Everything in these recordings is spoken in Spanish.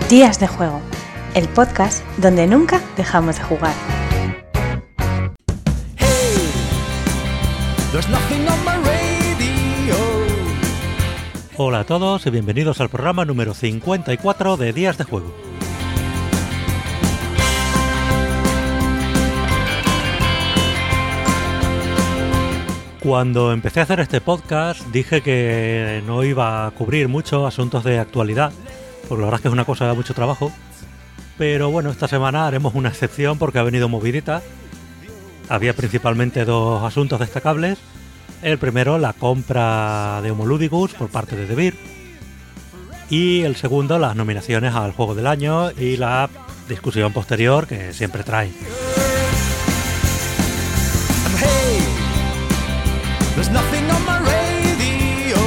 Días de Juego, el podcast donde nunca dejamos de jugar. Hey, there's nothing on my radio. Hola a todos y bienvenidos al programa número 54 de Días de Juego. Cuando empecé a hacer este podcast dije que no iba a cubrir muchos asuntos de actualidad, porque la verdad es que es una cosa de mucho trabajo, pero bueno, esta semana haremos una excepción porque ha venido movidita. Había principalmente dos asuntos destacables. El primero, la compra de Homoludicus por parte de Devir, y el segundo, las nominaciones al Juego del Año y la discusión posterior que siempre trae. Hey, there's nothing on my radio.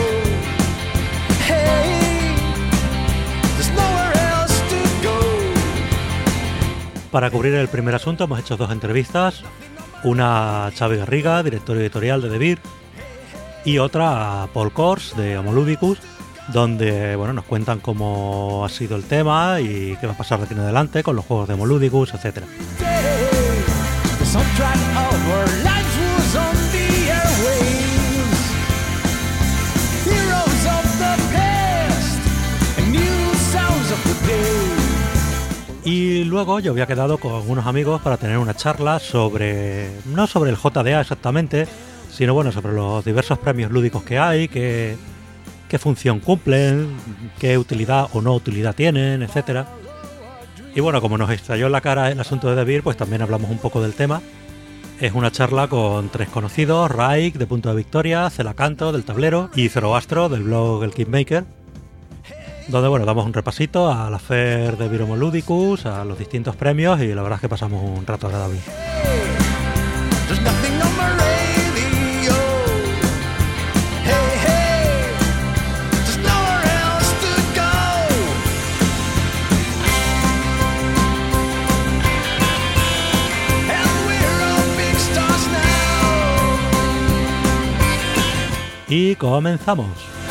Hey, there's nowhere else to go. Para cubrir el primer asunto hemos hecho dos entrevistas, una a Xavi Garriga, director editorial de Devir, y otra a Paul Kors de Homoludicus, donde bueno, nos cuentan cómo ha sido el tema y qué va a pasar de aquí en adelante con los juegos de Homoludicus, etc. The soundtrack of our lives was on the airwaves. Heroes of the past and new sounds of the day. Y luego yo había quedado con unos amigos para tener una charla sobre, no sobre el JDA exactamente, sino bueno, sobre los diversos premios lúdicos que hay, qué función cumplen, qué utilidad o no utilidad tienen, etcétera. Y bueno, como nos estalló en la cara el asunto de Devir, pues también hablamos un poco del tema. Es una charla con tres conocidos: Raik, de Punto de Victoria, Celacanto, del tablero, y Zoroastro, del blog El Kingmaker, donde bueno, damos un repasito a la FER de Devir Homoludicus, a los distintos premios, y la verdad es que pasamos un rato agradable. There's nothing on my radio. Hey, hey, there's nowhere else to go. And we're all big stars now. Y comenzamos.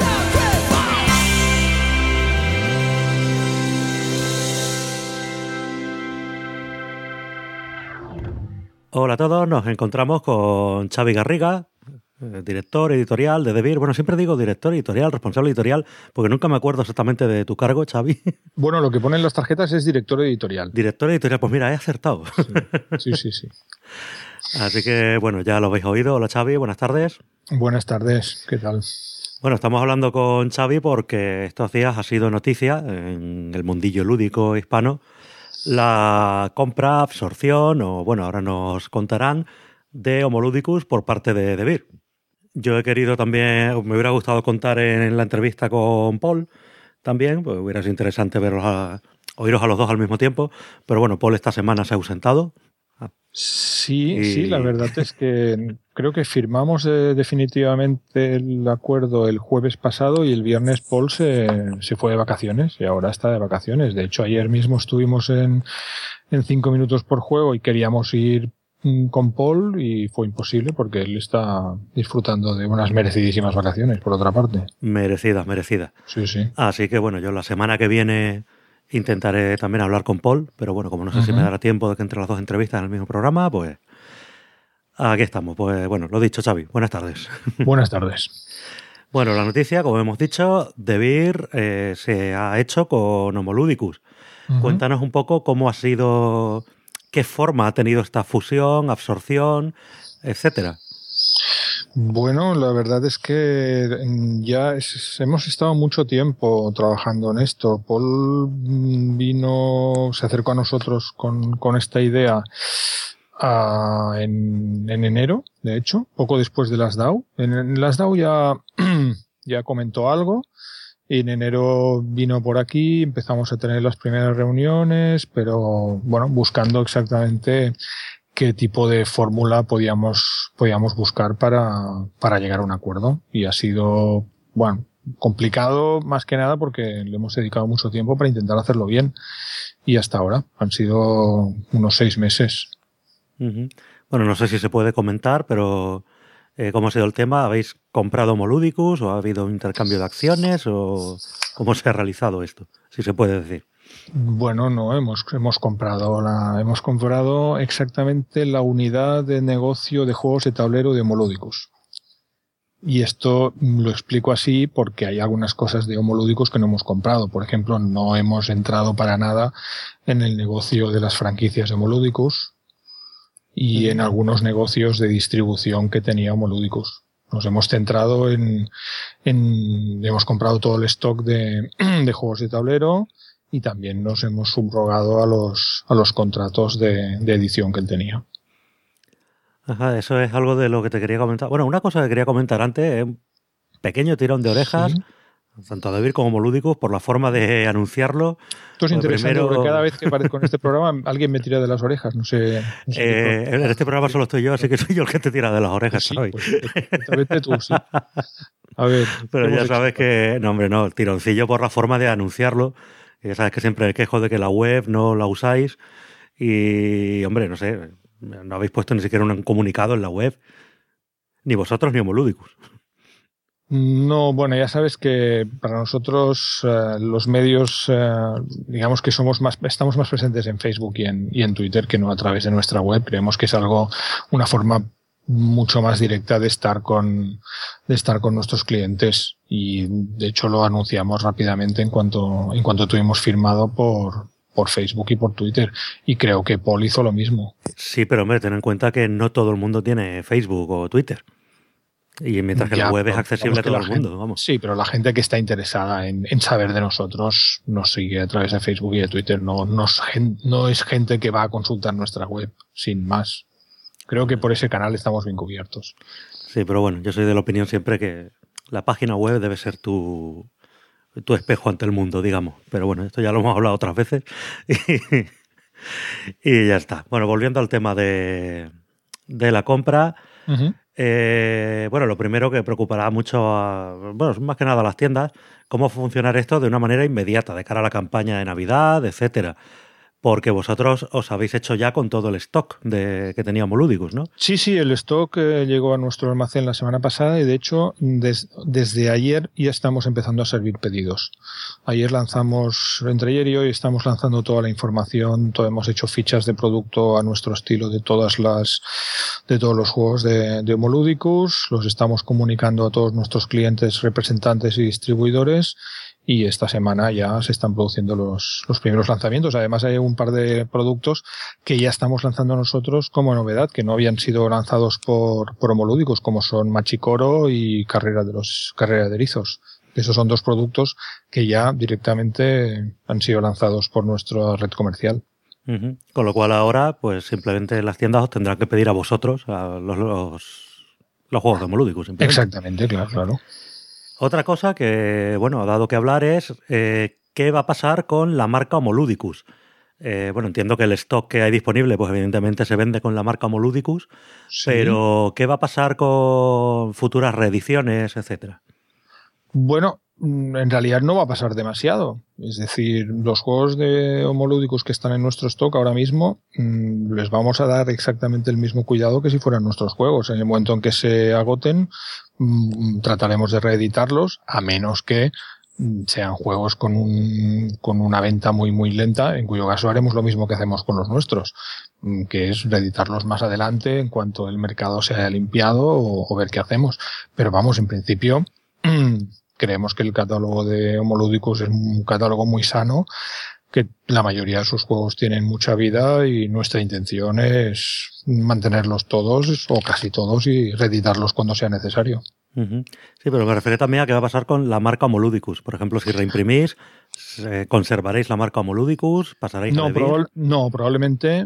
Hola a todos, nos encontramos con Xavi Garriga, director editorial de Devir. Bueno, siempre digo director editorial, responsable editorial, porque nunca me acuerdo exactamente de tu cargo, Xavi. Bueno, lo que ponen las tarjetas es director editorial. Director editorial, pues mira, he acertado. Sí. Así que, bueno, ya lo habéis oído. Hola Xavi, buenas tardes. Buenas tardes, ¿qué tal? Bueno, estamos hablando con Xavi porque estos días ha sido noticia en el mundillo lúdico hispano la compra, absorción, o bueno, ahora nos contarán, de Homoludicus por parte de Devir. Yo he querido también, me hubiera gustado contar en la entrevista con Paul también, pues hubiera sido interesante oíros a los dos al mismo tiempo, pero bueno, Paul esta semana se ha ausentado. Sí, la verdad es que creo que firmamos definitivamente el acuerdo el jueves pasado y el viernes Paul se fue de vacaciones y ahora está de vacaciones. De hecho, ayer mismo estuvimos en 5 minutos por juego y queríamos ir con Paul y fue imposible porque él está disfrutando de unas merecidísimas vacaciones, por otra parte. Merecidas. Sí. Así que bueno, yo la semana que viene intentaré también hablar con Paul, pero bueno, como no sé si me dará tiempo de que entre las dos entrevistas en el mismo programa, pues aquí estamos. Pues bueno, lo dicho, Xavi, buenas tardes. Buenas tardes. Bueno, la noticia, como hemos dicho, Devir se ha hecho con Homoludicus. Cuéntanos un poco cómo ha sido, qué forma ha tenido esta fusión, absorción, etcétera. Bueno, la verdad es que hemos estado mucho tiempo trabajando en esto. Paul se acercó a nosotros con esta idea en enero, de hecho, poco después de las DAO. En las DAO ya comentó algo. Y en enero vino por aquí, empezamos a tener las primeras reuniones, pero bueno, buscando exactamente qué tipo de fórmula podíamos buscar para llegar a un acuerdo. Y ha sido, bueno, complicado más que nada porque le hemos dedicado mucho tiempo para intentar hacerlo bien. Y hasta ahora han sido unos 6 meses. Bueno, no sé si se puede comentar, pero ¿cómo ha sido el tema? ¿Habéis comprado Homoludicus o ha habido un intercambio de acciones o cómo se ha realizado esto? Si se puede decir. Bueno, no, hemos comprado exactamente la unidad de negocio de juegos de tablero de Homolúdicos. Y esto lo explico así porque hay algunas cosas de Homolúdicos que no hemos comprado. Por ejemplo, no hemos entrado para nada en el negocio de las franquicias de Homolúdicos y en algunos negocios de distribución que tenía Homolúdicos. Nos hemos centrado hemos comprado todo el stock de juegos de tablero y también nos hemos subrogado a los contratos de edición que él tenía. Ajá, eso es algo de lo que te quería comentar. Bueno, una cosa que quería comentar antes es un pequeño tirón de orejas, sí, tanto a David como Homolúdicos, por la forma de anunciarlo. Esto es interesante porque cada vez que aparezco en este programa alguien me tira de las orejas. No sé en este programa solo estoy yo, así que soy yo el que te tira de las orejas. Sí, hoy. Pues, vete tú, sí. A ver. Pero ya sabes que... No, hombre, no, el tironcillo por la forma de anunciarlo. Ya sabes que siempre me quejo de que la web no la usáis y, hombre, no sé... No habéis puesto ni siquiera un comunicado en la web. Ni vosotros ni Homolúdicos. No, bueno, ya sabes que para nosotros los medios, digamos que estamos más presentes en Facebook y en Twitter que no a través de nuestra web. Creemos que es una forma mucho más directa de estar con nuestros clientes y de hecho lo anunciamos rápidamente en cuanto tuvimos firmado por Facebook y por Twitter. Y creo que Paul hizo lo mismo. Sí, pero hombre, ten en cuenta que no todo el mundo tiene Facebook o Twitter. Y mientras que la web es accesible a todo el mundo, vamos. Sí, pero la gente que está interesada en saber de nosotros nos sigue a través de Facebook y de Twitter. No es gente que va a consultar nuestra web, sin más. Creo que por ese canal estamos bien cubiertos. Sí, pero bueno, yo soy de la opinión siempre que la página web debe ser tu espejo ante el mundo, digamos. Pero bueno, esto ya lo hemos hablado otras veces. Y ya está. Bueno, volviendo al tema de la compra. Uh-huh. Bueno, lo primero que preocupará mucho más que nada a las tiendas, cómo va a funcionar esto de una manera inmediata, de cara a la campaña de Navidad, etcétera. Porque vosotros os habéis hecho ya con todo el stock que tenía Homolúdicos, ¿no? Sí, el stock llegó a nuestro almacén la semana pasada y de hecho desde ayer ya estamos empezando a servir pedidos. Entre ayer y hoy estamos lanzando toda la información, hemos hecho fichas de producto a nuestro estilo de todos los juegos de Homolúdicos, los estamos comunicando a todos nuestros clientes, representantes y distribuidores. Y esta semana ya se están produciendo los primeros lanzamientos. Además hay un par de productos que ya estamos lanzando nosotros como novedad, que no habían sido lanzados por Homolúdicos, como son Machicoro y Carrera de Erizos. Esos son dos productos que ya directamente han sido lanzados por nuestra red comercial. Uh-huh. Con lo cual ahora, pues simplemente las tiendas os tendrán que pedir a vosotros a los juegos de Homolúdicos. Exactamente, claro. Otra cosa que, bueno, ha dado que hablar es qué va a pasar con la marca Homolúdicos. Entiendo que el stock que hay disponible, pues evidentemente se vende con la marca Homolúdicos, sí. Pero ¿qué va a pasar con futuras reediciones, etcétera? Bueno, en realidad no va a pasar demasiado. Es decir, los juegos de Homolúdicos que están en nuestro stock ahora mismo les vamos a dar exactamente el mismo cuidado que si fueran nuestros juegos. En el momento en que se agoten, trataremos de reeditarlos, a menos que sean juegos con una venta muy muy lenta, en cuyo caso haremos lo mismo que hacemos con los nuestros, que es reeditarlos más adelante en cuanto el mercado se haya limpiado o ver qué hacemos. Pero vamos, en principio creemos que el catálogo de Homolúdicos es un catálogo muy sano, que la mayoría de sus juegos tienen mucha vida y nuestra intención es mantenerlos todos o casi todos y reeditarlos cuando sea necesario. Uh-huh. Sí, pero me refiero también a qué va a pasar con la marca Homolúdicos. Por ejemplo, si reimprimís, ¿conservaréis la marca Homolúdicos? ¿Pasaréis a Devir? No, probablemente.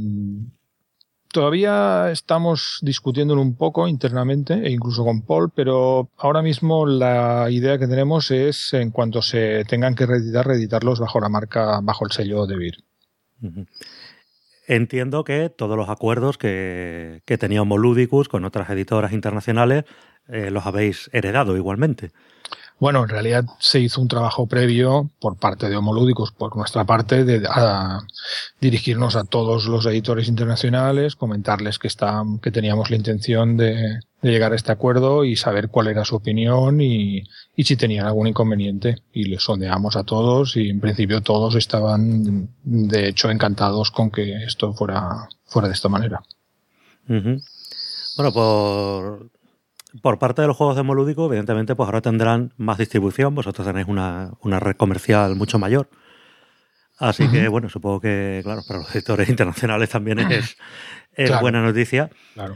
Todavía estamos discutiéndolo un poco internamente e incluso con Paul, pero ahora mismo la idea que tenemos es, en cuanto se tengan que reeditarlos bajo el sello Devir. Uh-huh. Entiendo que todos los acuerdos que tenía Homolúdicos con otras editoras internacionales los habéis heredado igualmente. Bueno, en realidad se hizo un trabajo previo por parte de Homolúdicos, por nuestra parte, de dirigirnos a todos los editores internacionales, comentarles que teníamos la intención de llegar a este acuerdo y saber cuál era su opinión y si tenían algún inconveniente. Y les sondeamos a todos y en principio todos estaban, de hecho, encantados con que esto fuera de esta manera. Uh-huh. Bueno, por parte de los juegos de Homolúdico, evidentemente, pues ahora tendrán más distribución. Vosotros tenéis una red comercial mucho mayor. Así que, bueno, supongo que, claro, para los editores internacionales también es claro, buena noticia. Claro.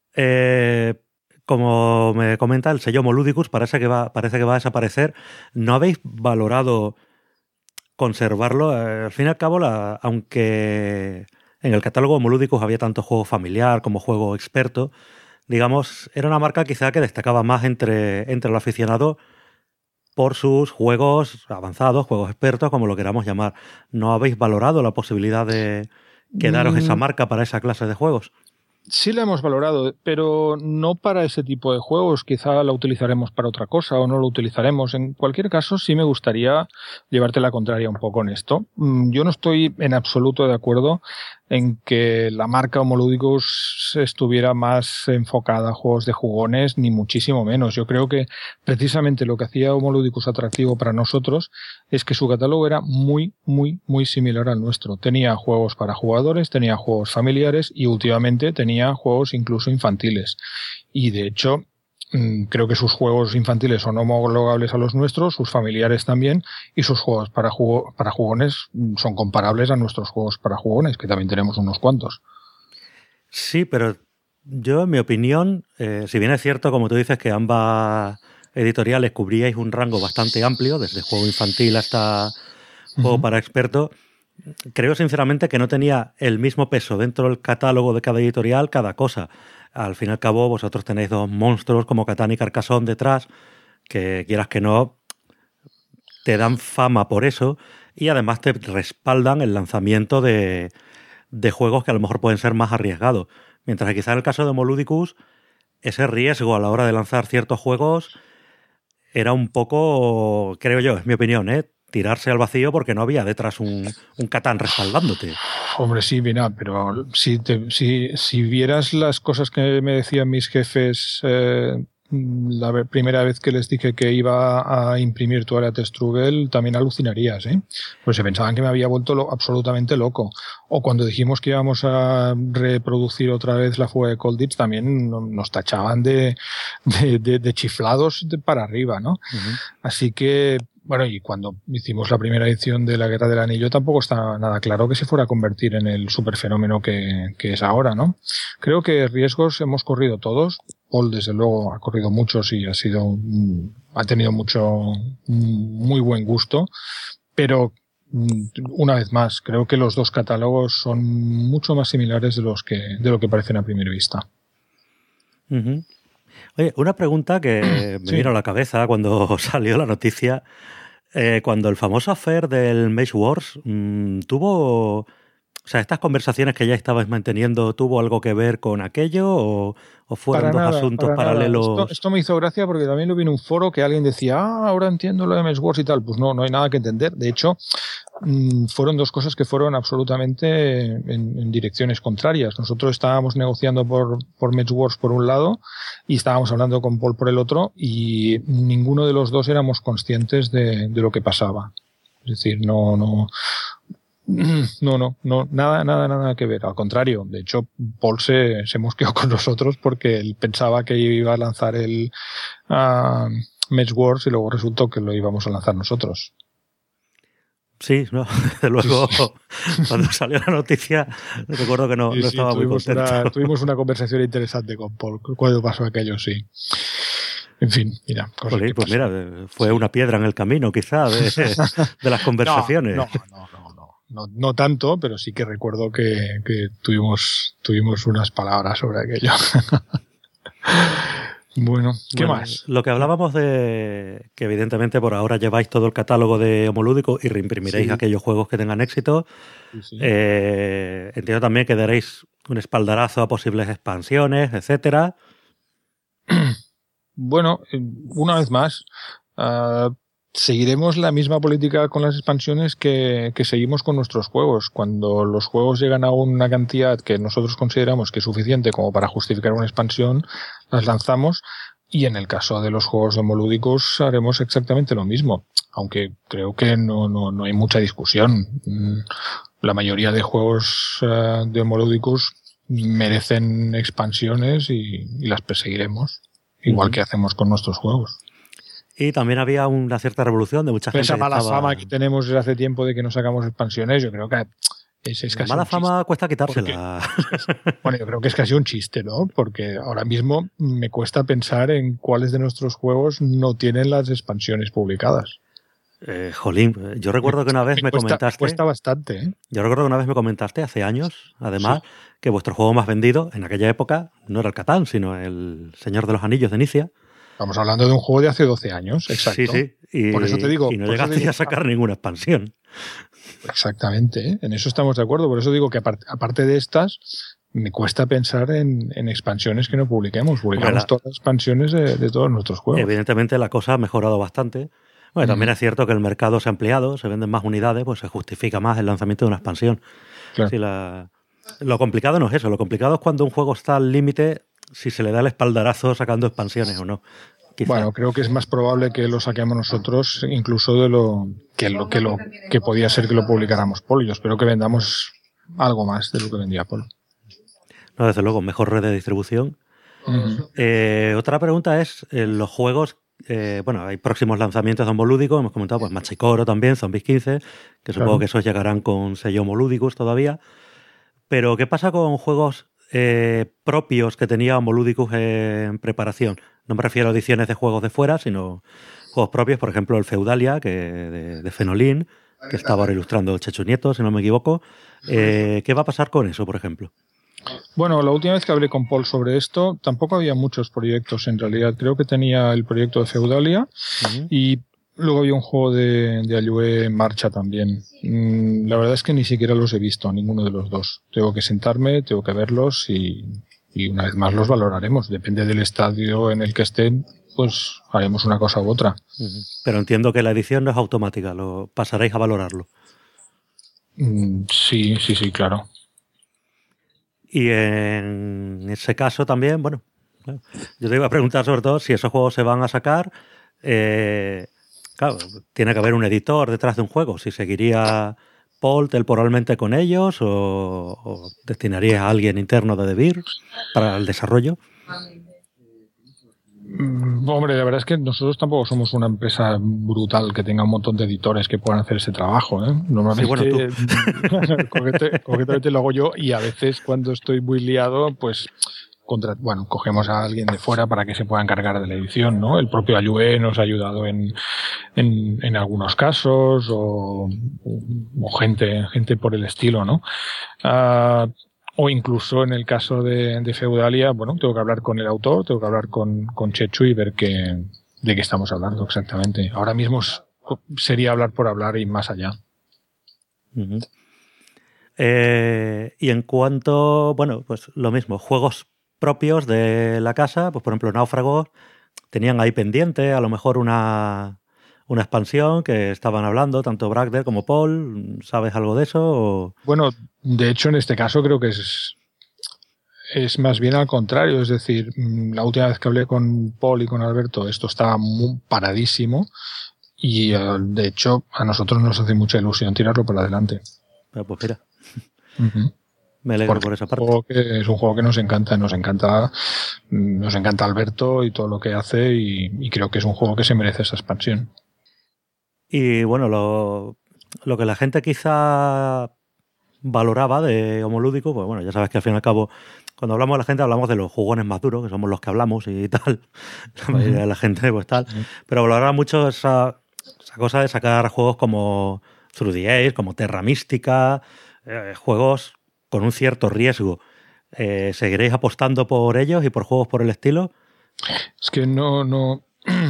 Como me comenta, el sello Homoludicus parece que va a desaparecer. ¿No habéis valorado conservarlo? Al fin y al cabo, aunque en el catálogo Homoludicus había tanto juego familiar como juego experto, digamos, era una marca quizá que destacaba más entre el aficionado por sus juegos avanzados, juegos expertos, como lo queramos llamar. ¿No habéis valorado la posibilidad de quedaros esa marca para esa clase de juegos? Sí la hemos valorado, pero no para ese tipo de juegos. Quizá la utilizaremos para otra cosa o no lo utilizaremos. En cualquier caso, sí me gustaría llevarte la contraria un poco en esto. Yo no estoy en absoluto de acuerdo en que la marca Homolúdicos estuviera más enfocada a juegos de jugones, ni muchísimo menos. Yo creo que precisamente lo que hacía Homolúdicos atractivo para nosotros es que su catálogo era muy, muy, muy similar al nuestro. Tenía juegos para jugadores, tenía juegos familiares y últimamente tenía juegos incluso infantiles. Y de hecho, creo que sus juegos infantiles son homologables a los nuestros, sus familiares también, y sus juegos para jugones son comparables a nuestros juegos para jugones, que también tenemos unos cuantos. Sí, pero yo, en mi opinión, si bien es cierto, como tú dices, que ambas editoriales cubríais un rango bastante amplio, desde juego infantil hasta juego para expertos, creo sinceramente que no tenía el mismo peso dentro del catálogo de cada editorial cada cosa. Al fin y al cabo, vosotros tenéis dos monstruos como Catán y Carcassonne detrás, que quieras que no, te dan fama por eso y además te respaldan el lanzamiento de juegos que a lo mejor pueden ser más arriesgados. Mientras que quizá en el caso de Homoludicus, ese riesgo a la hora de lanzar ciertos juegos era un poco, creo yo, es mi opinión, tirarse al vacío porque no había detrás un Catán respaldándote. Hombre, sí, mira, pero si vieras las cosas que me decían mis jefes la primera vez que les dije que iba a imprimir Twilight Struggle, también alucinarías, pues se pensaban que me había vuelto absolutamente loco. O cuando dijimos que íbamos a reproducir otra vez la fuga de Colditch, también nos tachaban de chiflados para arriba, ¿no? Uh-huh. Así que, bueno, y cuando hicimos la primera edición de La Guerra del Anillo tampoco está nada claro que se fuera a convertir en el superfenómeno que es ahora, ¿no? Creo que riesgos hemos corrido todos. Paul, desde luego, ha corrido muchos y ha tenido muy buen gusto, pero una vez más, creo que los dos catálogos son mucho más similares de lo que parecen a primera vista. Uh-huh. Oye, una pregunta que me vino a la cabeza cuando salió la noticia. Cuando el famoso affair del Mage Wars tuvo... O sea, ¿estas conversaciones que ya estabais manteniendo tuvo algo que ver con aquello o fueron dos asuntos paralelos? Esto me hizo gracia porque también lo vi en un foro que alguien decía, ahora entiendo lo de Mage Wars y tal. Pues no hay nada que entender. De hecho, fueron dos cosas que fueron absolutamente en direcciones contrarias. Nosotros estábamos negociando por Mage Wars por un lado y estábamos hablando con Paul por el otro y ninguno de los dos éramos conscientes de lo que pasaba. Es decir, no, nada que ver. Al contrario, de hecho, Paul se mosqueó con nosotros porque él pensaba que iba a lanzar el Mage Wars y luego resultó que lo íbamos a lanzar nosotros. Sí, no, desde luego, sí. Cuando salió la noticia, recuerdo que no estaba muy contento. Tuvimos una conversación interesante con Paul cuando pasó aquello, sí. En fin, mira. Pues mira, fue una piedra en el camino, quizá, de las conversaciones. No tanto, pero sí que recuerdo que tuvimos unas palabras sobre aquello. Bueno, ¿qué más? Lo que hablábamos de que evidentemente por ahora lleváis todo el catálogo de Homolúdico y reimprimiréis aquellos juegos que tengan éxito. Sí. Entiendo también que daréis un espaldarazo a posibles expansiones, etcétera. Bueno, una vez más, Seguiremos la misma política con las expansiones que seguimos con nuestros juegos. Cuando los juegos llegan a una cantidad que nosotros consideramos que es suficiente como para justificar una expansión, las lanzamos. Y en el caso de los juegos homolúdicos haremos exactamente lo mismo. Aunque creo que no hay mucha discusión. La mayoría de juegos de homolúdicos merecen expansiones y las perseguiremos. Igual que hacemos con nuestros juegos. Y también había una cierta revolución de mucha gente. Esa mala fama que tenemos desde hace tiempo de que no sacamos expansiones, yo creo que es casi mala un fama chiste. cuesta quitársela. Bueno, yo creo que es casi un chiste, ¿no? Porque ahora mismo me cuesta pensar en cuáles de nuestros juegos no tienen las expansiones publicadas. Jolín, yo recuerdo que una vez me comentaste... Cuesta bastante, ¿eh? Yo recuerdo que una vez me comentaste, hace años, además, que vuestro juego más vendido en aquella época no era el Catán, sino el Señor de los Anillos de Inicia. Estamos hablando de un juego de hace 12 años, exacto. Sí. Y, por eso te digo, y no llegaste a sacar ninguna expansión. Exactamente, ¿eh? En eso estamos de acuerdo. Por eso digo que aparte de estas, me cuesta pensar en expansiones que no publiquemos. Publicamos todas las expansiones de todos nuestros juegos. Evidentemente la cosa ha mejorado bastante. Bueno, también es cierto que el mercado se ha ampliado, se venden más unidades, pues se justifica más el lanzamiento de una expansión. Claro. Si lo complicado no es eso, lo complicado es cuando un juego está al límite, si se le da el espaldarazo sacando expansiones o no. Quizá. Bueno, creo que es más probable que lo saquemos nosotros, incluso de lo que podía ser que lo publicáramos Polo. Yo espero que vendamos algo más de lo que vendía Polo. No, desde luego, mejor red de distribución. Otra pregunta es, los juegos, hay próximos lanzamientos de homolúdicos, hemos comentado pues Machicoro también, Zombies 15, que supongo que esos llegarán con sello homolúdicos todavía. Pero, ¿qué pasa con juegos propios que tenía homolúdicos en preparación? No me refiero a ediciones de juegos de fuera, sino juegos propios, por ejemplo el Feudalia, de Fenolin, que estaba ahora ilustrando Chechu Nieto, si no me equivoco. ¿Qué va a pasar con eso, por ejemplo? Bueno, la última vez que hablé con Paul sobre esto, tampoco había muchos proyectos en realidad. Creo que tenía el proyecto de Feudalia y luego había un juego de Alloé en marcha también. La verdad es que ni siquiera los he visto, ninguno de los dos. Tengo que sentarme, tengo que verlos y una vez más los valoraremos. Depende del estadio en el que estén, pues haremos una cosa u otra. Pero entiendo que la edición no es automática, lo pasaréis a valorarlo. Sí, claro. Y en ese caso también, bueno, yo te iba a preguntar sobre todo si esos juegos se van a sacar. Claro, tiene que haber un editor detrás de un juego. Si seguiría Paul temporalmente con ellos o destinaría a alguien interno de DeVir para el desarrollo. Hombre, la verdad es que nosotros tampoco somos una empresa brutal que tenga un montón de editores que puedan hacer ese trabajo, ¿eh? Normalmente, concretamente lo hago yo y a veces cuando estoy muy liado, pues cogemos a alguien de fuera para que se pueda encargar de la edición, ¿no? El propio Alloé nos ha ayudado en algunos casos o gente por el estilo, ¿no? O incluso en el caso de Feudalia, tengo que hablar con el autor, tengo que hablar con Chechu y ver de qué estamos hablando exactamente. Ahora mismo sería hablar por hablar y más allá. Y en cuanto, pues lo mismo, juegos propios de la casa, pues por ejemplo Náufragos, tenían ahí pendiente a lo mejor una expansión que estaban hablando, tanto Bragder como Paul. ¿Sabes algo de eso? ¿O? Bueno, de hecho en este caso creo que es más bien al contrario. Es decir, la última vez que hablé con Paul y con Alberto esto estaba muy paradísimo y de hecho a nosotros nos hace mucha ilusión tirarlo para adelante. Pues mira, me alegro por esa parte. Es un juego que nos encanta Alberto y todo lo que hace y creo que es un juego que se merece esa expansión. Y bueno, lo que la gente quizá valoraba de homolúdico, pues bueno, ya sabes que al fin y al cabo, cuando hablamos de la gente, hablamos de los jugones más duros, que somos los que hablamos y tal. La mayoría de la gente, pues tal. Pero valoraba mucho esa cosa de sacar juegos como Through the Age, como Terra Mística, juegos con un cierto riesgo. ¿Seguiréis apostando por ellos y por juegos por el estilo? Es que no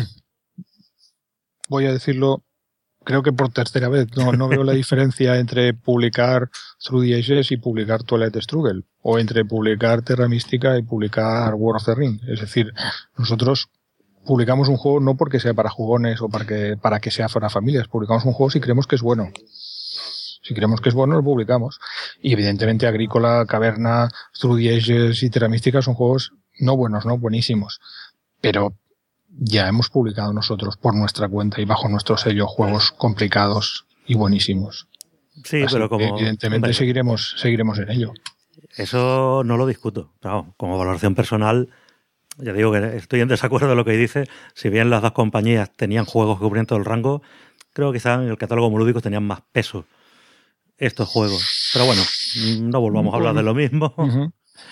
voy a decirlo, creo que por tercera vez, no veo la diferencia entre publicar Through the Ages y publicar Twilight Struggle, o entre publicar Terra Mística y publicar War of the Ring. Es decir, nosotros publicamos un juego no porque sea para jugones o para que sea para familias. Publicamos un juego si creemos que es bueno. Si creemos que es bueno, lo publicamos. Y evidentemente Agrícola, Caverna, Through the Ages y Terra Mística son juegos no buenos, no buenísimos. Pero ya hemos publicado nosotros por nuestra cuenta y bajo nuestro sello juegos complicados y buenísimos. Sí, así pero como... Evidentemente seguiremos en ello. Eso no lo discuto. Claro, como valoración personal, ya digo que estoy en desacuerdo de lo que dice. Si bien las dos compañías tenían juegos que cubrían todo el rango, creo que quizá en el catálogo Homolúdicos tenían más peso estos juegos. Pero bueno, no volvamos a hablar de lo mismo. Uh-huh.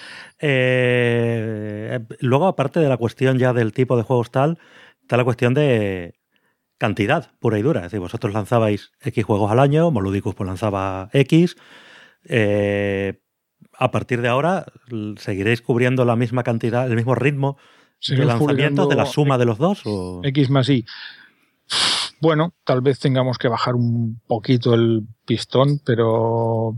Luego, aparte de la cuestión ya del tipo de juegos tal, está la cuestión de cantidad pura y dura. Es decir, vosotros lanzabais X juegos al año, Homolúdicos pues lanzaba X. A partir de ahora, ¿seguiréis cubriendo la misma cantidad, el mismo ritmo de lanzamientos, de la suma de los dos? ¿O? X más Y. Bueno, tal vez tengamos que bajar un poquito el pistón, pero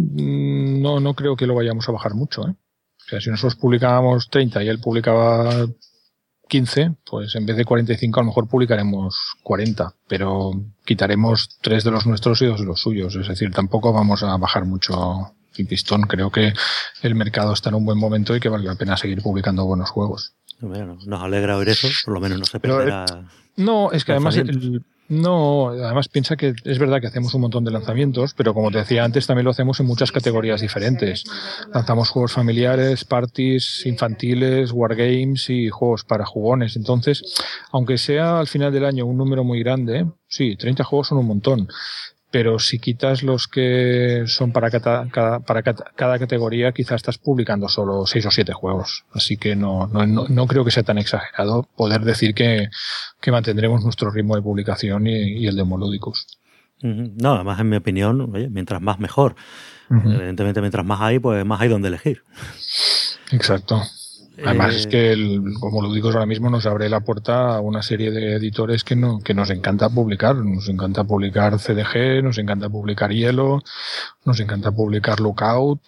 no creo que lo vayamos a bajar mucho, ¿eh? O sea, si nosotros publicábamos 30 y él publicaba 15, pues en vez de 45 a lo mejor publicaremos 40, pero quitaremos 3 de los nuestros y 2 de los suyos. Es decir, tampoco vamos a bajar mucho el pistón. Creo que el mercado está en un buen momento y que vale la pena seguir publicando buenos juegos. Bueno, nos alegra oír eso, por lo menos no se perderá. No, es que además además piensa que es verdad que hacemos un montón de lanzamientos, pero como te decía antes, también lo hacemos en muchas categorías diferentes. Lanzamos juegos familiares, parties, infantiles, wargames y juegos para jugones. Entonces, aunque sea al final del año un número muy grande, sí, 30 juegos son un montón. Pero si quitas los que son para cada categoría, quizás estás publicando solo 6 o 7 juegos. Así que no creo que sea tan exagerado poder decir que mantendremos nuestro ritmo de publicación y el de Homolúdicos. No, además en mi opinión, oye, mientras más mejor. Uh-huh. Evidentemente mientras más hay, pues más hay donde elegir. Exacto. Además es que Homolúdicos ahora mismo nos abre la puerta a una serie de editores que nos encanta publicar. Nos encanta publicar CDG, nos encanta publicar Hielo, nos encanta publicar Lookout,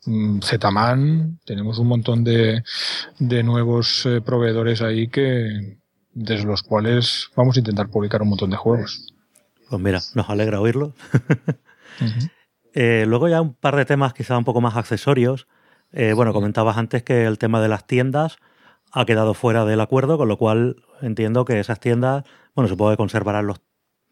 Z-Man. Tenemos un montón de nuevos proveedores ahí desde los cuales vamos a intentar publicar un montón de juegos. Pues mira, nos alegra oírlo. Uh-huh. Luego ya un par de temas quizá un poco más accesorios. Bueno, comentabas antes que el tema de las tiendas ha quedado fuera del acuerdo, con lo cual entiendo que esas tiendas, bueno, supongo que conservarán los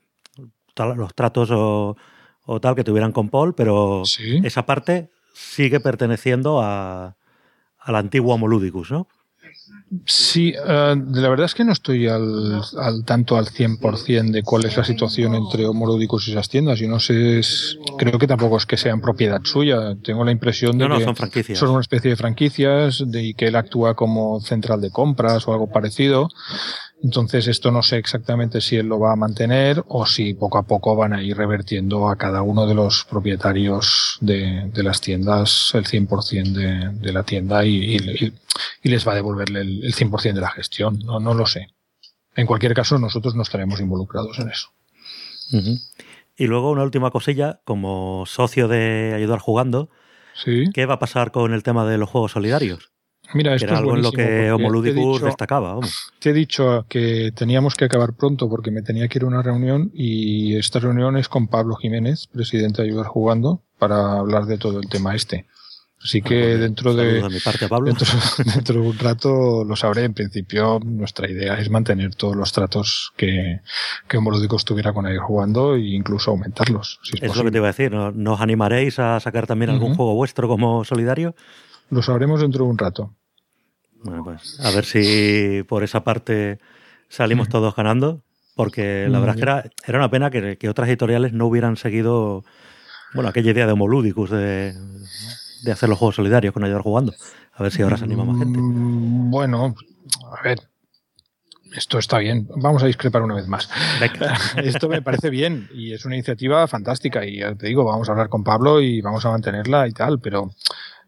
tratos o tal que tuvieran con Paul, pero ¿sí? Esa parte sigue perteneciendo a la antigua Homolúdicos, ¿no? Sí, la verdad es que no estoy al tanto al 100% de cuál es la situación entre Homolúdicos y esas tiendas. Yo no sé, creo que tampoco es que sean propiedad suya. Tengo la impresión de que son franquicias. Son una especie de franquicias y que él actúa como central de compras o algo parecido. Entonces esto no sé exactamente si él lo va a mantener o si poco a poco van a ir revertiendo a cada uno de los propietarios de las tiendas el 100% de la tienda y les va a devolverle el 100% de la gestión. No lo sé. En cualquier caso, nosotros no estaremos involucrados en eso. Uh-huh. Y luego una última cosilla, como socio de Ayudar Jugando, ¿sí? ¿Qué va a pasar con el tema de los juegos solidarios? Mira, esto era algo en lo que Homolúdicos destacaba. Vamos. Te he dicho que teníamos que acabar pronto porque me tenía que ir a una reunión y esta reunión es con Pablo Jiménez, presidente de Ayudar Jugando, para hablar de todo el tema este. Así que dentro de mi parte, Pablo. Dentro de un rato lo sabré. En principio nuestra idea es mantener todos los tratos que Homolúdicos tuviera con Ayudar Jugando e incluso aumentarlos. Si es lo que te iba a decir. ¿Nos animaréis a sacar también algún juego vuestro como solidario? Lo sabremos dentro de un rato. Bueno, pues a ver si por esa parte salimos todos ganando, porque la verdad es que era una pena que otras editoriales no hubieran seguido, bueno, aquella idea de Homolúdicos de hacer los juegos solidarios con Ayudar Jugando. A ver si ahora se anima más gente. Bueno, a ver, esto está bien. Vamos a discrepar una vez más. Esto me parece bien y es una iniciativa fantástica y ya te digo, vamos a hablar con Pablo y vamos a mantenerla y tal, pero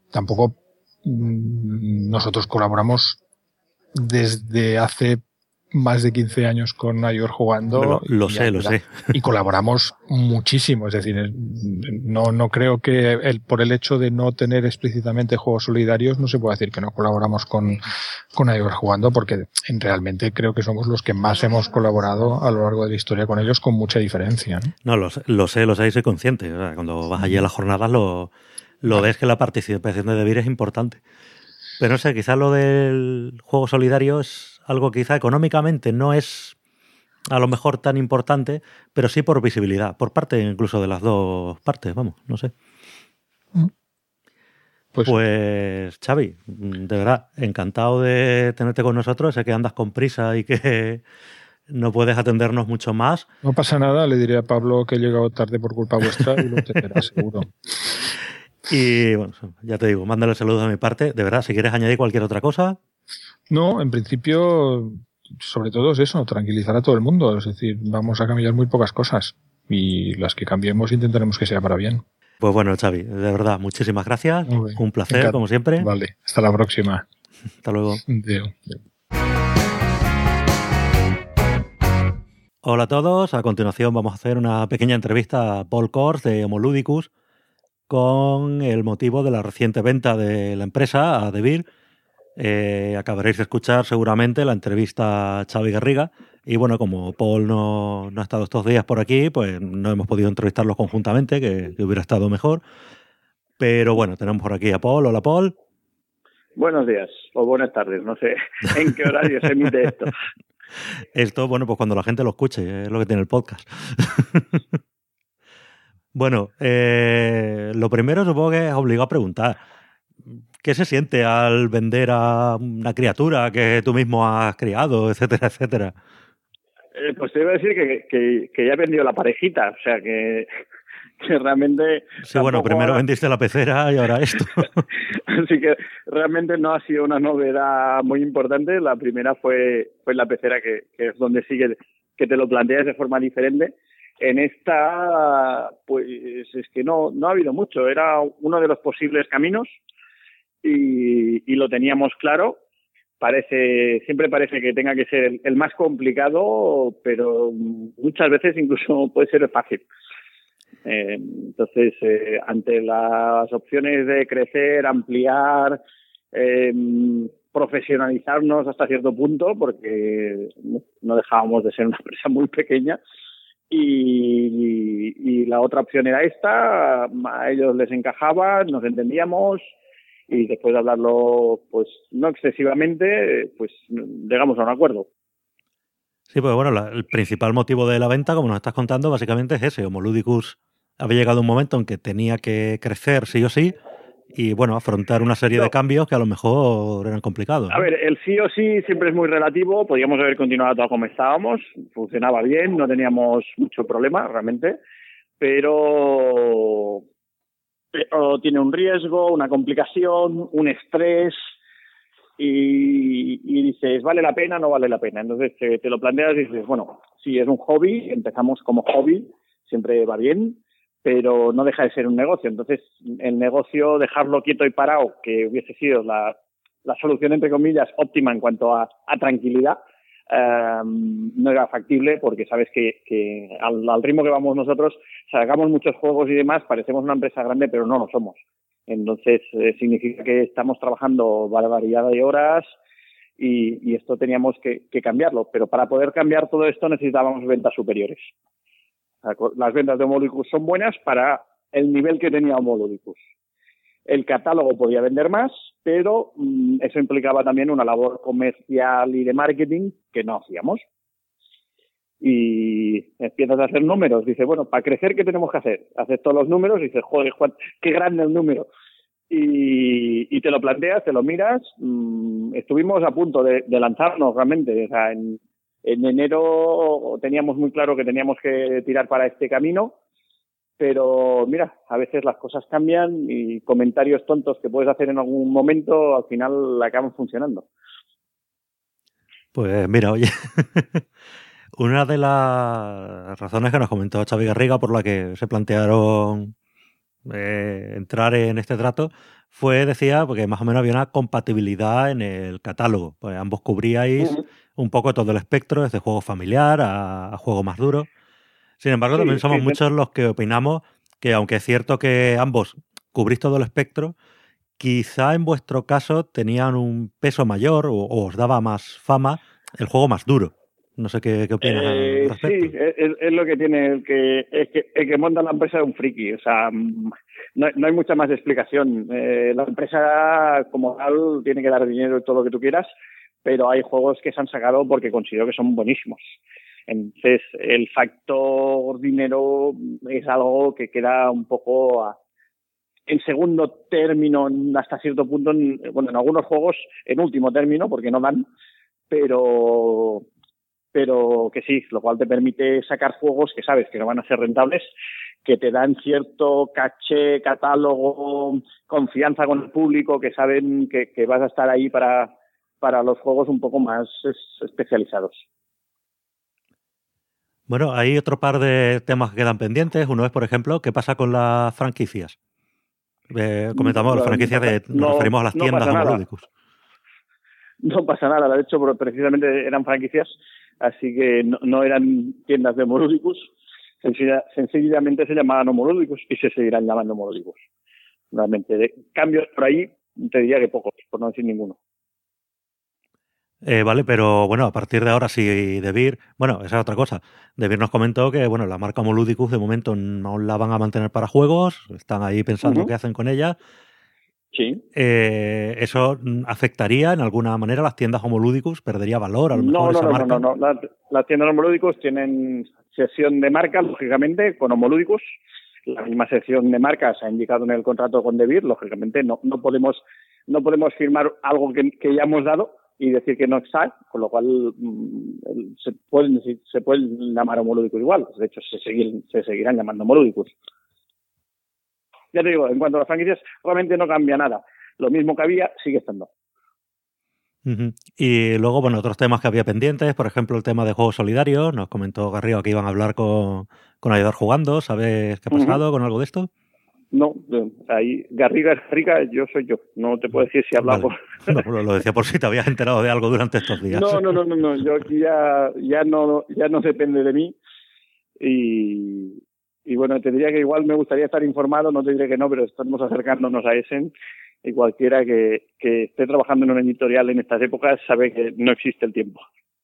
tampoco nosotros colaboramos desde hace más de 15 años con iOS jugando. Lo sé. Y colaboramos muchísimo. Es decir, no creo que por el hecho de no tener explícitamente juegos solidarios no se puede decir que no colaboramos con iOS jugando, porque realmente creo que somos los que más hemos colaborado a lo largo de la historia con ellos, con mucha diferencia, ¿no? No, lo sé y soy consciente. O sea, cuando vas allí a las jornadas lo ves que la participación de Debir es importante. Pero no sé, quizás lo del juego solidario es algo que quizá económicamente no es a lo mejor tan importante, pero sí por visibilidad, por parte incluso de las dos partes, vamos, no sé. Pues Xavi, de verdad, encantado de tenerte con nosotros. Sé que andas con prisa y que no puedes atendernos mucho más. No pasa nada, le diré a Pablo que he llegado tarde por culpa vuestra y lo entenderá seguro. Y bueno, ya te digo, mándale saludos de mi parte. De verdad, si quieres añadir cualquier otra cosa. No, en principio, sobre todo es eso, tranquilizar a todo el mundo. Es decir, vamos a cambiar muy pocas cosas y las que cambiemos intentaremos que sea para bien. Pues bueno, Xavi, de verdad, muchísimas gracias. Un placer, como siempre. Vale, hasta la próxima. Hasta luego. Adeu. Hola a todos. A continuación vamos a hacer una pequeña entrevista a Paul Kors de Homoludicus con el motivo de la reciente venta de la empresa a Debir. Acabaréis de escuchar seguramente la entrevista a Xavi Garriga. Y bueno, como Paul no ha estado estos días por aquí, pues no hemos podido entrevistarlos conjuntamente, que hubiera estado mejor. Pero bueno, tenemos por aquí a Paul. Hola, Paul. Buenos días o buenas tardes, no sé en qué horario se emite esto. Esto, bueno, pues cuando la gente lo escuche, es lo que tiene el podcast. Bueno, lo primero supongo que es obligado a preguntar. ¿Qué se siente al vender a una criatura que tú mismo has criado, etcétera, etcétera? Pues te iba a decir que ya he vendido la parejita, o sea que realmente... Sí, bueno, primero vendiste la pecera y ahora esto. Así que realmente no ha sido una novedad muy importante. La primera fue la pecera, que es donde sigue, que te lo planteas de forma diferente. En esta, pues es que no ha habido mucho. Era uno de los posibles caminos y lo teníamos claro. Siempre parece que tenga que ser el más complicado, pero muchas veces incluso puede ser fácil. Entonces, ante las opciones de crecer, ampliar, profesionalizarnos hasta cierto punto, porque no dejábamos de ser una empresa muy pequeña, y la otra opción era esta, a ellos les encajaba, nos entendíamos, y después de hablarlo, pues no excesivamente, pues llegamos a un acuerdo. Sí, pues bueno, el principal motivo de la venta, como nos estás contando, básicamente es ese. Homoludicus había llegado un momento en que tenía que crecer sí o sí y, bueno, afrontar una serie de cambios que a lo mejor eran complicados, ¿no? A ver, el sí o sí siempre es muy relativo. Podíamos haber continuado todo como estábamos. Funcionaba bien, no teníamos mucho problema realmente, pero tiene un riesgo, una complicación, un estrés y dices, ¿vale la pena o no vale la pena? Entonces te lo planteas y dices, bueno, si es un hobby, empezamos como hobby, siempre va bien, pero no deja de ser un negocio. Entonces, el negocio, dejarlo quieto y parado, que hubiese sido la solución, entre comillas, óptima en cuanto a tranquilidad, no era factible, porque sabes que al ritmo que vamos nosotros, sacamos muchos juegos y demás, parecemos una empresa grande, pero no lo somos. Entonces, significa que estamos trabajando barbaridad de horas y esto teníamos que cambiarlo. Pero para poder cambiar todo esto necesitábamos ventas superiores. Las ventas de Homoludicus son buenas para el nivel que tenía Homoludicus. El catálogo podía vender más, pero eso implicaba también una labor comercial y de marketing que no hacíamos. Y empiezas a hacer números. Dices, bueno, para crecer, ¿qué tenemos que hacer? Haces todos los números y dices, joder, Juan, qué grande el número. Y te lo planteas, te lo miras. Estuvimos a punto de lanzarnos realmente. O sea, en enero teníamos muy claro que teníamos que tirar para este camino, pero mira, a veces las cosas cambian y comentarios tontos que puedes hacer en algún momento al final acaban funcionando. Pues mira, oye, una de las razones que nos comentó Xavi Garriga por la que se plantearon entrar en este trato fue, decía, porque más o menos había una compatibilidad en el catálogo. Pues ambos cubríais un poco todo el espectro, desde juego familiar a juego más duro. Sin embargo, también somos muchos los que opinamos que, aunque es cierto que ambos cubrís todo el espectro, quizá en vuestro caso tenían un peso mayor o os daba más fama el juego más duro. No sé qué opinas al respecto. Sí, es lo que tiene el que monta la empresa es un friki. O sea, no hay mucha más explicación. La empresa como tal tiene que dar dinero y todo lo que tú quieras, pero hay juegos que se han sacado porque considero que son buenísimos. Entonces, el factor dinero es algo que queda un poco en segundo término hasta cierto punto, en algunos juegos en último término, porque no dan, pero que sí, lo cual te permite sacar juegos que sabes que no van a ser rentables, que te dan cierto caché, catálogo, confianza con el público, que saben que vas a estar ahí para los juegos un poco más especializados. Bueno, hay otro par de temas que quedan pendientes. Uno es, por ejemplo, ¿qué pasa con las franquicias? Comentamos las franquicias nos referimos a las tiendas Homoludicus. No pasa nada, de hecho precisamente eran franquicias, así que no eran tiendas de Homoludicus, sencillamente se llamaban Homoludicus y se seguirán llamando Homoludicus. Realmente, de cambios por ahí, te diría que pocos, por no decir ninguno. Vale, pero bueno, a partir de ahora sí, Devir, bueno, esa es otra cosa. Devir nos comentó que bueno, la marca Homoludicus de momento no la van a mantener para juegos, están ahí pensando qué hacen con ella. Sí. ¿Eso afectaría en alguna manera a las tiendas Homoludicus? ¿Perdería valor a lo mejor esa marca? No. Las tiendas Homoludicus tienen sección de marca, lógicamente, con Homoludicus. La misma sección de marca se ha indicado en el contrato con Devir, lógicamente no podemos firmar algo que ya hemos dado y decir que no está, con lo cual se pueden llamar Homoludicus igual. De hecho, se seguirán llamando Homoludicus. Ya te digo, en cuanto a las franquicias, realmente no cambia nada. Lo mismo que había, sigue estando. Y luego, bueno, otros temas que había pendientes, por ejemplo, el tema de juegos solidarios. Nos comentó Garrido que iban a hablar con Ayudar Jugando. ¿Sabes qué ha pasado con algo de esto? No, ahí Garriga es rica, yo soy yo. No te puedo decir si hablamos. Vale. No, lo decía por si te habías enterado de algo durante estos días. No. Yo aquí ya no depende de mí. Y bueno, te diría que igual me gustaría estar informado, no te diré que no, pero estamos acercándonos a Essen y cualquiera que esté trabajando en una editorial en estas épocas sabe que no existe el tiempo.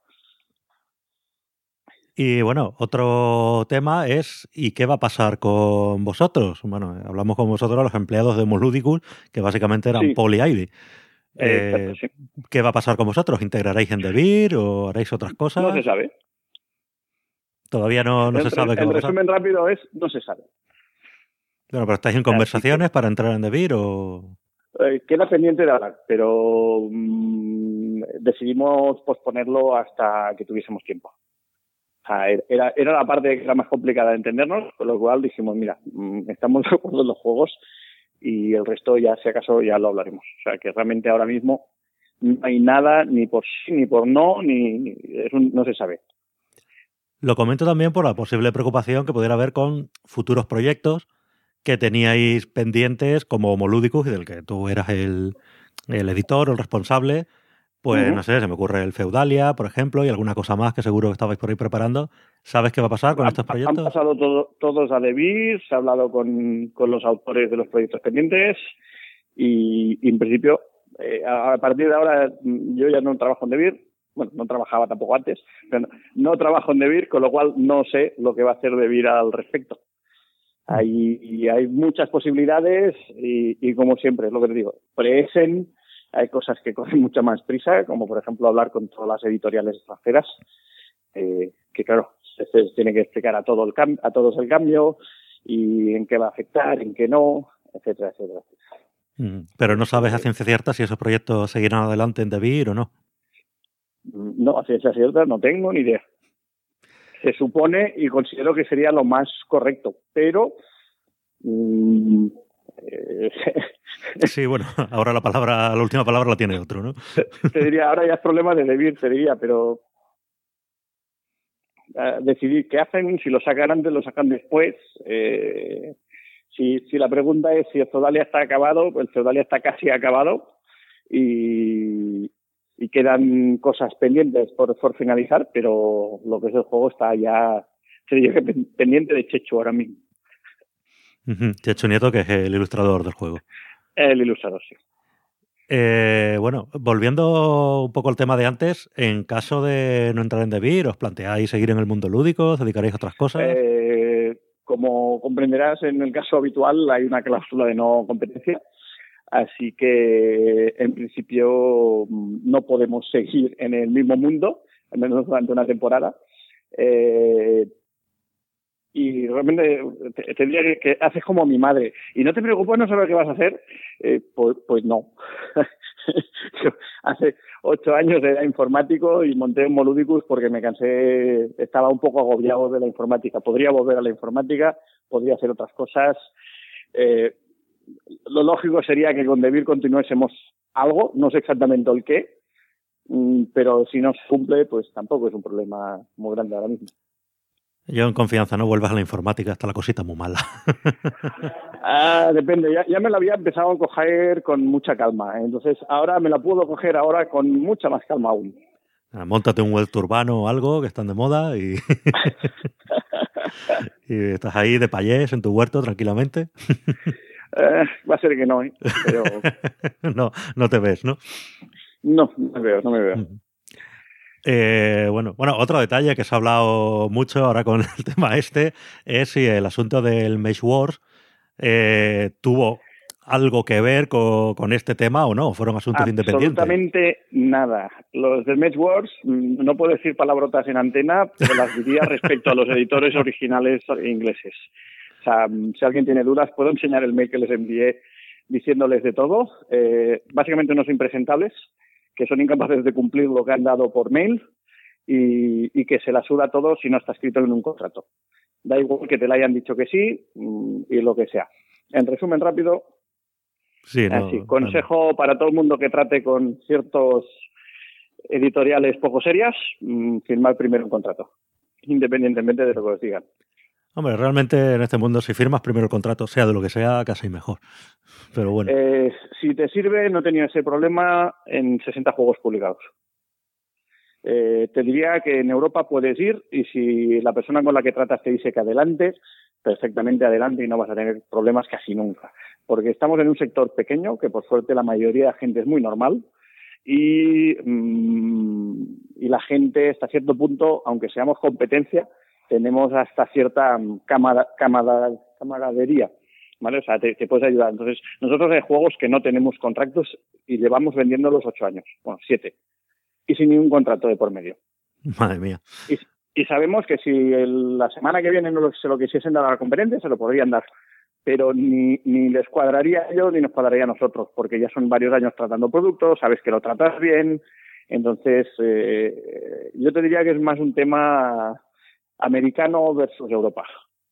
Y bueno, otro tema es ¿y qué va a pasar con vosotros? Bueno, hablamos con vosotros los empleados de Homoludicus, que básicamente eran Paul y Ivy. Exacto, sí. ¿Qué va a pasar con vosotros? ¿Integraréis en Devir o haréis otras cosas? No se sabe. Todavía no se sabe qué va a pasar. El resumen rápido es no se sabe. Bueno, pero ¿estáis en conversaciones para entrar en Devir o...? Queda pendiente de hablar, pero decidimos posponerlo hasta que tuviésemos tiempo. O sea, era la parte que era más complicada de entendernos, con lo cual dijimos, mira, estamos de acuerdo en los juegos y el resto ya, si acaso, ya lo hablaremos. O sea, que realmente ahora mismo no hay nada, ni por sí, ni por no, no se sabe. Lo comento también por la posible preocupación que pudiera haber con futuros proyectos que teníais pendientes como Homoludicus, y del que tú eras el editor o el responsable. Pues no sé, se me ocurre el Feudalia, por ejemplo, y alguna cosa más que seguro que estabais por ahí preparando. ¿Sabes qué va a pasar con estos proyectos? Han pasado todos a Devir, se ha hablado con los autores de los proyectos pendientes y en principio, a partir de ahora, yo ya no trabajo en Devir. Bueno, no trabajaba tampoco antes, pero no trabajo en Devir, con lo cual no sé lo que va a hacer Devir al respecto. Hay muchas posibilidades y como siempre, es lo que te digo, hay cosas que cogen mucha más prisa, como por ejemplo hablar con todas las editoriales extranjeras, que claro, se tiene que explicar a todos el cambio y en qué va a afectar, en qué no, etcétera, etcétera. Pero no sabes a ciencia cierta si esos proyectos seguirán adelante en Devir o no. No, a ciencia cierta no tengo ni idea. Se supone y considero que sería lo más correcto, pero sí, bueno, ahora la última palabra la tiene otro, ¿no? Te diría, ahora ya es problema de Devir, te diría, pero decidir qué hacen, si lo sacan antes, lo sacan después. Si la pregunta es si el Feudalia está acabado, pues el Feudalia está casi acabado y y quedan cosas pendientes por finalizar, pero lo que es el juego está ya, se diría que pendiente de Chechu ahora mismo. Chechu Nieto, que es el ilustrador del juego. El ilustrador, sí. Bueno, volviendo un poco al tema de antes, en caso de no entrar en Devir, ¿os planteáis seguir en el mundo lúdico? ¿Os dedicaréis a otras cosas? Como comprenderás, en el caso habitual hay una cláusula de no competencia, así que en principio no podemos seguir en el mismo mundo, al menos durante una temporada. Y realmente te diría que haces como mi madre. Y no te preocupes, no saber qué vas a hacer. Pues no. Yo hace 8 años era informático y monté un Moludicus porque me cansé, estaba un poco agobiado de la informática. Podría volver a la informática, podría hacer otras cosas. Lo lógico sería que con Devir continuásemos algo, no sé exactamente el qué, pero si no se cumple, pues tampoco es un problema muy grande ahora mismo. Yo en confianza, no vuelvas a la informática, está la cosita muy mala. Depende, ya me la había empezado a coger con mucha calma, entonces ahora me la puedo coger ahora con mucha más calma aún. Móntate un huerto urbano o algo, que están de moda, y y estás ahí de payés en tu huerto tranquilamente. Va a ser que no, pero... no te ves, ¿no? No me veo. Bueno, otro detalle que se ha hablado mucho ahora con el tema es si el asunto del Mage Wars tuvo algo que ver con este tema o no, fueron asuntos independientes. Absolutamente nada. Los del Mage Wars, no puedo decir palabrotas en antena, pero las diría respecto a los editores originales ingleses. O sea, si alguien tiene dudas, puedo enseñar el mail que les envié diciéndoles de todo. Básicamente unos impresentables que son incapaces de cumplir lo que han dado por mail y que se la suda todo si no está escrito en un contrato. Da igual que te le hayan dicho que sí y lo que sea. En resumen rápido, sí, así, consejo para todo el mundo que trate con ciertos editoriales poco serias, firmar primero un contrato, independientemente de lo que os digan. Hombre, realmente en este mundo si firmas primero el contrato, sea de lo que sea, casi mejor. Pero bueno. Si te sirve, no he tenido ese problema en 60 juegos publicados. Te diría que en Europa puedes ir y si la persona con la que tratas te dice que adelante, perfectamente adelante y no vas a tener problemas casi nunca. Porque estamos en un sector pequeño, que por suerte la mayoría de la gente es muy normal y la gente hasta cierto punto, aunque seamos competencia, tenemos hasta cierta camaradería, ¿vale? O sea, te puedes ayudar. Entonces, nosotros hay juegos que no tenemos contratos y llevamos vendiéndolos 8 años, bueno, 7, y sin ningún contrato de por medio. Madre mía. Y sabemos que si la semana que viene se lo quisiesen dar a la conferencia, se lo podrían dar. Pero ni les cuadraría a ellos ni nos cuadraría a nosotros, porque ya son varios años tratando productos, sabes que lo tratas bien. Entonces, yo te diría que es más un tema americano versus Europa.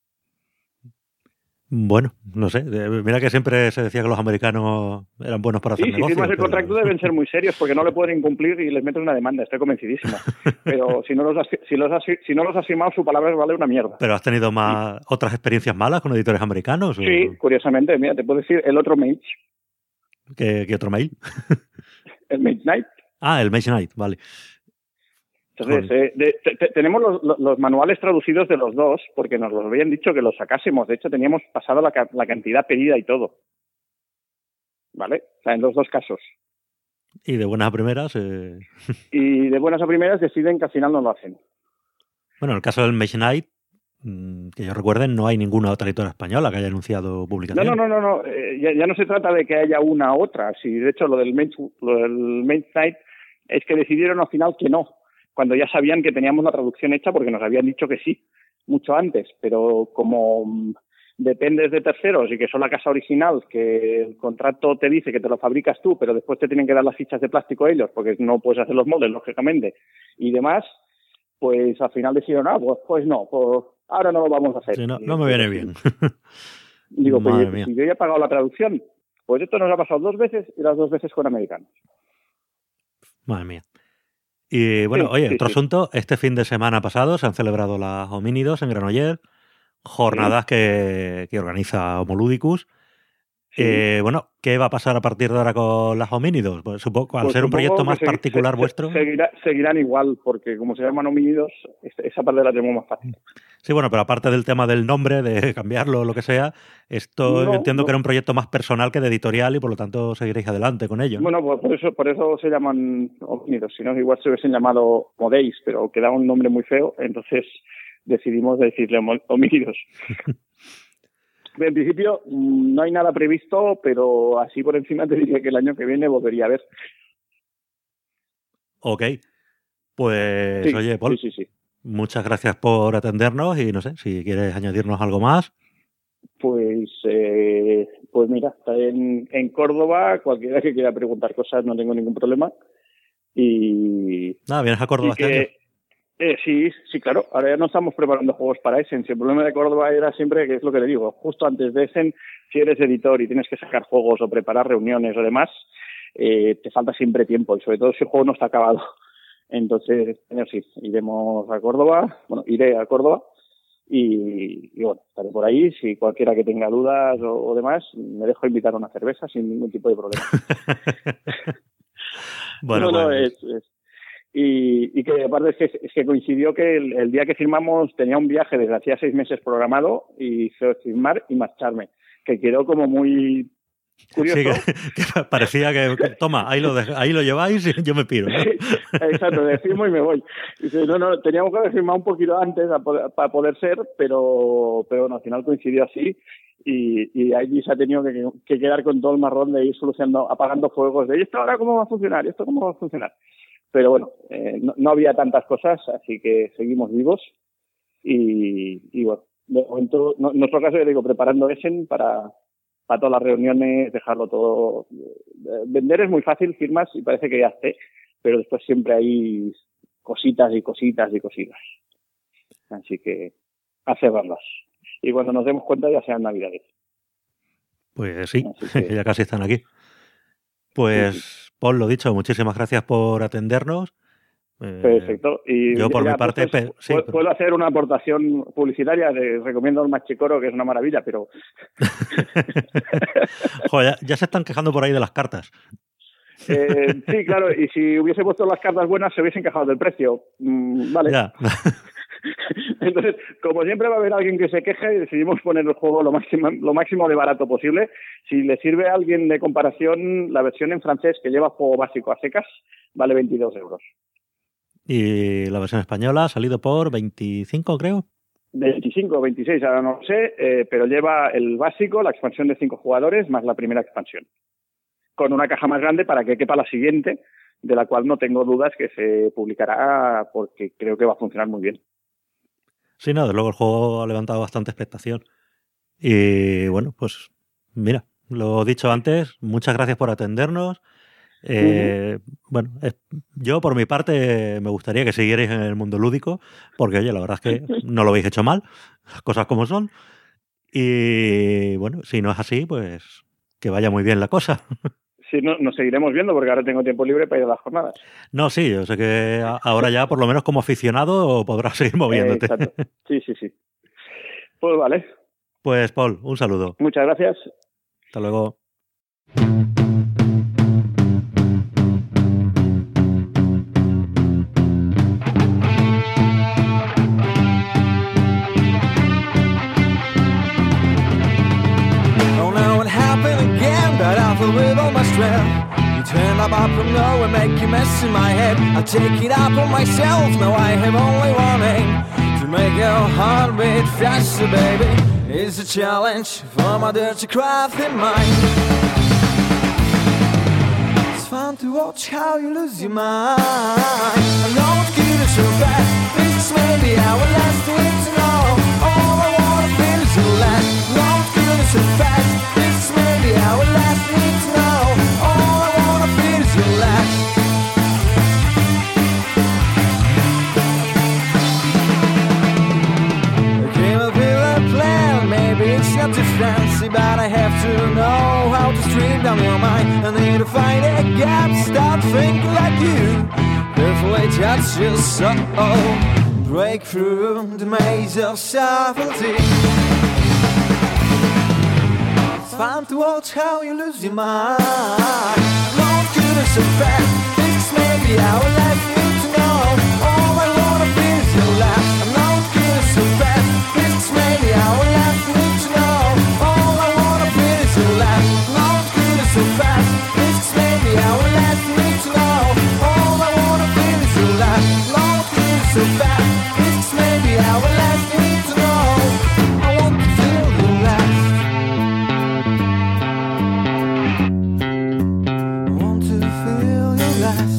Bueno, no sé. Mira que siempre se decía que los americanos eran buenos para hacer negocios. Si firmas el contrato deben ser muy serios porque no le pueden incumplir y les metes una demanda, estoy convencidísimo. Pero si no los has firmado, su palabra vale una mierda. ¿Pero has tenido otras experiencias malas con editores americanos? Sí, curiosamente. Mira, te puedo decir el otro Mage. ¿Qué otro mail? El Mage Knight. Ah, el Mage Knight, vale. Entonces, tenemos los manuales traducidos de los dos, porque nos los habían dicho que los sacásemos. De hecho, teníamos pasado la cantidad pedida y todo. ¿Vale? O sea, en los dos casos. Y de buenas a primeras... Y de buenas a primeras deciden que al final no lo hacen. Bueno, en el caso del Mage Knight, que yo recuerde, no hay ninguna otra editora española que haya anunciado publicación. No. Ya no se trata de que haya una u otra. Sí, de hecho, lo del Mage Knight es que decidieron al final que no, cuando ya sabían que teníamos la traducción hecha porque nos habían dicho que sí, mucho antes, pero como dependes de terceros y que son la casa original, que el contrato te dice que te lo fabricas tú, pero después te tienen que dar las fichas de plástico ellos porque no puedes hacer los moldes, lógicamente, y demás, pues al final decidieron, pues no, pues ahora no lo vamos a hacer. Sí, no me viene bien. Digo, pues si yo ya he pagado la traducción, pues esto nos ha pasado 2 veces y las 2 veces con americanos. Madre mía. Y bueno, otro asunto, este fin de semana pasado se han celebrado las Homínidos en Granollers, jornadas que organiza Homoludicus. Bueno, ¿qué va a pasar a partir de ahora con las homínidos? Pues supongo, al ser un proyecto más particular vuestro... Seguirán igual, porque como se llaman homínidos, esa parte la tenemos más fácil. Sí, bueno, pero aparte del tema del nombre, de cambiarlo o lo que sea, yo entiendo que era un proyecto más personal que de editorial y por lo tanto seguiréis adelante con ello. Bueno, por eso se llaman homínidos, si no igual se hubiesen llamado Modéis, pero quedaba un nombre muy feo, entonces decidimos decirle homínidos. En principio no hay nada previsto, pero así por encima te diría que el año que viene volvería a ver. Ok. Pues sí, oye, Paul, sí. Muchas gracias por atendernos y no sé, si quieres añadirnos algo más. Pues mira, está en Córdoba, cualquiera que quiera preguntar cosas no tengo ningún problema. Y nada, vienes a Córdoba este año. Sí, claro. Ahora ya no estamos preparando juegos para Essen. Si el problema de Córdoba era siempre, que es lo que le digo, justo antes de Essen, si eres editor y tienes que sacar juegos o preparar reuniones o demás, te falta siempre tiempo, y sobre todo si el juego no está acabado. Entonces, sí, iremos a Córdoba, iré a Córdoba y bueno, estaré por ahí. Si cualquiera que tenga dudas o demás, me dejo invitar a una cerveza sin ningún tipo de problema. Bueno. Y que aparte es que coincidió que el día que firmamos tenía un viaje desde hacía 6 meses programado y firmar y marcharme, que quedó como muy curioso. Sí, que parecía que toma, ahí lo lleváis y yo me piro, ¿no? Exacto, de firmo y me voy. Y dice, no, teníamos que haber firmado un poquito antes para poder ser, pero bueno, al final coincidió así y allí se ha tenido que quedar con todo el marrón de ir solucionando, apagando fuegos de ¿y esto ahora cómo va a funcionar? ¿Y esto cómo va a funcionar? Pero bueno, no había tantas cosas, así que seguimos vivos y bueno, de momento, en nuestro caso, yo digo, preparando Essen para todas las reuniones, dejarlo todo. Vender es muy fácil, firmas y parece que ya esté, pero después siempre hay cositas y cositas y cositas. Así que a cerrarlas. Y cuando nos demos cuenta ya sean Navidades. Pues sí, ya casi están aquí. Pues... Sí. Paul, lo dicho, muchísimas gracias por atendernos. Perfecto. Y yo por mi parte... puedo hacer una aportación publicitaria, recomiendo el Machicoro, que es una maravilla, pero... Joder, ya se están quejando por ahí de las cartas. Sí, claro, y si hubiese puesto las cartas buenas se hubiesen quejado del precio. Vale. Ya. Entonces, como siempre va a haber alguien que se queje y decidimos poner el juego lo máximo de barato posible. Si le sirve a alguien de comparación, la versión en francés que lleva juego básico a secas vale 22 euros. Y la versión española ha salido por 25, creo. 25 o 26, ahora no lo sé, pero lleva el básico, la expansión de 5 jugadores, más la primera expansión. Con una caja más grande para que quepa la siguiente, de la cual no tengo dudas que se publicará porque creo que va a funcionar muy bien. Sí, no, desde luego el juego ha levantado bastante expectación. Y bueno, pues mira, lo dicho antes, muchas gracias por atendernos. Bueno, yo por mi parte me gustaría que siguierais en el mundo lúdico, porque oye, la verdad es que no lo habéis hecho mal, las cosas como son. Y bueno, si no es así, pues que vaya muy bien la cosa. Sí, nos seguiremos viendo porque ahora tengo tiempo libre para ir a las jornadas. No, sí, yo sé que ahora ya por lo menos como aficionado podrás seguir moviéndote. Exacto. Sí. Pues vale. Pues Paul, un saludo. Muchas gracias. Hasta luego. With all my strength, you turn up from nowhere, make you mess in my head. I take it up on myself, now I have only one aim, to make your heart beat faster, baby. It's a challenge for my dirty crafty mind. It's fun to watch how you lose your mind. I know it's good as your best, this may be our last week to know. All I wanna feel is your last. No it's good as your best, this may be our last week. Not too fancy, but I have to know how to stream down your mind. I need to find a gap, start thinking like you. Carefully touch your soul, break through the maze of subtlety. It's fun to watch how you lose your mind. Not good as so bad. This may be our last need to know. All I wanna be is your last. I'm not good as so bad. This may be our last need to know. All I wanna be is your last. Not good as so bad. This may be our last need to know. All I wanna be is your last. Not good as so bad. This may be our last need to know. I want to feel your last. I want to feel your last.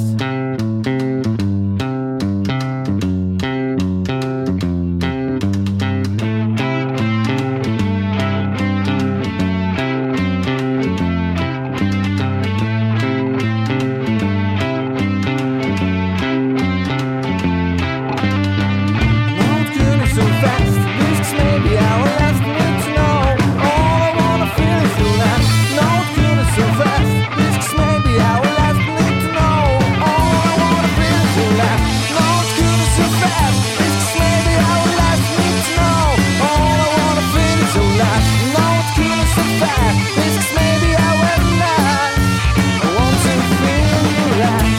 Not good is so fast. This may be our last need to know. All I wanna feel is your last. Not good is so fast. This may be our last need to know. All I wanna feel is your last. Not good is so fast. This may be our last need to know. All I wanna feel is your last. Not good is so fast. This may be our last. I want to feel your last.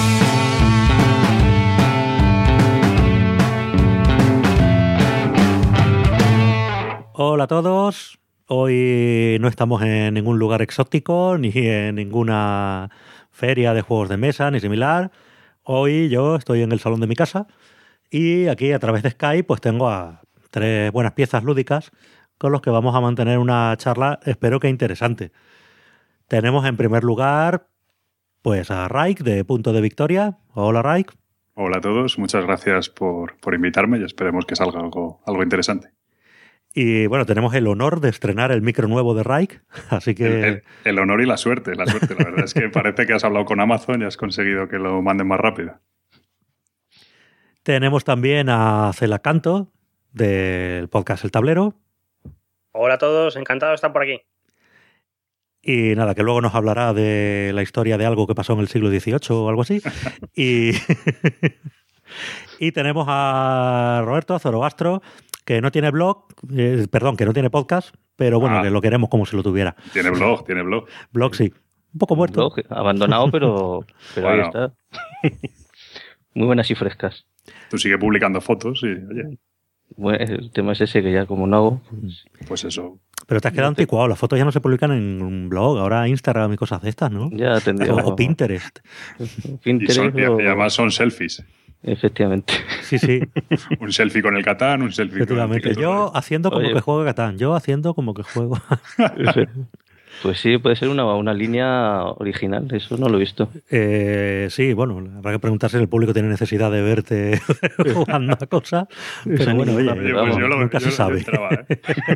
Hola a todos. Hoy no estamos en ningún lugar exótico, ni en ninguna feria de juegos de mesa, ni similar. Hoy yo estoy en el salón de mi casa y aquí a través de Skype pues tengo a 3 buenas piezas lúdicas con los que vamos a mantener una charla, espero que interesante. Tenemos en primer lugar pues a Raik de Punto de Victoria. Hola Raik. Hola a todos, muchas gracias por invitarme y esperemos que salga algo interesante. Y bueno, tenemos el honor de estrenar el micro nuevo de Raik, así que... El honor y la suerte. La verdad es que parece que has hablado con Amazon y has conseguido que lo manden más rápido. Tenemos también a Cela Canto del podcast El Tablero. Hola a todos, encantado de estar por aquí. Y nada, que luego nos hablará de la historia de algo que pasó en el siglo XVIII o algo así. Y, y tenemos a Roberto Zoroastro, que no tiene blog, que no tiene podcast, pero bueno, que lo queremos como si lo tuviera. Tiene blog. Blog sí. Un poco muerto. Blog abandonado, pero Bueno. ahí está. Muy buenas y frescas. Tú sigue publicando fotos y, oye, Bueno, el tema es ese que ya como no hago, pues eso. Pero te has quedado anticuado. Las fotos ya no se publican en un blog, ahora Instagram y cosas de estas, ¿no? ya tendría. O Pinterest. Pinterest Y o- además son selfies. Efectivamente. Sí, sí. Un selfie con el Catán, un selfie con el Efectivamente. Ticket Yo Online. haciendo como Oye. que juego a Catán. Yo haciendo como que juego. Pues sí, puede ser una línea original, eso no lo he visto. Sí, bueno, habrá que preguntar si el público tiene necesidad de verte jugando a cosas. Pero Eso bueno, ninguna, oye, Oye, pues nunca se sabe. esperaba, ¿eh?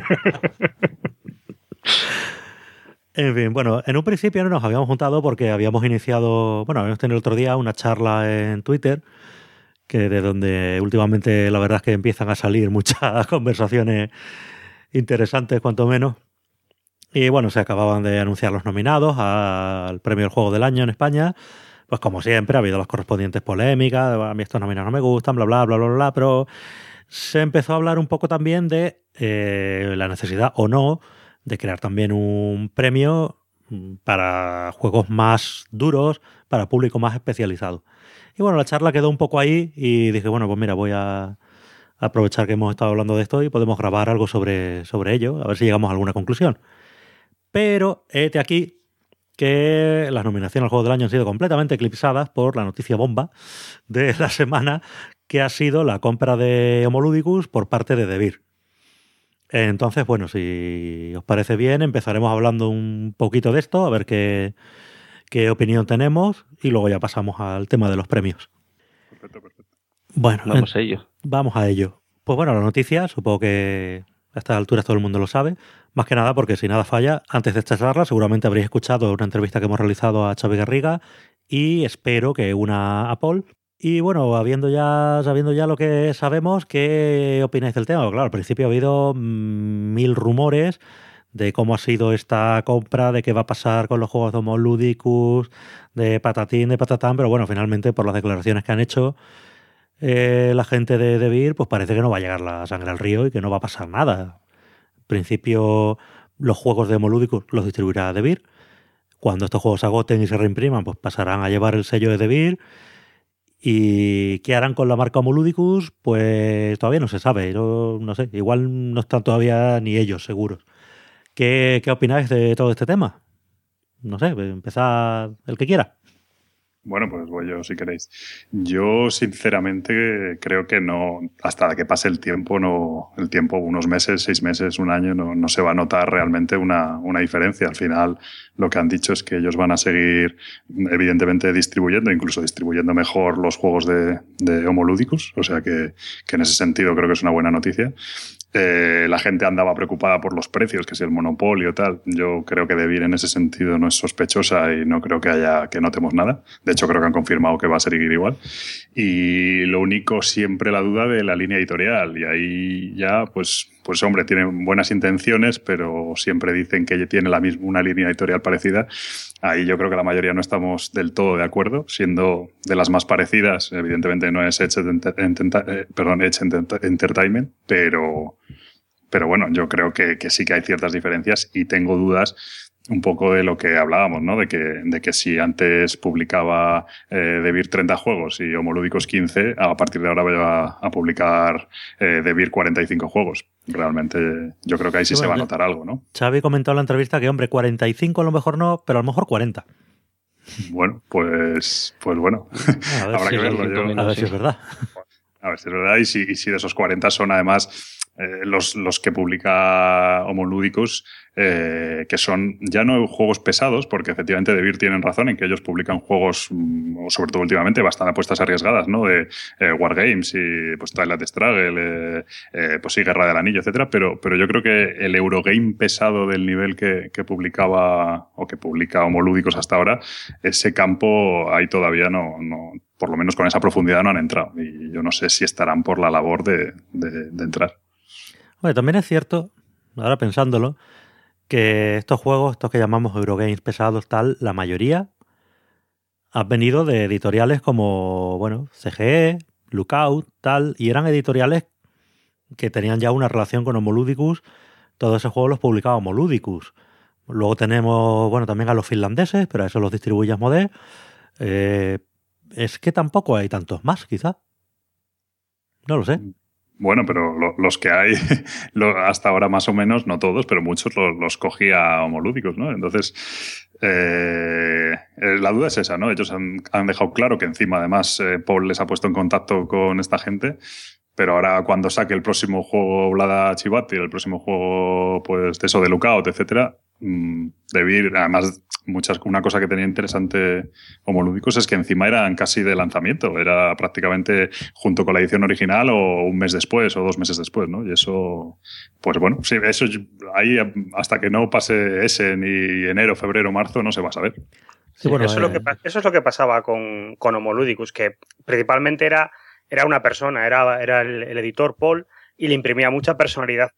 En fin, bueno, en un principio no nos habíamos juntado porque habíamos habíamos tenido el otro día una charla en Twitter, que de donde últimamente la verdad es que empiezan a salir muchas conversaciones interesantes, cuanto menos. Y bueno, se acababan de anunciar los nominados al premio del Juego del Año en España. Pues como siempre, ha habido las correspondientes polémicas, a mí estos nominados no me gustan, bla, bla, bla, bla, bla, pero se empezó a hablar un poco también de la necesidad o no de crear también un premio para juegos más duros, para público más especializado. Y bueno, la charla quedó un poco ahí y dije, bueno, pues mira, voy a aprovechar que hemos estado hablando de esto y podemos grabar algo sobre ello, a ver si llegamos a alguna conclusión. Pero hete aquí que las nominaciones al Juego del Año han sido completamente eclipsadas por la noticia bomba de la semana, que ha sido la compra de Homoludicus por parte de Devir. Entonces, bueno, si os parece bien, empezaremos hablando un poquito de esto, a ver qué opinión tenemos, y luego ya pasamos al tema de los premios. Perfecto. Bueno, Vamos a ello. vamos a ello. Pues bueno, la noticia, supongo que a estas alturas todo el mundo lo sabe. Más que nada porque si nada falla, antes de esta charla seguramente habréis escuchado una entrevista que hemos realizado a Xavi Garriga y espero que una a Paul. Y bueno, sabiendo ya lo que sabemos, ¿qué opináis del tema? Claro, al principio ha habido 1000 rumores de cómo ha sido esta compra, de qué va a pasar con los juegos de Homo Ludicus, de patatín, de patatán, pero bueno, finalmente por las declaraciones que han hecho la gente de Devir, pues parece que no va a llegar la sangre al río y que no va a pasar nada. En principio los juegos de Homoludicus los distribuirá Devir. Cuando estos juegos se agoten y se reimpriman, pues pasarán a llevar el sello de Devir. ¿Y qué harán con la marca Homoludicus? Pues todavía no se sabe. Yo no sé, igual no están todavía ni ellos seguros. ¿Qué opináis de todo este tema? No sé, empezad el que quiera. Bueno, pues voy yo si queréis. Yo sinceramente creo que no, hasta que pase el tiempo, unos meses, 6 meses, un año, no se va a notar realmente una diferencia. Al final lo que han dicho es que ellos van a seguir evidentemente distribuyendo, incluso distribuyendo mejor los juegos de Homoludicus, o sea que en ese sentido creo que es una buena noticia. La gente andaba preocupada por los precios, que si el monopolio tal. Yo creo que Devir en ese sentido no es sospechosa y no creo que notemos nada. De hecho, creo que han confirmado que va a seguir igual. Y lo único, siempre la duda de la línea editorial. Y ahí ya, pues hombre, tienen buenas intenciones, pero siempre dicen que tiene una línea editorial parecida. Ahí yo creo que la mayoría no estamos del todo de acuerdo, siendo de las más parecidas. Evidentemente no es Edge Entertainment, pero bueno, yo creo que sí que hay ciertas diferencias y tengo dudas un poco de lo que hablábamos, ¿no? De que si antes publicaba Devir 30 juegos y Homoludicus 15, a partir de ahora voy a publicar Devir 45 juegos. Realmente yo creo que ahí sí se va a notar algo, ¿no? Xavi comentó en la entrevista que, hombre, 45 a lo mejor no, pero a lo mejor 40. Bueno, pues bueno. Habrá que verlo. A ver si es verdad. A ver si es verdad y si de esos 40 son además los que publica Homoludicus, que son ya no juegos pesados, porque efectivamente Devir tienen razón en que ellos publican juegos, sobre todo últimamente, bastante apuestas arriesgadas, ¿no? De Wargames y pues Twilight Struggle, pues sí, Guerra del Anillo, etcétera, pero yo creo que el Eurogame pesado del nivel que publicaba o que publica Homoludicus hasta ahora, ese campo ahí todavía no por lo menos con esa profundidad no han entrado y yo no sé si estarán por la labor de entrar. Bueno, también es cierto, ahora pensándolo, que estos juegos, estos que llamamos Eurogames pesados, tal, la mayoría han venido de editoriales como, bueno, CGE, Lookout, tal, y eran editoriales que tenían ya una relación con Homoludicus. Todos esos juegos los publicaba Homoludicus. Luego tenemos, bueno, también a los finlandeses, pero a eso los distribuye Asmodee. Es que tampoco hay tantos más, quizá. No lo sé. Bueno, pero los que hay hasta ahora más o menos, no todos, pero muchos los cogía Homoludicus, ¿no? Entonces, la duda es esa, ¿no? Ellos han dejado claro que encima, además, Paul les ha puesto en contacto con esta gente, pero ahora cuando saque el próximo juego Vlada Chivati, el próximo juego, pues, de eso de Lookout, etcétera, Devir, además, una cosa que tenía interesante Homoludicus es que encima eran casi de lanzamiento, era prácticamente junto con la edición original o un mes después o 2 meses después, ¿no? Y eso, pues bueno, sí, eso ahí hasta que no pase ese ni enero, febrero, marzo, no se va a saber. Sí, bueno, eso es lo que pasaba con Homoludicus, que principalmente era una persona, era el editor Paul y le imprimía mucha personalidad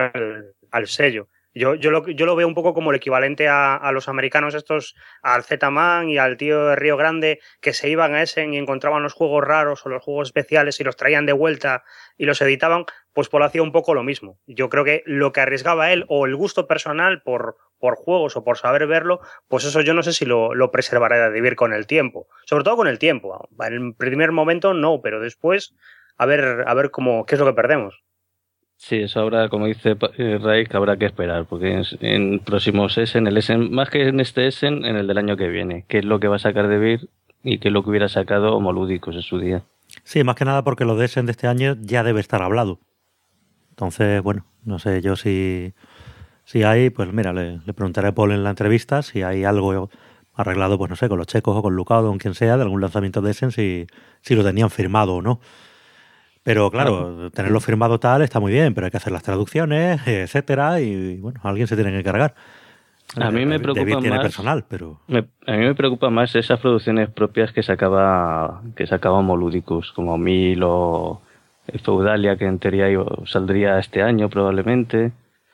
al sello. Yo lo veo un poco como el equivalente a los americanos estos, al Z-Man y al tío de Río Grande, que se iban a Essen y encontraban los juegos raros o los juegos especiales y los traían de vuelta y los editaban, pues Paul hacía un poco lo mismo. Yo creo que lo que arriesgaba él o el gusto personal por juegos o por saber verlo, pues eso yo no sé si lo preservará de Devir con el tiempo. Sobre todo con el tiempo. En el primer momento no, pero después a ver qué es lo que perdemos. Sí, eso habrá, como dice Raik, habrá que esperar, porque en próximos Essen, el Essen, más que en este Essen, en el del año que viene, qué es lo que va a sacar Devir y qué es lo que hubiera sacado Homoludicus en su día. Sí, más que nada porque lo de Essen de este año ya debe estar hablado. Entonces, bueno, no sé yo si hay, pues mira, le preguntaré a Paul en la entrevista si hay algo arreglado, pues no sé, con los checos o con Lookout o con quien sea, de algún lanzamiento de Essen, si lo tenían firmado o no. Pero claro, tenerlo firmado tal está muy bien, pero hay que hacer las traducciones, etcétera, y bueno, alguien se tiene que encargar. A mí me preocupa Devir tiene más personal, pero a mí me preocupa más esas producciones propias que sacaba Homoludicus, como Mil o Feudalia, que en teoría saldría este año probablemente.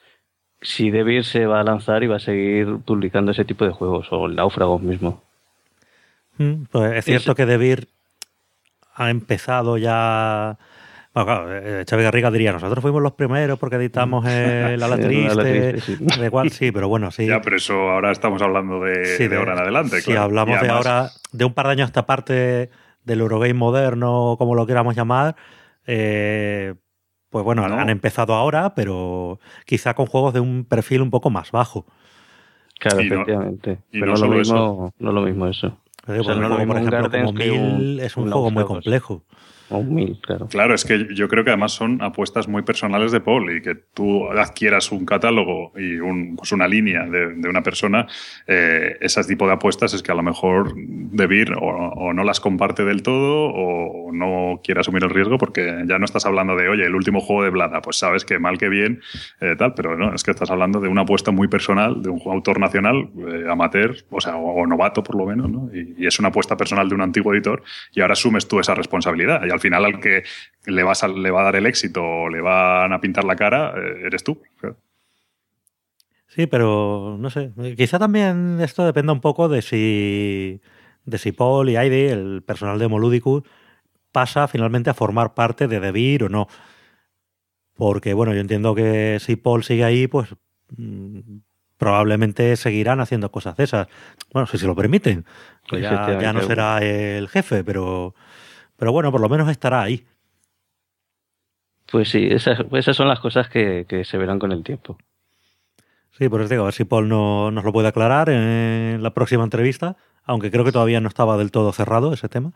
Si Devir se va a lanzar y va a seguir publicando ese tipo de juegos, o el Náufragos mismo. Pues es cierto que Devir ha empezado ya Bueno, claro, Xavi Garriga diría, nosotros fuimos los primeros porque editamos el Ala Triste, sí. de igual, sí, pero bueno, sí. Ya, pero eso ahora estamos hablando de ahora en adelante. Si claro. hablamos de ahora, de un par de años a esta parte del Eurogame moderno, como lo queramos llamar, pues bueno, han empezado ahora, pero quizá con juegos de un perfil un poco más bajo. Claro, Y no- efectivamente. y Pero no no solo no es lo mismo eso. Pero, O sea, un no es lo juego, por mismo un ejemplo, como Gardens que 1000 es un juego muy Naufragos. complejo. O un 1000, claro. Claro, es que yo creo que además son apuestas muy personales de Paul y que tú adquieras un catálogo y pues una línea de una persona, ese tipo de apuestas es que a lo mejor Devir o no las comparte del todo o no quiere asumir el riesgo porque ya no estás hablando de, oye, el último juego de Blada, pues sabes que mal que bien, tal, pero no, es que estás hablando de una apuesta muy personal de un autor nacional, amateur, o sea, o novato por lo menos, ¿no? Y es una apuesta personal de un antiguo editor y ahora asumes tú esa responsabilidad. Y al final al que le va a dar el éxito o le van a pintar la cara, eres tú. Sí, pero no sé. Quizá también esto dependa un poco de si Paul y Heidi, el personal de Homoludicus, pasa finalmente a formar parte de Devir o no. Porque, bueno, yo entiendo que si Paul sigue ahí, pues probablemente seguirán haciendo cosas de esas. Bueno, si se lo permiten. Pues ya no será el jefe, pero bueno, por lo menos estará ahí. Pues sí, esas son las cosas que se verán con el tiempo. Sí, por eso digo, a ver si Paul nos lo puede aclarar en la próxima entrevista, aunque creo que todavía no estaba del todo cerrado ese tema.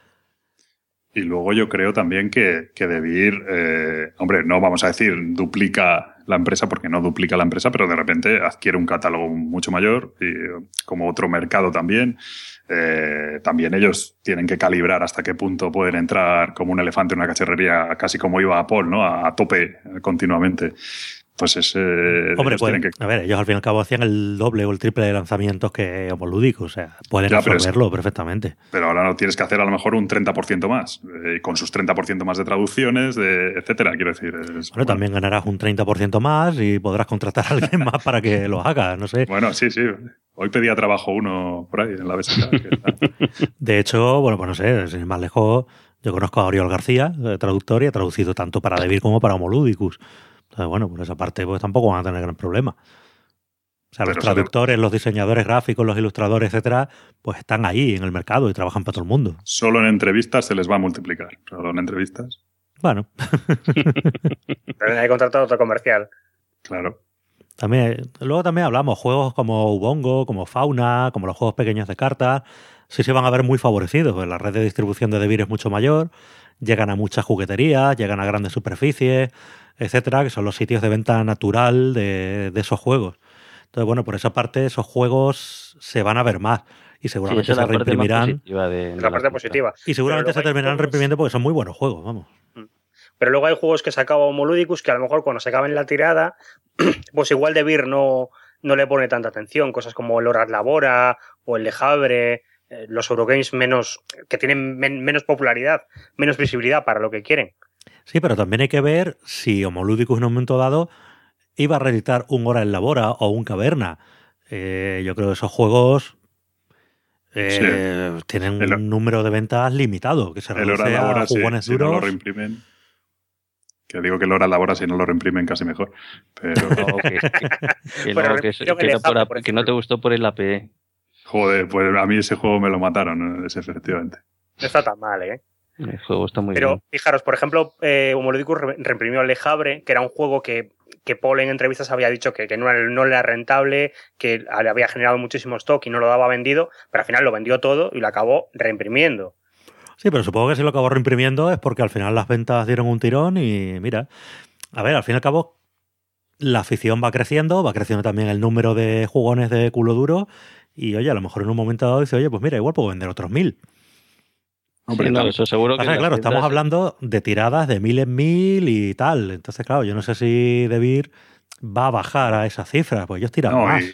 Y luego yo creo también que Devir, hombre, no vamos a decir duplica la empresa porque no duplica la empresa, pero de repente adquiere un catálogo mucho mayor y como otro mercado también. También ellos tienen que calibrar hasta qué punto pueden entrar como un elefante en una cacharrería, casi como iba Paul, ¿no? A tope continuamente. Pues hombre, pueden, a ver, ellos al fin y al cabo hacían el doble o el triple de lanzamientos que Homoludicus, o sea, pueden absorberlo perfectamente. Pero ahora no tienes que hacer a lo mejor un 30% más, con sus 30% más de traducciones, etcétera, quiero decir. Bueno, también ganarás un 30% más y podrás contratar a alguien más para que lo haga, no sé. Bueno, sí. Hoy pedía trabajo uno por ahí en la BSK. De hecho, bueno, pues no sé, sin ir más lejos, yo conozco a Oriol García, traductor, y ha traducido tanto para Devir como para Homoludicus. Entonces, bueno, por esa parte pues tampoco van a tener gran problema. O sea, los traductores, los diseñadores gráficos, los ilustradores, etcétera, pues están ahí en el mercado y trabajan para todo el mundo. Solo en entrevistas se les va a multiplicar. Solo en entrevistas. Bueno. Pero hay contratado otro comercial. Claro. Luego también hablamos juegos como Ubongo, como Fauna, como los juegos pequeños de cartas. Sí se van a ver muy favorecidos, pues la red de distribución de Devir es mucho mayor, llegan a muchas jugueterías, llegan a grandes superficies, etcétera, que son los sitios de venta natural de esos juegos. Entonces, bueno, por esa parte esos juegos se van a ver más y seguramente se reimprimirán. La parte positiva. Y seguramente se terminarán reimprimiendo porque son muy buenos juegos, vamos. Pero luego hay juegos que sacaba Homoludicus que a lo mejor cuando se acaben la tirada, pues igual Devir no le pone tanta atención. Cosas como el Horas Labora o el Le Havre, los Eurogames que tienen menos popularidad, menos visibilidad para lo que quieren. Sí, pero también hay que ver si Homoludicus en un momento dado iba a reeditar un Hora en Labora o un Caverna. Yo creo que esos juegos tienen un número de ventas limitado, que se reduce a jugones duros. Si no lo reimprimen. Que digo que el Hora Labora si no lo reimprimen casi mejor. Pero que no te gustó por el APE. Joder, pues a mí ese juego me lo mataron, efectivamente. No está tan mal, ¿eh? El juego está muy bien. Pero fijaros, por ejemplo, Homoludicus reimprimió el Le Havre, que era un juego que Paul en entrevistas había dicho que no era rentable, que le había generado muchísimo stock y no lo daba vendido, pero al final lo vendió todo y lo acabó reimprimiendo. Sí, pero supongo que si lo acabó reimprimiendo es porque al final las ventas dieron un tirón y mira, a ver, al fin y al cabo la afición va creciendo también el número de jugones de culo duro y oye, a lo mejor en un momento dado dice, oye, pues mira, igual puedo vender otros 1000. Hombre, no, eso seguro que claro, estamos hablando de tiradas de 1000 en 1000 y tal. Entonces, claro, yo no sé si Devir va a bajar a esa cifra, pues ellos tiran más.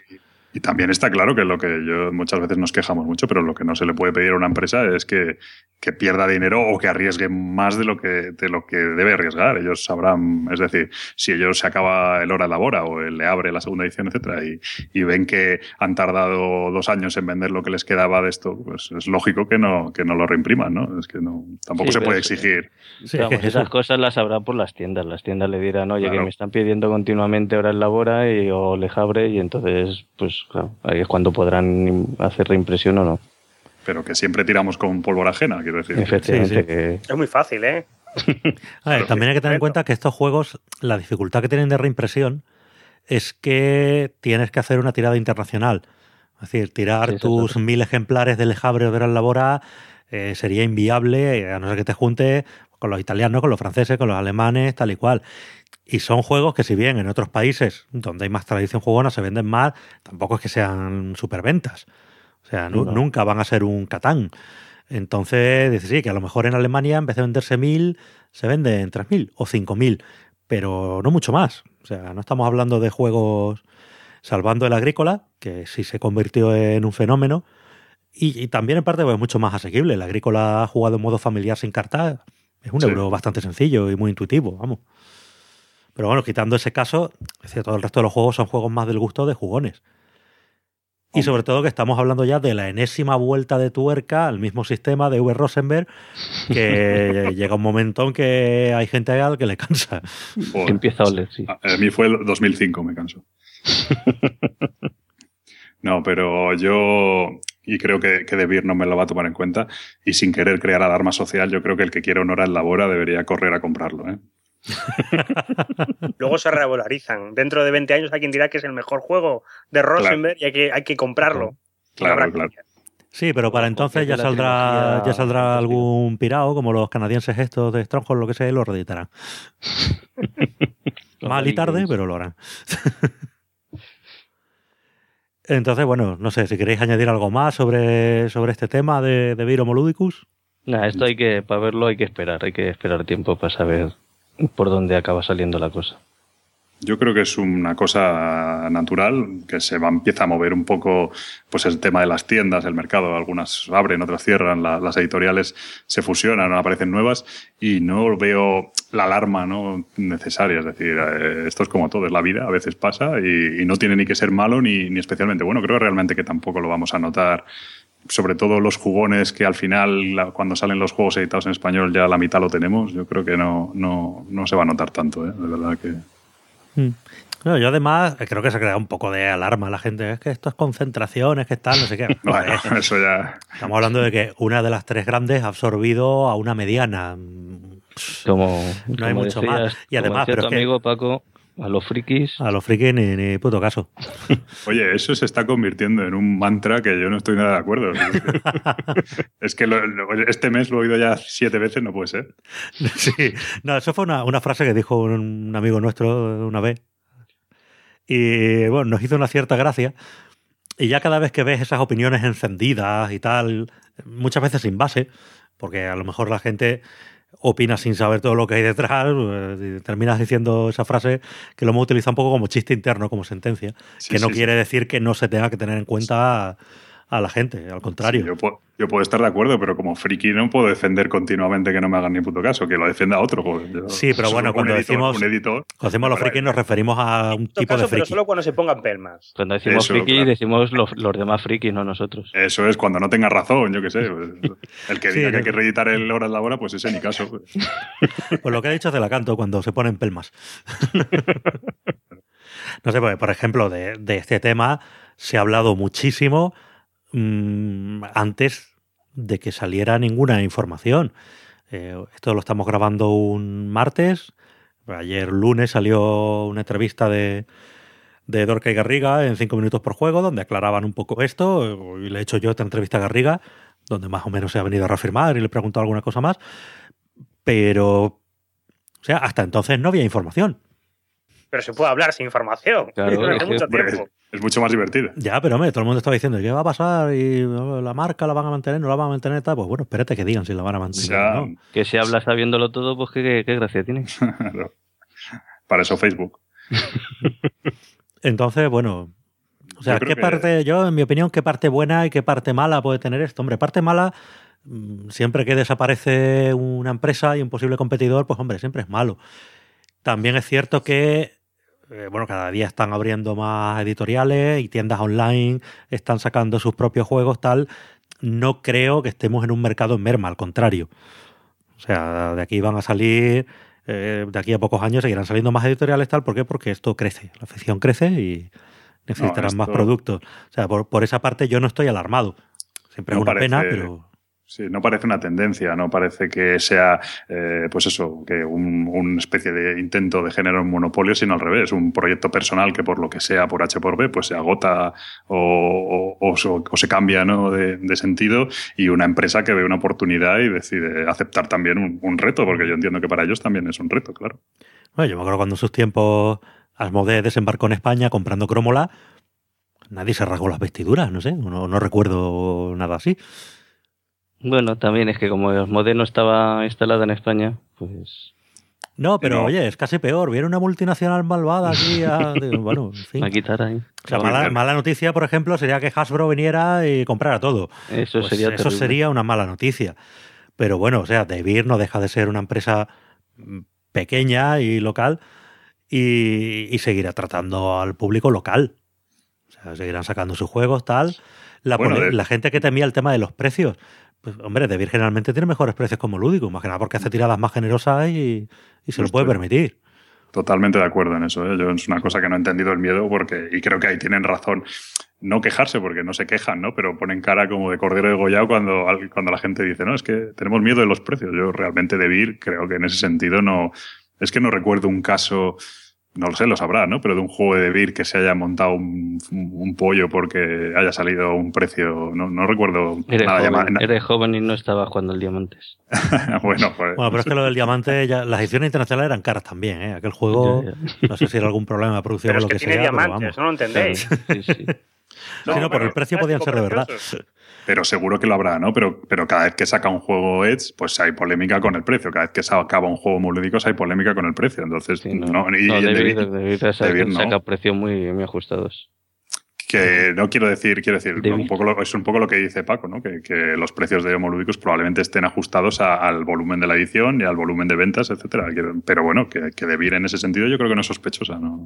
Y también está claro que lo que yo muchas veces nos quejamos mucho, pero lo que no se le puede pedir a una empresa es que pierda dinero o que arriesgue más de lo que debe arriesgar. Ellos sabrán, es decir, si ellos se acaba el Hora Labora o le abre la segunda edición, etcétera, y ven que han tardado 2 años en vender lo que les quedaba de esto, pues es lógico que no lo reimpriman, ¿no? Es que no, tampoco se puede exigir. Sí, vamos, esas cosas las habrá por las tiendas. Las tiendas le dirán, oye, claro, que me están pidiendo continuamente Hora Labora o les abre, y entonces, pues claro, ahí es cuando podrán hacer reimpresión o no. Pero que siempre tiramos con pólvora ajena, quiero decir. Efectivamente. Sí. Que... Es muy fácil, ¿eh? A ver, también hay que tener en cuenta que estos juegos, la dificultad que tienen de reimpresión es que tienes que hacer una tirada internacional. Es decir, tirar tus 1000 ejemplares de Lejabre o de Hora Labora sería inviable, a no ser que te junte con los italianos, con los franceses, con los alemanes, tal y cual. Y son juegos que, si bien en otros países donde hay más tradición jugona se venden más, tampoco es que sean superventas. O sea, nunca van a ser un Catán. Entonces, dices, sí, que a lo mejor en Alemania, en vez de venderse 1000, se venden 3000 o 5000, pero no mucho más. O sea, no estamos hablando de juegos, salvando el Agrícola, que sí se convirtió en un fenómeno, y también en parte pues, es mucho más asequible. El Agrícola jugado en modo familiar sin cartas es un euro bastante sencillo y muy intuitivo, vamos. Pero bueno, quitando ese caso, es decir, todo el resto de los juegos son juegos más del gusto de jugones. Y sobre todo que estamos hablando ya de la enésima vuelta de tuerca al mismo sistema de V. Rosenberg, que llega un momento en que hay gente al que le cansa. Que empieza a oler, sí. A mí fue el 2005, me cansó. No, pero yo, y creo que De Beer no me lo va a tomar en cuenta, y sin querer crear alarma social, yo creo que el que quiere Hora Labora debería correr a comprarlo, ¿eh? Luego se revalorizan. Dentro de 20 años hay quien dirá que es el mejor juego de Rosenberg, claro, y hay que comprarlo. Claro. Sí, pero para entonces ya saldrá algún pirao, como los canadienses estos de Stronghold, lo que sea, y lo reeditarán. Mal y tarde, pero lo harán. Entonces, bueno, no sé, si queréis añadir algo más sobre este tema de Vir Homoludicus. Nada, esto para verlo hay que esperar tiempo para saber por dónde acaba saliendo la cosa. Yo creo que es una cosa natural, que empieza a mover un poco pues el tema de las tiendas, el mercado. Algunas abren, otras cierran, las editoriales se fusionan, aparecen nuevas, y no veo la alarma, ¿no?, necesaria. Es decir, esto es como todo, es la vida, a veces pasa, y no tiene ni que ser malo ni especialmente bueno. Creo realmente que tampoco lo vamos a notar. Sobre todo los jugones, que al final, cuando salen los juegos editados en español, ya la mitad lo tenemos. Yo creo que no se va a notar tanto, ¿eh? De verdad que... No, yo además creo que se ha creado un poco de alarma a la gente. Es que esto es concentración, es que está, no sé qué. Bueno, eso ya... Estamos hablando de que una de las 3 grandes ha absorbido a una mediana. No hay mucho más. Y además, pero tu amigo Paco, a los frikis ni puto caso. Oye, eso se está convirtiendo en un mantra que yo no estoy nada de acuerdo. Es que este mes lo he oído ya 7 veces, no puede ser. Sí, no, eso fue una frase que dijo un amigo nuestro una vez. Y bueno, nos hizo una cierta gracia. Y ya cada vez que ves esas opiniones encendidas y tal, muchas veces sin base, porque a lo mejor la gente opina sin saber todo lo que hay detrás, y terminas diciendo esa frase que lo hemos utilizado un poco como chiste interno, como sentencia, que no quiere decir que no se tenga que tener en cuenta a la gente, al contrario. Sí, yo puedo estar de acuerdo, pero como friki no puedo defender continuamente que no me hagan ni puto caso, que lo defienda otro. Sí, pero bueno, cuando decimos los frikis nos referimos a un tipo de friki. Pero solo cuando se pongan pelmas. Cuando decimos friki, claro, decimos los demás frikis, no nosotros. Eso es, cuando no tenga razón, yo qué sé. El que diga que hay que reeditar el Hora Labora, pues ese ni caso. Pues lo que ha dicho se la canto cuando se ponen pelmas. No sé, pues, por ejemplo, de este tema se ha hablado muchísimo antes de que saliera ninguna información. Esto lo estamos grabando un martes. Ayer lunes salió una entrevista de Dorca y Garriga en 5 minutos por juego, donde aclaraban un poco esto, y le he hecho yo esta entrevista a Garriga, donde más o menos se ha venido a reafirmar y le he preguntado alguna cosa más, pero o sea, hasta entonces no había información. Pero se puede hablar sin información. Claro, es mucho más divertido. Ya, pero todo el mundo estaba diciendo, ¿qué va a pasar? ¿Y la marca la van a mantener? ¿No la van a mantener? Tal. Pues bueno, espérate que digan si la van a mantener o no. Que si habla sabiéndolo todo, pues qué gracia tiene. Para eso Facebook. Entonces, bueno, O sea, yo, en mi opinión, ¿qué parte buena y qué parte mala puede tener esto? Hombre, parte mala, siempre que desaparece una empresa y un posible competidor, pues hombre, siempre es malo. También es cierto que, bueno, cada día están abriendo más editoriales y tiendas online, están sacando sus propios juegos, tal. No creo que estemos en un mercado en merma, al contrario. O sea, de aquí van a salir, de aquí a pocos años seguirán saliendo más editoriales, tal. ¿Por qué? Porque esto crece, la afición crece y necesitarán más productos. O sea, por esa parte yo no estoy alarmado. Siempre es una pena, pero... Sí, no parece una tendencia, no parece que sea, pues eso, que una especie de intento de generar un monopolio, sino al revés, un proyecto personal que por lo que sea, por H por B, pues se agota o se cambia, ¿no?, de sentido, y una empresa que ve una oportunidad y decide aceptar también un reto, porque yo entiendo que para ellos también es un reto, claro. Bueno, yo me acuerdo cuando en sus tiempos Asmodee desembarcó en España comprando Crómola, nadie se rasgó las vestiduras, no sé, no recuerdo nada así. Bueno, también es que como Asmodee no estaba instalada en España, pues... No, pero oye, es casi peor. Viene una multinacional malvada aquí bueno, en fin. A quitar ahí. O sea, mala noticia, por ejemplo, sería que Hasbro viniera y comprara todo. Eso pues eso sería una mala noticia. Pero bueno, o sea, DeVir no deja de ser una empresa pequeña y local y seguirá tratando al público local. O sea, seguirán sacando sus juegos, tal. La gente que temía el tema de los precios, pues hombre, DeVir generalmente tiene mejores precios como Ludicus, más que nada porque hace tiradas más generosas y se lo puede permitir. Totalmente de acuerdo en eso, ¿eh? Yo es una cosa que no he entendido el miedo y creo que ahí tienen razón. No quejarse, porque no se quejan, ¿no? Pero ponen cara como de cordero degollado cuando la gente dice, no, es que tenemos miedo de los precios. Yo realmente DeVir creo que en ese sentido no... Es que no recuerdo un caso... No lo sé, lo sabrá, ¿no? Pero de un juego de DeVir que se haya montado un pollo porque haya salido un precio... No recuerdo nada. Eres joven y no estabas jugando el Diamantes. Bueno, pues... Bueno, pero es que lo del Diamante, las ediciones internacionales eran caras también, ¿eh? Aquel juego, no sé si era algún problema de producción o lo que sea. Pero tiene diamantes, no lo entendéis. Sí. No, por el precio podían ser de verdad. Pero seguro que lo habrá, ¿no? Pero cada vez que saca un juego Edge, pues hay polémica con el precio. Cada vez que se acaba un juego muy lúdico, hay polémica con el precio. Entonces, DeVir saca precios muy ajustados. Que no quiero decir es un poco lo que dice Paco, ¿no? Que los precios de homolúdicos probablemente estén ajustados al volumen de la edición y al volumen de ventas, etcétera. Pero bueno, que DeVir en ese sentido yo creo que no es sospechosa, ¿no?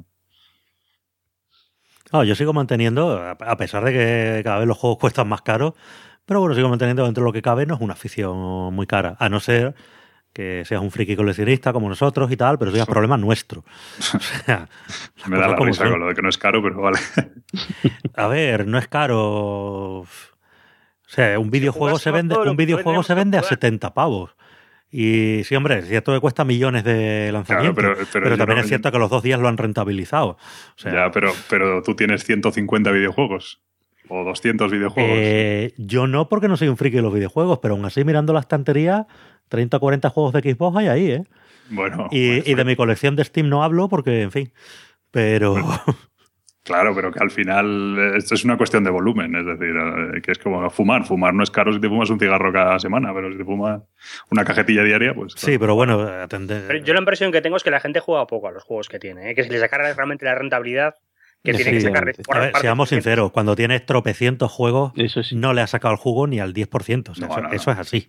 No, yo sigo manteniendo, a pesar de que cada vez los juegos cuestan más caros, pero bueno, sigo manteniendo dentro de lo que cabe, no es una afición muy cara, a no ser que seas un friki coleccionista como nosotros y tal, pero eso ya es problema nuestro. O sea, me da la risa con lo de que no es caro, pero vale. A ver, no es caro. O sea, un videojuego se vende a 70 pavos. Y sí, hombre, es cierto que cuesta millones de lanzamientos, claro, pero también es cierto que los 2 días lo han rentabilizado. O sea, ya, pero tú tienes 150 videojuegos o 200 videojuegos. Yo no, porque no soy un friki de los videojuegos, pero aún así mirando la estantería, 30 o 40 juegos de Xbox hay ahí, ¿eh? Bueno. Y de mi colección de Steam no hablo porque, en fin, pero... Bueno. Claro, pero que al final esto es una cuestión de volumen, es decir, que es como fumar. Fumar no es caro si te fumas un cigarro cada semana, pero si te fumas una cajetilla diaria, pues... Claro. Sí, pero bueno... Pero yo la impresión que tengo es que la gente juega poco a los juegos que tiene, ¿eh? Que si le sacara realmente la rentabilidad que tiene que sacar... A ver, seamos sinceros, cuando tienes tropecientos juegos, no le has sacado el jugo ni al 10%. O sea, eso es así.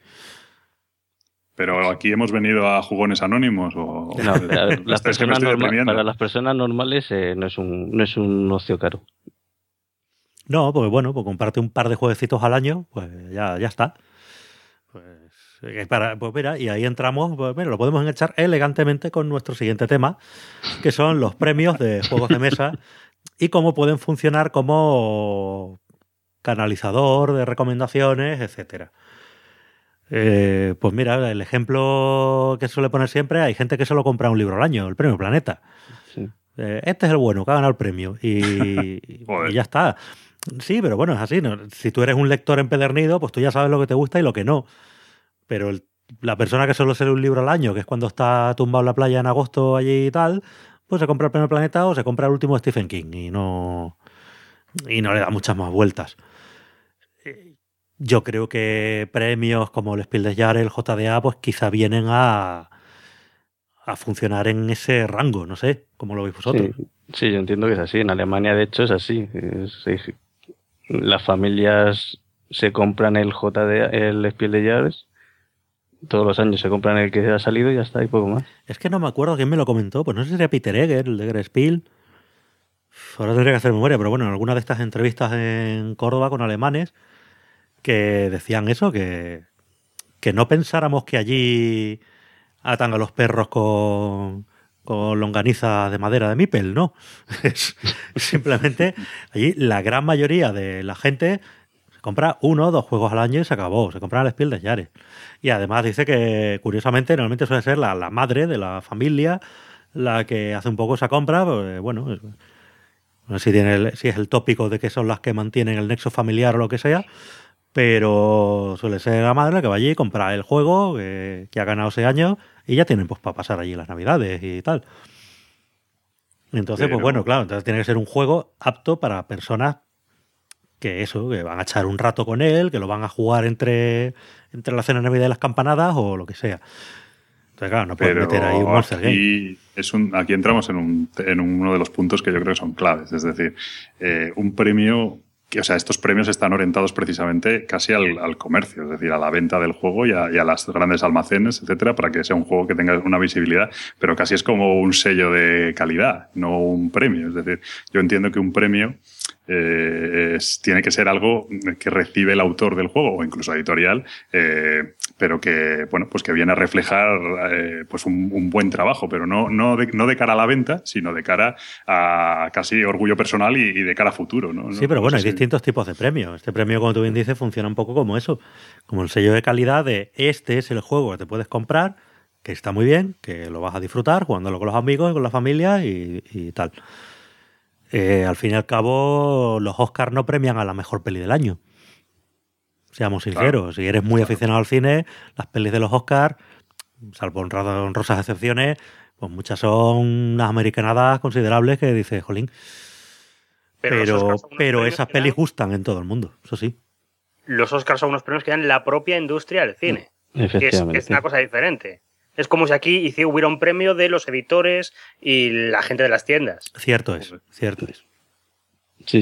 Pero aquí hemos venido a jugones anónimos o... No, para las personas normales no es un ocio caro. No, porque bueno, pues comprarte un par de jueguecitos al año, pues ya está. Pues mira, y ahí entramos, pues mira, lo podemos enganchar elegantemente con nuestro siguiente tema, que son los premios de juegos de mesa y cómo pueden funcionar como canalizador de recomendaciones, etcétera. Pues mira, el ejemplo que suele poner siempre, hay gente que solo compra un libro al año, el Premio Planeta. Sí. Este es el bueno, que ha ganado el premio. Y ya está. Sí, pero bueno, es así, ¿no? Si tú eres un lector empedernido, pues tú ya sabes lo que te gusta y lo que no. Pero la persona que solo se lee un libro al año, que es cuando está tumbado en la playa en agosto allí y tal, pues se compra el Premio Planeta o se compra el último de Stephen King y no le da muchas más vueltas. Yo creo que premios como el Spiel des Jahres, el JDA, pues quizá vienen a funcionar en ese rango, no sé, ¿cómo lo veis vosotros? Sí, yo entiendo que es así. En Alemania, de hecho, es así. Las familias se compran el el Spiel des Jahres. Todos los años se compran el que ha salido y ya está, y poco más. Es que no me acuerdo quién me lo comentó, pues no sé si era Peter Egger, el de Gerspiel. Ahora tendría que hacer memoria, pero bueno, en alguna de estas entrevistas en Córdoba con alemanes que decían eso, que no pensáramos que allí atan a los perros con longaniza de madera de Mipel, ¿no? Simplemente allí la gran mayoría de la gente se compra 1 o 2 juegos al año y se acabó. Se compran el Spiel des Jahres. Y además dice que, curiosamente, normalmente suele ser la madre de la familia la que hace un poco esa compra. Pues, bueno, no sé si es el tópico de que son las que mantienen el nexo familiar o lo que sea, pero suele ser la madre la que va allí y compra el juego que ha ganado ese año y ya tienen pues para pasar allí las navidades y tal. Entonces, pues bueno, claro, entonces tiene que ser un juego apto para personas que van a echar un rato con él, que lo van a jugar entre la cena de Navidad y las campanadas o lo que sea. Entonces, claro, no puedes meter ahí un Monster Game. Aquí entramos en uno de los puntos que yo creo que son claves. Es decir, un premio... estos premios están orientados precisamente casi al comercio, es decir, a la venta del juego y a las grandes almacenes, etcétera, para que sea un juego que tenga una visibilidad, pero casi es como un sello de calidad, no un premio. Es decir, yo entiendo que un premio tiene que ser algo que recibe el autor del juego o incluso editorial, pero que, bueno, pues que viene a reflejar pues un buen trabajo, pero no de cara a la venta, sino de cara a casi orgullo personal y de cara a futuro, ¿no? Sí, pero bueno, hay distintos tipos de premios. Este premio, como tú bien dices, funciona un poco como eso, como el sello de calidad de este es el juego que te puedes comprar, que está muy bien, que lo vas a disfrutar jugándolo con los amigos y con la familia y tal. Al fin y al cabo, los Oscars no premian a la mejor peli del año. Seamos sinceros, claro. Si eres muy aficionado al cine, las pelis de los Oscars, salvo honrosas excepciones, pues muchas son unas americanadas considerables que dices, jolín. Pero esas pelis gustan en todo el mundo, eso sí. Los Oscars son unos premios que dan la propia industria del cine. Efectivamente. Que es una cosa diferente. Es como si aquí hubiera un premio de los editores y la gente de las tiendas. Cierto es. Sí.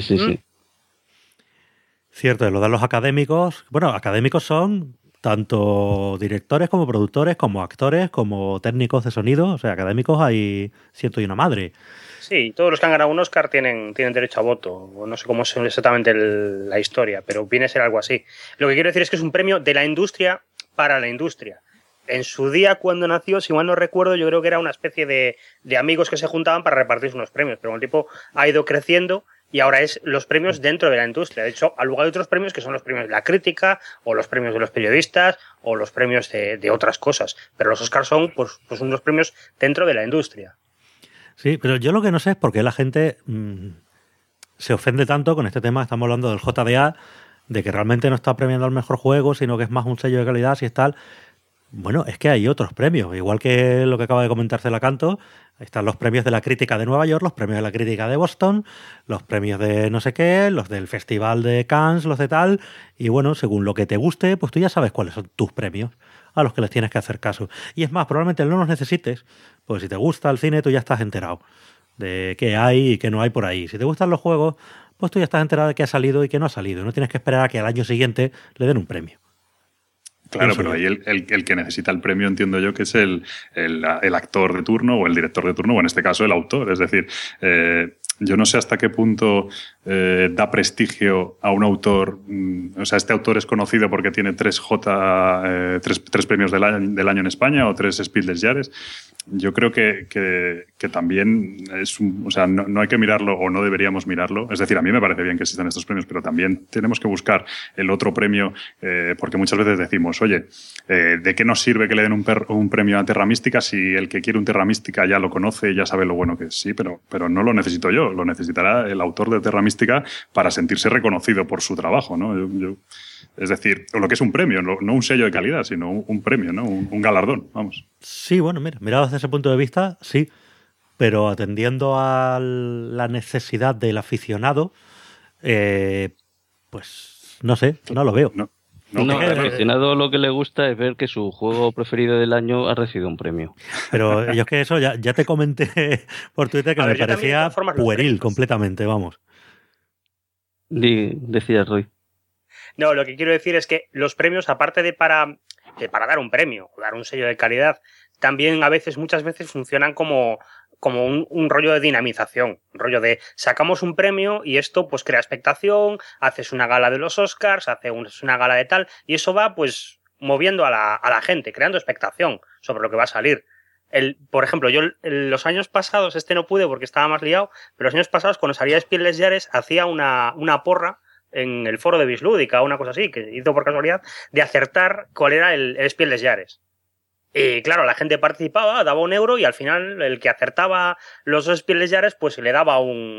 Cierto es, lo dan los académicos. Bueno, académicos son tanto directores como productores, como actores, como técnicos de sonido. O sea, académicos hay ciento y una madre. Sí, todos los que han ganado un Oscar tienen derecho a voto. No sé cómo es exactamente la historia, pero viene a ser algo así. Lo que quiero decir es que es un premio de la industria para la industria. En su día, cuando nació, si mal no recuerdo, yo creo que era una especie de amigos que se juntaban para repartirse unos premios, pero el tipo ha ido creciendo y ahora es los premios dentro de la industria. De hecho, al lugar de otros premios que son los premios de la crítica o los premios de los periodistas o los premios de otras cosas. Pero los Oscars son pues unos premios dentro de la industria. Sí, pero yo lo que no sé es por qué la gente se ofende tanto con este tema. Estamos hablando del JDA, de que realmente no está premiando al mejor juego, sino que es más un sello de calidad, si es tal. Bueno, es que hay otros premios, igual que lo que acaba de comentar Celacanto, están los premios de la crítica de Nueva York, los premios de la crítica de Boston, los premios de no sé qué, los del Festival de Cannes, los de tal, y bueno, según lo que te guste, pues tú ya sabes cuáles son tus premios, a los que les tienes que hacer caso. Y es más, probablemente no los necesites, pues si te gusta el cine tú ya estás enterado de qué hay y qué no hay por ahí. Si te gustan los juegos, pues tú ya estás enterado de qué ha salido y qué no ha salido. No tienes que esperar a que al año siguiente le den un premio. Claro, pero ahí el que necesita el premio, entiendo yo, que es el actor de turno o el director de turno, o en este caso el autor. Es decir, yo no sé hasta qué punto da prestigio a un autor. O sea, este autor es conocido porque tiene tres premios del año en España o 3 Spiel des Jahres. Yo creo que también es o sea, no hay que mirarlo o no deberíamos mirarlo. Es decir, a mí me parece bien que existan estos premios, pero también tenemos que buscar el otro premio, porque muchas veces decimos, oye, ¿de qué nos sirve que le den un premio a Terra Mística si el que quiere un Terra Mística ya lo conoce y ya sabe lo bueno que es? Sí, pero no lo necesito yo, lo necesitará el autor de Terra Mística para sentirse reconocido por su trabajo, ¿no? Es decir, lo que es un premio, no un sello de calidad, sino un premio, ¿no? Un galardón, vamos. Sí, bueno, mira, mirado desde ese punto de vista, sí, pero atendiendo a la necesidad del aficionado, pues no sé, no lo veo. No, al aficionado lo que le gusta es ver que su juego preferido del año ha recibido un premio. Pero yo es que eso ya te comenté por Twitter que me parecía pueril completamente, vamos. Decía Roy. No, lo que quiero decir es que los premios, aparte de para dar un premio o dar un sello de calidad, también muchas veces funcionan como un rollo de dinamización, un rollo de sacamos un premio y esto pues crea expectación, haces una gala de los Oscars, haces una gala de tal, y eso va pues moviendo a la gente, creando expectación sobre lo que va a salir. Por ejemplo, yo los años pasados, no pude porque estaba más liado, pero los años pasados cuando salía Spiel Jahres hacía una porra en el foro de Bislúdica o una cosa así, que hizo por casualidad, de acertar cuál era el Spiel Jahres. Y claro, la gente participaba, daba €1 y al final el que acertaba los Spiel Jahres pues se le daba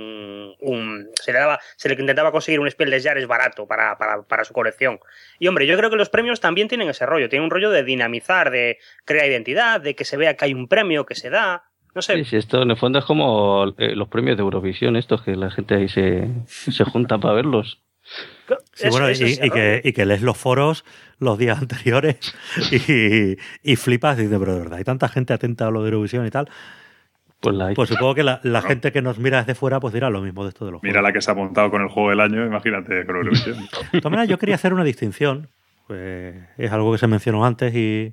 se le intentaba conseguir un Spiel Jahres barato para su colección. Y hombre, yo creo que los premios también tienen ese rollo, tienen un rollo de dinamizar, de crear identidad, de que se vea que hay un premio que se da, no sé. Sí, esto en el fondo es como los premios de Eurovisión, estos que la gente ahí se junta para verlos. Sí, bueno, y que lees los foros los días anteriores y flipas y dices, pero de verdad, hay tanta gente atenta a lo de Eurovisión y tal. Pues supongo que la gente que nos mira desde fuera pues dirá lo mismo de esto de los Mira juegos. la que se ha montado con el juego del año, imagínate con Eurovisión. De todas maneras, yo quería hacer una distinción, pues, es algo que se mencionó antes, y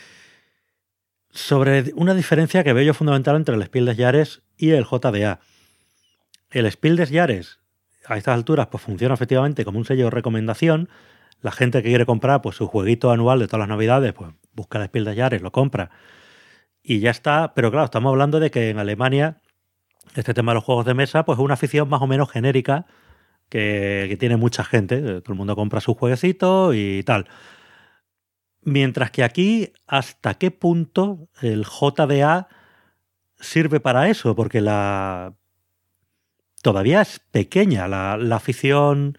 sobre una diferencia que veo yo fundamental entre el Spiel des Jahres y el JDA. El Spiel des Jahres a estas alturas pues funciona efectivamente como un sello de recomendación. La gente que quiere comprar pues su jueguito anual de todas las navidades, pues busca el Spiel des Jahres, lo compra y ya está. Pero claro, estamos hablando de que en Alemania este tema de los juegos de mesa pues es una afición más o menos genérica que tiene mucha gente. Todo el mundo compra su jueguecito y tal. Mientras que aquí, ¿hasta qué punto el JDA sirve para eso? Porque todavía es pequeña la afición.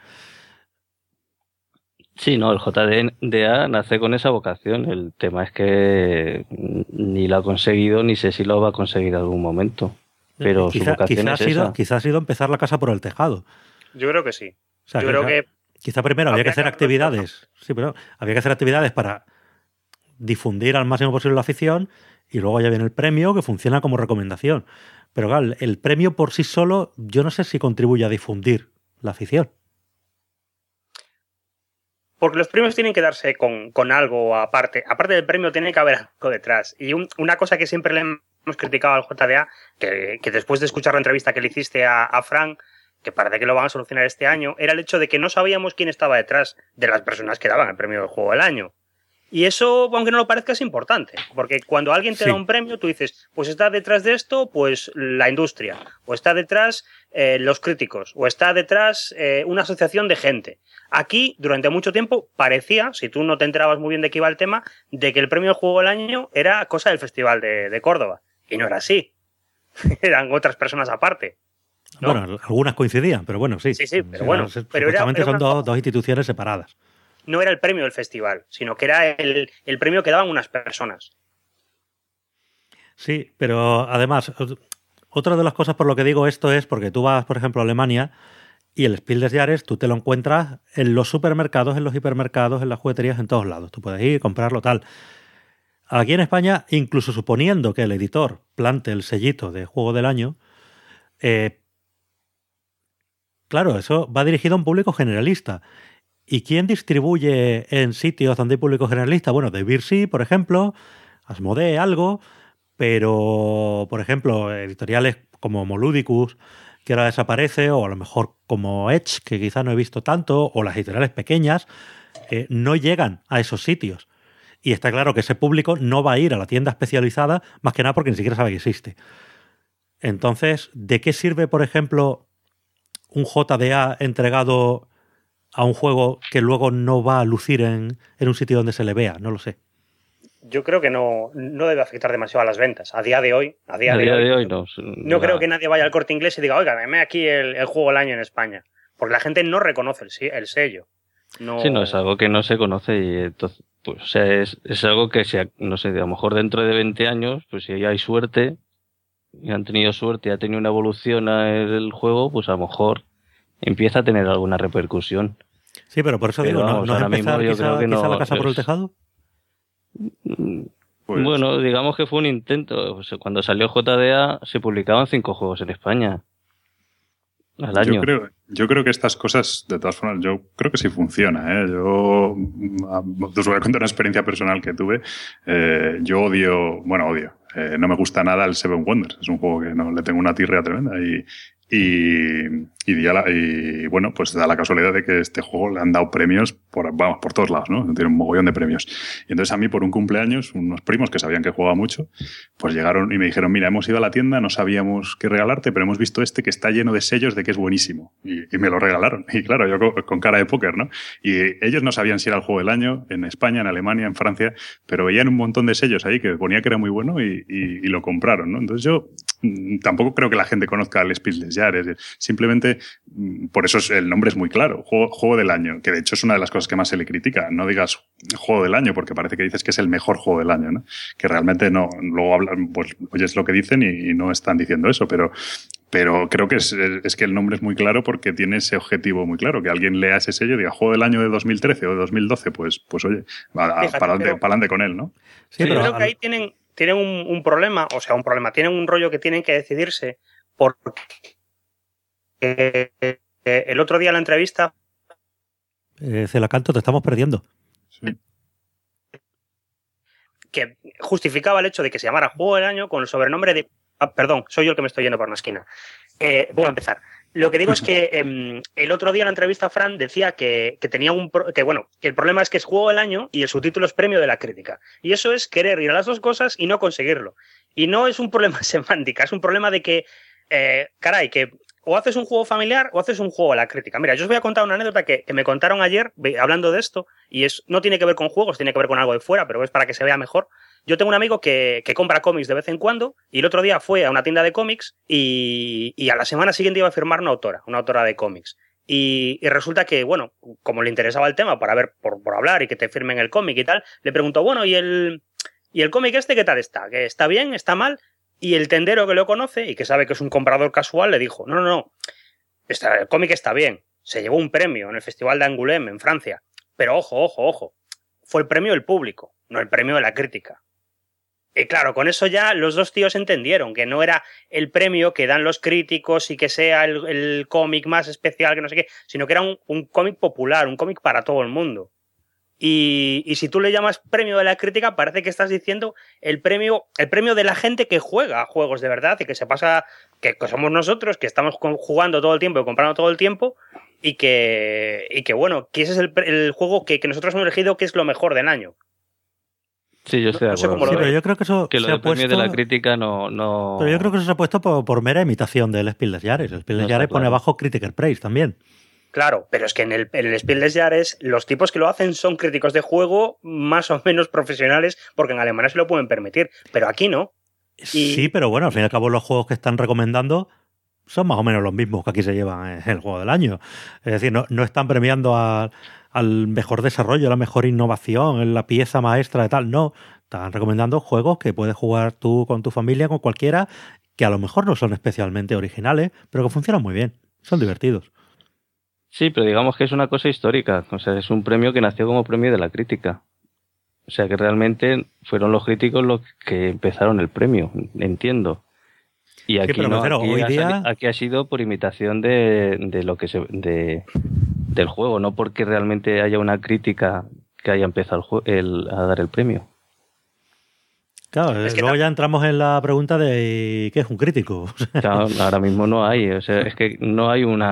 Sí, no, el JDA nace con esa vocación. El tema es que ni lo ha conseguido, ni sé si lo va a conseguir en algún momento. Pero su vocación es esa. Quizá ha sido empezar la casa por el tejado. Yo creo que sí. O sea, quizá primero había que hacer actividades. Sí, pero había que hacer actividades para difundir al máximo posible la afición y luego ya viene el premio que funciona como recomendación. Pero claro, el premio por sí solo yo no sé si contribuye a difundir la afición. Porque los premios tienen que darse con algo aparte. Aparte del premio tiene que haber algo detrás. Y una cosa que siempre le hemos criticado al JDA, que después de escuchar la entrevista que le hiciste a Frank, que parece que lo van a solucionar este año, era el hecho de que no sabíamos quién estaba detrás de las personas que daban el premio del juego del año. Y eso, aunque no lo parezca, es importante. Porque cuando alguien te da un premio, tú dices, pues está detrás de esto, pues la industria. O está detrás los críticos. O está detrás una asociación de gente. Aquí, durante mucho tiempo, parecía, si tú no te enterabas muy bien de qué iba el tema, de que el premio del juego del año era cosa del Festival de Córdoba. Y no era así. Eran otras personas aparte, ¿no? Bueno, algunas coincidían, pero bueno, sí. Sí, pero bueno. Supuestamente son dos instituciones separadas. No era el premio del festival, sino que era el premio que daban unas personas. Sí, pero además, otra de las cosas por lo que digo esto es porque tú vas, por ejemplo, a Alemania y el Spiel des Jahres tú te lo encuentras en los supermercados, en los hipermercados, en las jugueterías, en todos lados. Tú puedes ir, comprarlo, tal. Aquí en España, incluso suponiendo que el editor plante el sellito de juego del año, claro, eso va dirigido a un público generalista. ¿Y quién distribuye en sitios donde hay público generalista? Bueno, De Beer sí, por ejemplo, Asmodee algo, pero, por ejemplo, editoriales como Moludicus, que ahora desaparece, o a lo mejor como Edge, que quizá no he visto tanto, o las editoriales pequeñas, no llegan a esos sitios. Y está claro que ese público no va a ir a la tienda especializada, más que nada porque ni siquiera sabe que existe. Entonces, ¿de qué sirve, por ejemplo, un JDA entregado a un juego que luego no va a lucir en un sitio donde se le vea? No lo sé. Yo creo que no debe afectar demasiado a las ventas. A día de hoy no creo que nadie vaya al Corte Inglés y diga, oiga, dame aquí el juego del año en España. Porque la gente no reconoce el sello. No... Sí, no, es algo que no se conoce y entonces, pues, o sea, es algo que, no sé, a lo mejor dentro de 20 años, pues si hay suerte, y han tenido suerte y ha tenido una evolución el juego, pues a lo mejor empieza a tener alguna repercusión. Sí, pero por eso Pero digo, vamos, ¿no es ahora mismo empezar yo creo que quizá no la casa por el es- tejado? Pues, Bueno, digamos que fue un intento. O sea, cuando salió JDA se publicaban 5 juegos en España al año. Yo creo que estas cosas, de todas formas, yo creo que sí funciona. Yo os voy a contar una experiencia personal que tuve. Yo odio, no me gusta nada el Seven Wonders. Es un juego que no le tengo una tirria tremenda y bueno, pues da la casualidad de que este juego le han dado premios por todos lados, ¿no? Tiene un mogollón de premios. Y entonces a mí por un cumpleaños, unos primos que sabían que jugaba mucho, pues llegaron y me dijeron, mira, hemos ido a la tienda, no sabíamos qué regalarte, pero hemos visto este que está lleno de sellos de que es buenísimo. Y me lo regalaron. Y claro, yo con cara de póker, ¿no? Y ellos no sabían si era el juego del año en España, en Alemania, en Francia, pero veían un montón de sellos ahí que ponía que era muy bueno y lo compraron, ¿no? Entonces yo tampoco creo que la gente conozca el Spiel des Jahres. Simplemente, por eso el nombre es muy claro, juego del año, que de hecho es una de las cosas que más se le critica. No digas juego del año, porque parece que dices que es el mejor juego del año, ¿no? Que realmente no. Luego hablan, pues oyes lo que dicen y no están diciendo eso, pero creo que es que el nombre es muy claro porque tiene ese objetivo muy claro, que alguien lea ese sello y diga juego del año de 2013 o de 2012, pues oye, para adelante con él, ¿no? Sí, yo pero creo que ahí tienen un problema, tienen un rollo que tienen que decidirse porque el otro día en la entrevista Celacanto, te estamos perdiendo. Sí. Que justificaba el hecho de que se llamara Juego del Año con el sobrenombre de... perdón, soy yo el que me estoy yendo por una esquina. Voy a empezar. Lo que digo es que el otro día en la entrevista Fran decía que tenía que el problema es que es Juego del Año y el subtítulo es Premio de la Crítica. Y eso es querer ir a las dos cosas y no conseguirlo. Y no es un problema semántica, es un problema de que, que o haces un juego familiar o haces un juego a la crítica. Mira, yo os voy a contar una anécdota que me contaron ayer hablando de esto y no tiene que ver con juegos, tiene que ver con algo de fuera, pero es para que se vea mejor. Yo tengo un amigo que compra cómics de vez en cuando y el otro día fue a una tienda de cómics y a la semana siguiente iba a firmar una autora de cómics. Y resulta que, bueno, como le interesaba el tema para ver, por hablar y que te firmen el cómic y tal, le preguntó, bueno, ¿y el cómic este qué tal está? ¿Que está bien? ¿Está mal? Y el tendero que lo conoce y que sabe que es un comprador casual le dijo, no, el cómic está bien, se llevó un premio en el Festival de Angoulême en Francia, pero ojo, fue el premio del público, no el premio de la crítica. Y claro, con eso ya los dos tíos entendieron que no era el premio que dan los críticos y que sea el cómic más especial que no sé qué, sino que era un cómic popular, un cómic para todo el mundo. Y si tú le llamas premio de la crítica, parece que estás diciendo el premio de la gente que juega a juegos de verdad y que se pasa, que somos nosotros, que estamos jugando todo el tiempo y comprando todo el tiempo y que ese es el juego que nosotros hemos elegido que es lo mejor del año. Sí, yo estoy de acuerdo. No sé cómo lo Sí, pero veis. yo creo que eso Que lo se ha del premio puesto... de la crítica no... Pero yo creo que eso se ha puesto por mera imitación del Spiel des Jahres. El Spiel des No está Jahres pone claro. abajo Critiker Praise también. Claro, pero es que en el Spiel des Jahres los tipos que lo hacen son críticos de juego más o menos profesionales porque en Alemania se lo pueden permitir, pero aquí no. Sí, pero bueno, al fin y al cabo los juegos que están recomendando son más o menos los mismos que aquí se llevan en el juego del año. Es decir, no están premiando al mejor desarrollo, la mejor innovación, en la pieza maestra de tal. No, están recomendando juegos que puedes jugar tú con tu familia, con cualquiera, que a lo mejor no son especialmente originales, pero que funcionan muy bien, son divertidos. Sí, pero digamos que es una cosa histórica. O sea, es un premio que nació como premio de la crítica. O sea, que realmente fueron los críticos los que empezaron el premio, entiendo. Y aquí, pero me no, refiero, aquí, hoy día... aquí ha sido por imitación de lo que del juego, no porque realmente haya una crítica que haya empezado a dar el premio. Claro, Es que luego ya entramos en la pregunta de ¿qué es un crítico? Claro, ahora mismo no hay, o sea, es que no hay o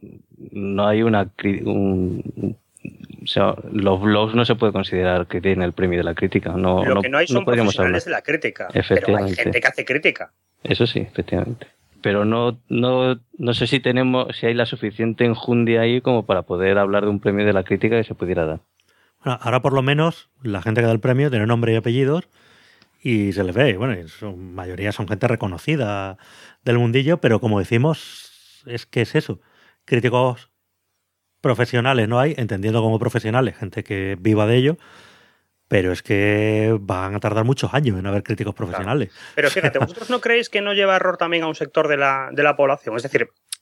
sea, los blogs no se puede considerar que tienen el premio de la crítica. Lo que no hay son podríamos profesionales hablar. de la crítica, pero hay Efectivamente. gente que hace crítica. Eso sí, efectivamente. Pero no sé si hay la suficiente enjundia ahí como para poder hablar de un premio de la crítica que se pudiera dar. Bueno, ahora por lo menos la gente que da el premio tiene nombre y apellidos y se les ve. Bueno, y su mayoría son gente reconocida del mundillo, pero como decimos, es que es eso. Críticos profesionales no hay, entendiendo como profesionales, gente que viva de ello, pero es que van a tardar muchos años en haber críticos profesionales. Claro. Pero fíjate, ¿vosotros no creéis que no lleva error también a un sector de la población? Es decir,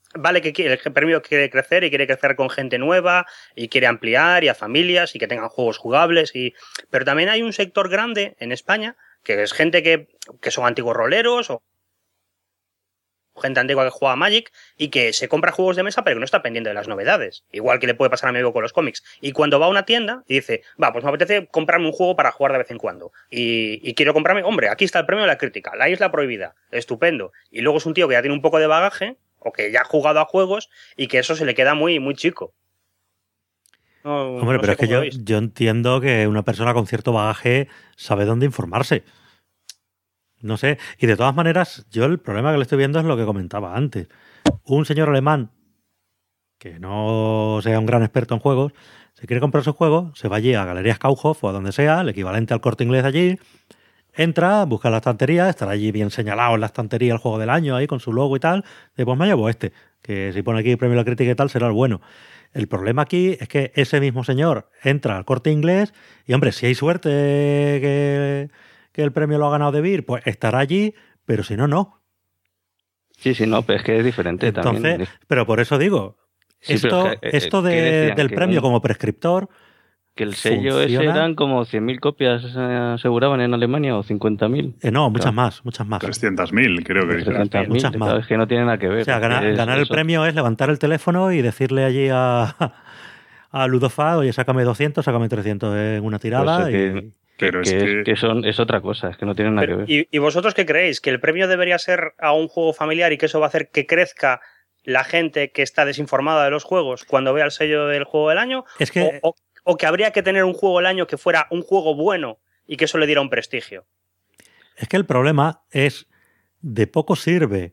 vale que el premio quiere crecer y quiere crecer con gente nueva y quiere ampliar y a familias y que tengan juegos jugables, pero también hay un sector grande en España que es gente que son antiguos roleros o gente antigua que juega a Magic y que se compra juegos de mesa pero que no está pendiente de las novedades. Igual que le puede pasar a mi amigo con los cómics. Y cuando va a una tienda y dice, pues me apetece comprarme un juego para jugar de vez en cuando. Y quiero comprarme, hombre, aquí está el premio de la crítica, la isla prohibida, estupendo. Y luego es un tío que ya tiene un poco de bagaje o que ya ha jugado a juegos y que eso se le queda muy, muy chico. Hombre, pero es que yo entiendo que una persona con cierto bagaje sabe dónde informarse. No sé, y de todas maneras, yo el problema que le estoy viendo es lo que comentaba antes. Un señor alemán que no sea un gran experto en juegos, se quiere comprar su juego, se va allí a Galerías Kaufhof o a donde sea, el equivalente al Corte Inglés allí, entra, busca la estantería, estará allí bien señalado en la estantería el juego del año, ahí con su logo y tal, y pues me llevo este, que si pone aquí premio de la crítica y tal, será el bueno. El problema aquí es que ese mismo señor entra al Corte Inglés y, hombre, si hay suerte que el premio lo ha ganado De Beer, pues estará allí, pero si no, no. Sí, no, pero es que es diferente. Entonces, también. Pero por eso digo, sí, esto del premio como prescriptor... Que el sello ese eran como 100.000 copias aseguraban en Alemania o 50.000. No, muchas más. 300.000, creo que. 300.000, muchas más. Es que no tiene nada que ver. O sea, ganar el premio es levantar el teléfono y decirle allí a Ludofad, oye, sácame 200, sácame 300 en una tirada. Pues es otra cosa, es que no tiene nada que ver. ¿Y vosotros qué creéis? ¿Que el premio debería ser a un juego familiar y que eso va a hacer que crezca la gente que está desinformada de los juegos cuando vea el sello del juego del año? Es que... ¿O que habría que tener un juego del año que fuera un juego bueno y que eso le diera un prestigio? Es que el problema es, de poco sirve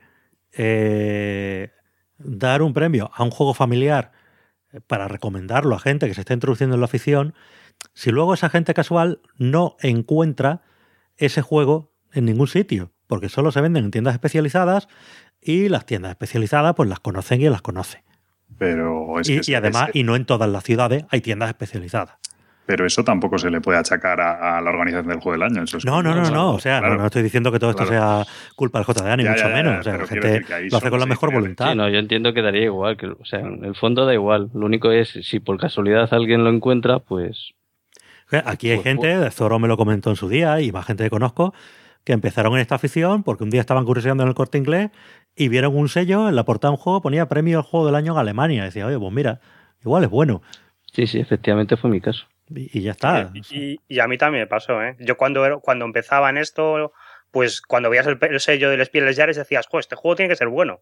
dar un premio a un juego familiar para recomendarlo a gente que se está introduciendo en la afición, si luego esa gente casual no encuentra ese juego en ningún sitio, porque solo se venden en tiendas especializadas y las tiendas especializadas pues las conocen y las conocen. Pero es y además, y no en todas las ciudades hay tiendas especializadas. Pero eso tampoco se le puede achacar a la organización del Juego del Año. Eso es no. O sea, claro, no estoy diciendo que todo esto sea culpa del JDA, ni mucho menos. O sea, la gente lo hace con la mejor voluntad. Sí, yo entiendo que daría igual. O sea, en el fondo da igual. Lo único es, si por casualidad alguien lo encuentra, pues... Aquí hay gente, Zoro me lo comentó en su día, y más gente que conozco, que empezaron en esta afición porque un día estaban curioseando en el Corte Inglés y vieron un sello, en la portada de un juego ponía premio al juego del año en Alemania. Y decía, oye, pues mira, igual es bueno. Sí, efectivamente fue mi caso. Y ya está. Y a mí también me pasó, ¿eh? Yo cuando empezaba en esto, pues cuando veías el sello de Les Pieles Yares decías, este juego tiene que ser bueno.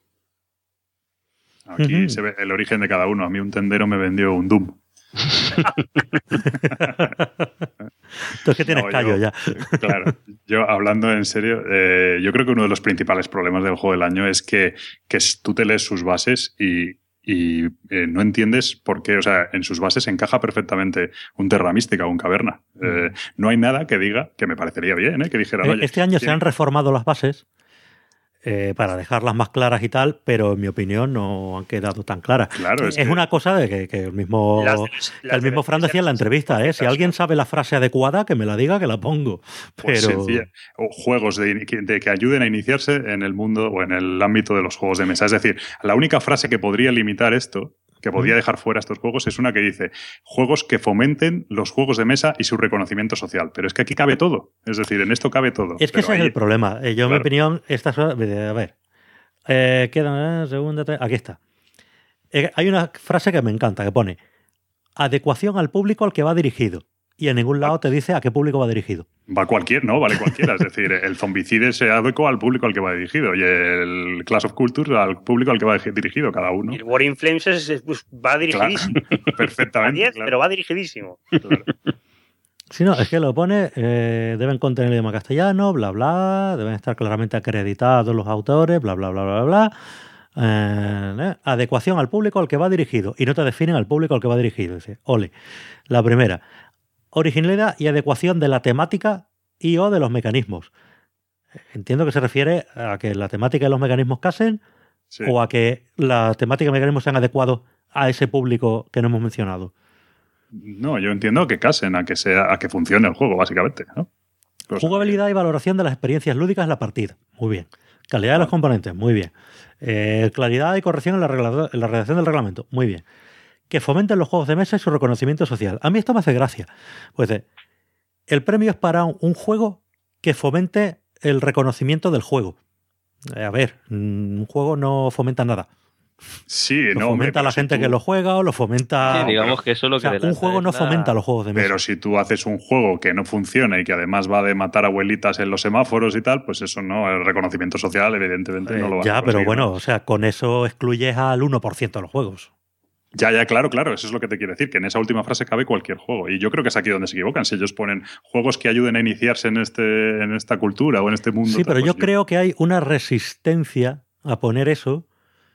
Aquí se ve el origen de cada uno. A mí un tendero me vendió un Doom. Tú es que tienes callo ya. Claro, yo hablando en serio, yo creo que uno de los principales problemas del juego del año es que tú te lees sus bases y no entiendes por qué, o sea, en sus bases encaja perfectamente un Terra Mística o un Caverna. No hay nada que diga, que me parecería bien, que dijeran, oye, este año se han reformado las bases para dejarlas más claras y tal, pero en mi opinión no han quedado tan claras. Claro, es una cosa de que el mismo Fran decía en la entrevista, si alguien sabe la frase adecuada, que me la diga, que la pongo. Pues pero... o juegos de que ayuden a iniciarse en el mundo o en el ámbito de los juegos de mesa. Es decir, la única frase que podría limitar esto, que podría dejar fuera estos juegos, es una que dice juegos que fomenten los juegos de mesa y su reconocimiento social. Pero es que aquí cabe todo. Es decir, en esto cabe todo. Es que ese es el problema. Yo, en mi opinión, a ver, queda segunda, aquí está. Hay una frase que me encanta, que pone adecuación al público al que va dirigido. Y en ningún lado te dice a qué público va dirigido. Vale cualquiera. Es decir, el Zombicide se adecua al público al que va dirigido y el Clash of Cultures al público al que va dirigido, cada uno. Y el War in Flames va dirigidísimo. Claro, perfectamente. 10, claro. Pero va dirigidísimo. Claro. Si no, es que lo pone, deben contener el idioma castellano, bla, bla, deben estar claramente acreditados los autores, bla, bla, bla, bla, bla. Adecuación al público al que va dirigido. Y no te definen al público al que va dirigido. Dice, ole. La primera, originalidad y adecuación de la temática y o de los mecanismos. Entiendo que se refiere a que la temática y los mecanismos casen, sí, o a que la temática y los mecanismos sean adecuados a ese público que no hemos mencionado. No, yo entiendo que casen, a que funcione el juego, básicamente, ¿no? Jugabilidad y valoración de las experiencias lúdicas en la partida. Muy bien. Calidad de los componentes, muy bien. Claridad y corrección en la redacción del reglamento, muy bien. Que fomenten los juegos de mesa y su reconocimiento social. A mí esto me hace gracia. Pues el premio es para un juego que fomente el reconocimiento del juego. A ver, un juego no fomenta nada. Sí, lo fomenta la gente que lo juega o lo fomenta... Sí, digamos que eso es lo que... un juego no fomenta los juegos de mesa. Pero si tú haces un juego que no funciona y que además va de matar abuelitas en los semáforos y tal, pues eso no, el reconocimiento social evidentemente no lo va a Ya, conseguir, pero bueno, ¿no? o sea, con eso excluyes al 1% de los juegos. Ya, claro, eso es lo que te quiero decir, que en esa última frase cabe cualquier juego. Y yo creo que es aquí donde se equivocan. Si ellos ponen juegos que ayuden a iniciarse en esta cultura o en este mundo... Sí, pero pues yo creo que hay una resistencia a poner eso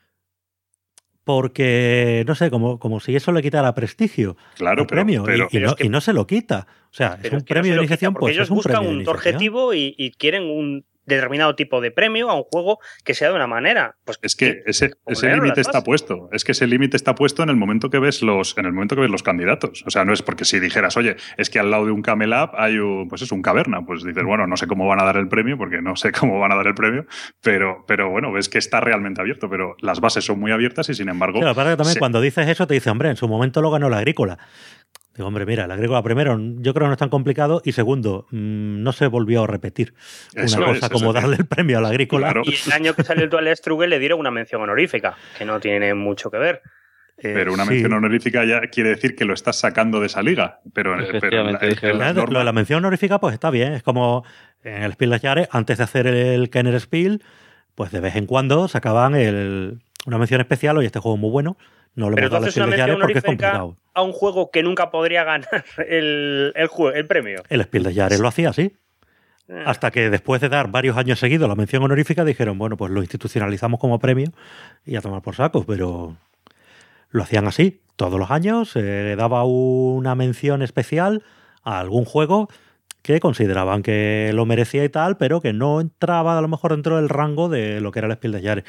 porque, no sé, como si eso le quitara prestigio al premio. Pero y no se lo quita. O sea, es un premio de iniciación, pues ellos es un premio de buscan un iniciación. objetivo y quieren un determinado tipo de premio a un juego que sea de una manera. Pues es que ese límite está puesto. Es que ese límite está puesto en el momento que ves los candidatos. O sea, no es porque si dijeras, oye, es que al lado de un Camel Up hay un caverna. Pues dices, bueno, no sé cómo van a dar el premio, porque no sé cómo van a dar el premio, pero bueno, ves que está realmente abierto, pero las bases son muy abiertas y sin embargo... Claro, para que también cuando dices eso te dice, hombre, en su momento lo ganó la Agrícola. Digo, hombre, mira, la Agrícola primero yo creo que no es tan complicado y segundo, no se volvió a repetir una cosa como darle el premio a la Agrícola. Claro. Y el año que salió el Dual Struggle le dieron una mención honorífica, que no tiene mucho que ver. Pero una mención honorífica ya quiere decir que lo estás sacando de esa liga. Pero lo de la mención honorífica pues está bien. Es como en el Spiel des Jahres, antes de hacer el Kenner Spiel, pues de vez en cuando sacaban una mención especial, oye, este juego es muy bueno. No le hemos dado el Spiel des Jahres porque es complicado. A un juego que nunca podría ganar el premio. El Spiel des Jahres lo hacía así. Hasta que después de dar varios años seguidos la mención honorífica dijeron, bueno, pues lo institucionalizamos como premio y a tomar por saco, pero lo hacían así. Todos los años se daba una mención especial a algún juego que consideraban que lo merecía y tal, pero que no entraba a lo mejor dentro del rango de lo que era el Spiel des Jahres.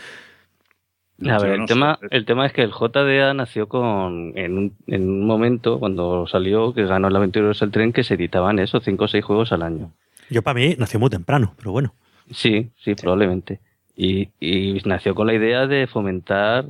A ver, el tema es que el JDA nació en un momento, cuando salió, que ganó el Aventureros el Tren, que se editaban 5 o 6 juegos al año. Yo para mí nació muy temprano, pero bueno. Sí, probablemente. Y nació con la idea de fomentar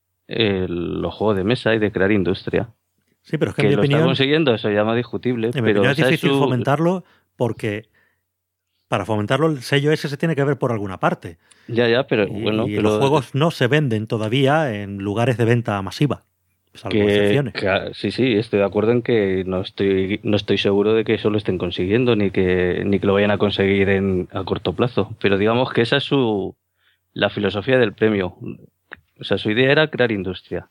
los juegos de mesa y de crear industria. Sí, pero es que en mi lo opinión... está consiguiendo, eso ya es más discutible. En mi opinión es difícil fomentarlo porque... Para fomentarlo, el sello ese se tiene que ver por alguna parte. Ya, pero bueno... Y los juegos no se venden todavía en lugares de venta masiva, salvo excepciones. Sí, estoy de acuerdo en que no estoy seguro de que eso lo estén consiguiendo, ni que lo vayan a conseguir a corto plazo. Pero digamos que esa es la filosofía del premio. O sea, su idea era crear industria.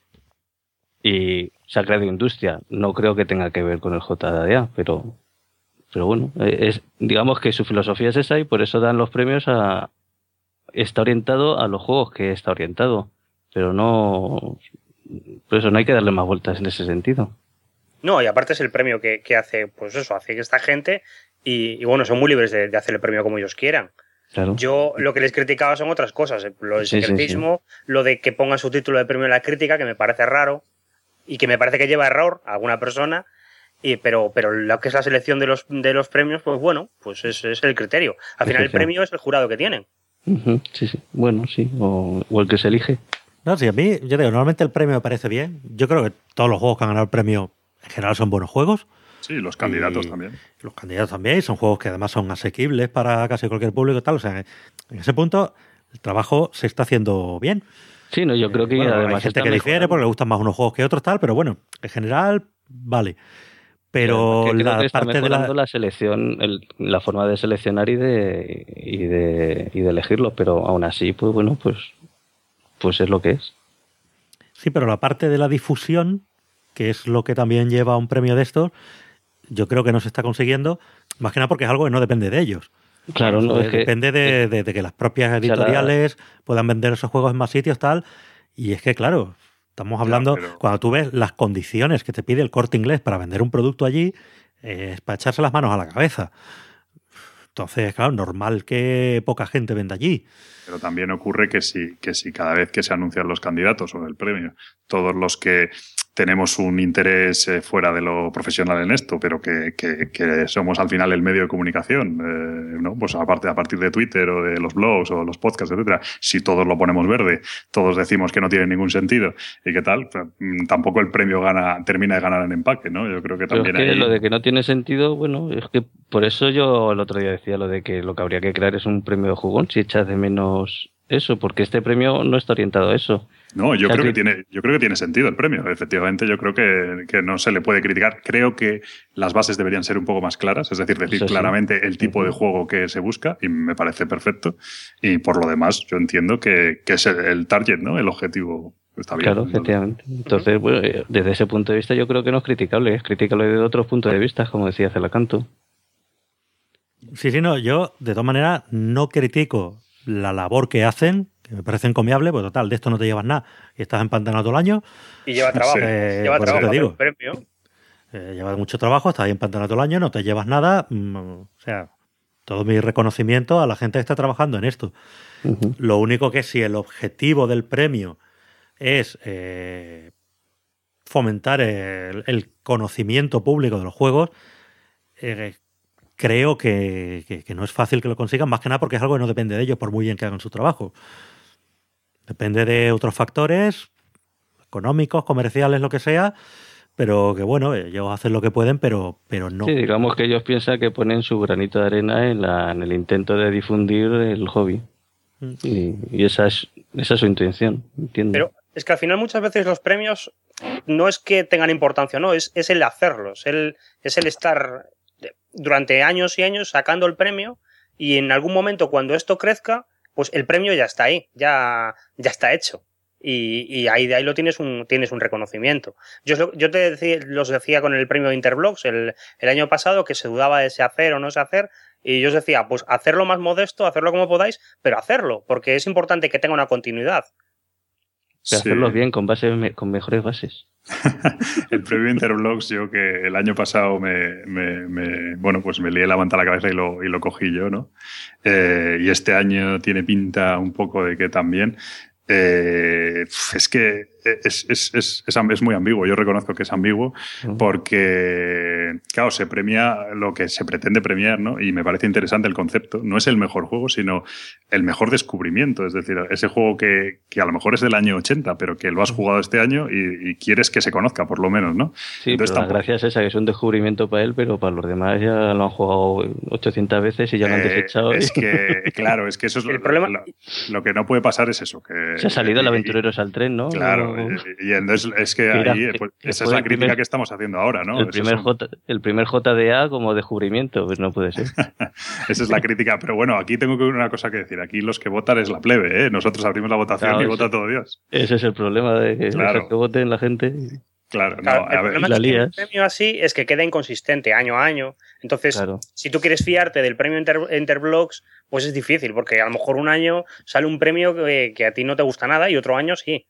Y se ha creado industria. No creo que tenga que ver con el JDA, pero bueno, digamos que su filosofía es esa y por eso dan los premios está orientado a los juegos que está orientado, pero no, por eso no hay que darle más vueltas en ese sentido. No, y aparte es el premio que hace, pues eso, hace que esta gente y bueno, son muy libres de hacer el premio como ellos quieran. Claro. Yo lo que les criticaba son otras cosas, lo del secretismo, lo de que pongan su título de premio en la crítica, que me parece raro y que me parece que lleva error a alguna persona. Pero lo que es la selección de los premios, pues bueno, pues es el criterio. Al final el premio es el jurado que tienen. Sí. Bueno, sí. O el que se elige. No, sí, a mí, yo digo, normalmente el premio me parece bien. Yo creo que todos los juegos que han ganado el premio en general son buenos juegos. Sí, los candidatos también. Los candidatos también, son juegos que además son asequibles para casi cualquier público y tal. O sea, en ese punto el trabajo se está haciendo bien. Sí, no, yo creo que además hay gente que difiere porque le gustan más unos juegos que otros, tal, pero bueno, en general, vale. Pero la que parte de la selección, la forma de seleccionar y de elegirlo, pero aún así, pues bueno, pues es lo que es. Sí, pero la parte de la difusión, que es lo que también lleva a un premio de estos, yo creo que no se está consiguiendo, más que nada porque es algo que no depende de ellos. Claro, no, es que depende de que las propias editoriales puedan vender esos juegos en más sitios, tal, y es que, claro, estamos hablando, cuando tú ves las condiciones que te pide el Corte Inglés para vender un producto allí, es para echarse las manos a la cabeza. Entonces, claro, normal que poca gente venda allí. Pero también ocurre que si cada vez que se anuncian los candidatos o el premio, todos los que tenemos un interés fuera de lo profesional en esto, pero que somos al final el medio de comunicación, ¿no? Pues a partir de Twitter o de los blogs o los podcasts, etcétera, si todos lo ponemos verde, todos decimos que no tiene ningún sentido y qué tal, tampoco el premio termina de ganar en empaque, ¿no? Yo creo que también pero es que lo de que no tiene sentido, bueno, es que por eso yo el otro día decía lo de que lo que habría que crear es un premio de jugón si echas de menos eso, porque este premio no está orientado a eso. No, yo creo que tiene sentido el premio. Efectivamente, yo creo que no se le puede criticar. Creo que las bases deberían ser un poco más claras, es decir, decir claramente el tipo de juego que se busca, y me parece perfecto. Y por lo demás, yo entiendo que es el target, ¿no? El objetivo. Está bien. Claro, efectivamente. Entonces, bueno, desde ese punto de vista yo creo que no es criticable desde otros puntos de vista, como decía Celacanto. Sí, no, yo de todas maneras no critico la labor que hacen, que me parece encomiable, pues total, de esto no te llevas nada y estás empantanado todo el año. Y lleva trabajo, lleva por trabajo, eso te digo. premio. Lleva mucho trabajo, estás ahí empantanado todo el año, no te llevas nada. O sea, todo mi reconocimiento a la gente que está trabajando en esto. Uh-huh. Lo único que si el objetivo del premio es fomentar el conocimiento público de los juegos, creo que no es fácil que lo consigan, más que nada porque es algo que no depende de ellos, por muy bien que hagan su trabajo. Depende de otros factores económicos, comerciales, lo que sea, pero que bueno, ellos hacen lo que pueden, pero no. Sí, digamos que ellos piensan que ponen su granito de arena en el intento de difundir el hobby. Y esa es su intención, entiendo. Pero es que al final muchas veces los premios no es que tengan importancia, no, es el hacerlos, es el estar durante años y años sacando el premio, y en algún momento cuando esto crezca, pues el premio ya está ahí, ya está hecho. Y ahí de ahí lo tienes un reconocimiento. Yo los decía con el premio de Interblogs el año pasado, que se dudaba de si hacer o no se hacer, y yo os decía, pues hacerlo más modesto, hacerlo como podáis, pero hacerlo, porque es importante que tenga una continuidad. Pero hacerlo bien, con mejores bases. El premio Interblogs, yo que el año pasado pues me lié la manta a la cabeza y lo cogí yo, ¿no? Y este año tiene pinta un poco de que también. Es que es muy ambiguo. Yo reconozco que es ambiguo porque, claro, se premia lo que se pretende premiar, ¿no? Y me parece interesante el concepto. No es el mejor juego, sino el mejor descubrimiento. Es decir, ese juego que a lo mejor es del año 80, pero que lo has jugado este año y quieres que se conozca, por lo menos, ¿no? Sí, entonces, pero la gracia es esa, que es un descubrimiento para él, pero para los demás ya lo han jugado 800 veces y ya lo han desechado. Es que, claro, es que eso es lo que no puede pasar es eso. Que se ha salido el Aventureros al tren, ¿no? Claro, y entonces es que ahí, pues, esa es la crítica que estamos haciendo ahora, ¿no? El primer JDA como descubrimiento, pues no puede ser. Esa es la crítica, pero bueno, aquí tengo una cosa que decir. Aquí los que votan es la plebe, ¿eh? Nosotros abrimos la votación y vota todo Dios. Ese es el problema, de que voten la gente. Claro, no, a ver. El premio así es que queda inconsistente año a año. Entonces, si tú quieres fiarte del premio Interblogs, pues es difícil, porque a lo mejor un año sale un premio que a ti no te gusta nada y otro año sí.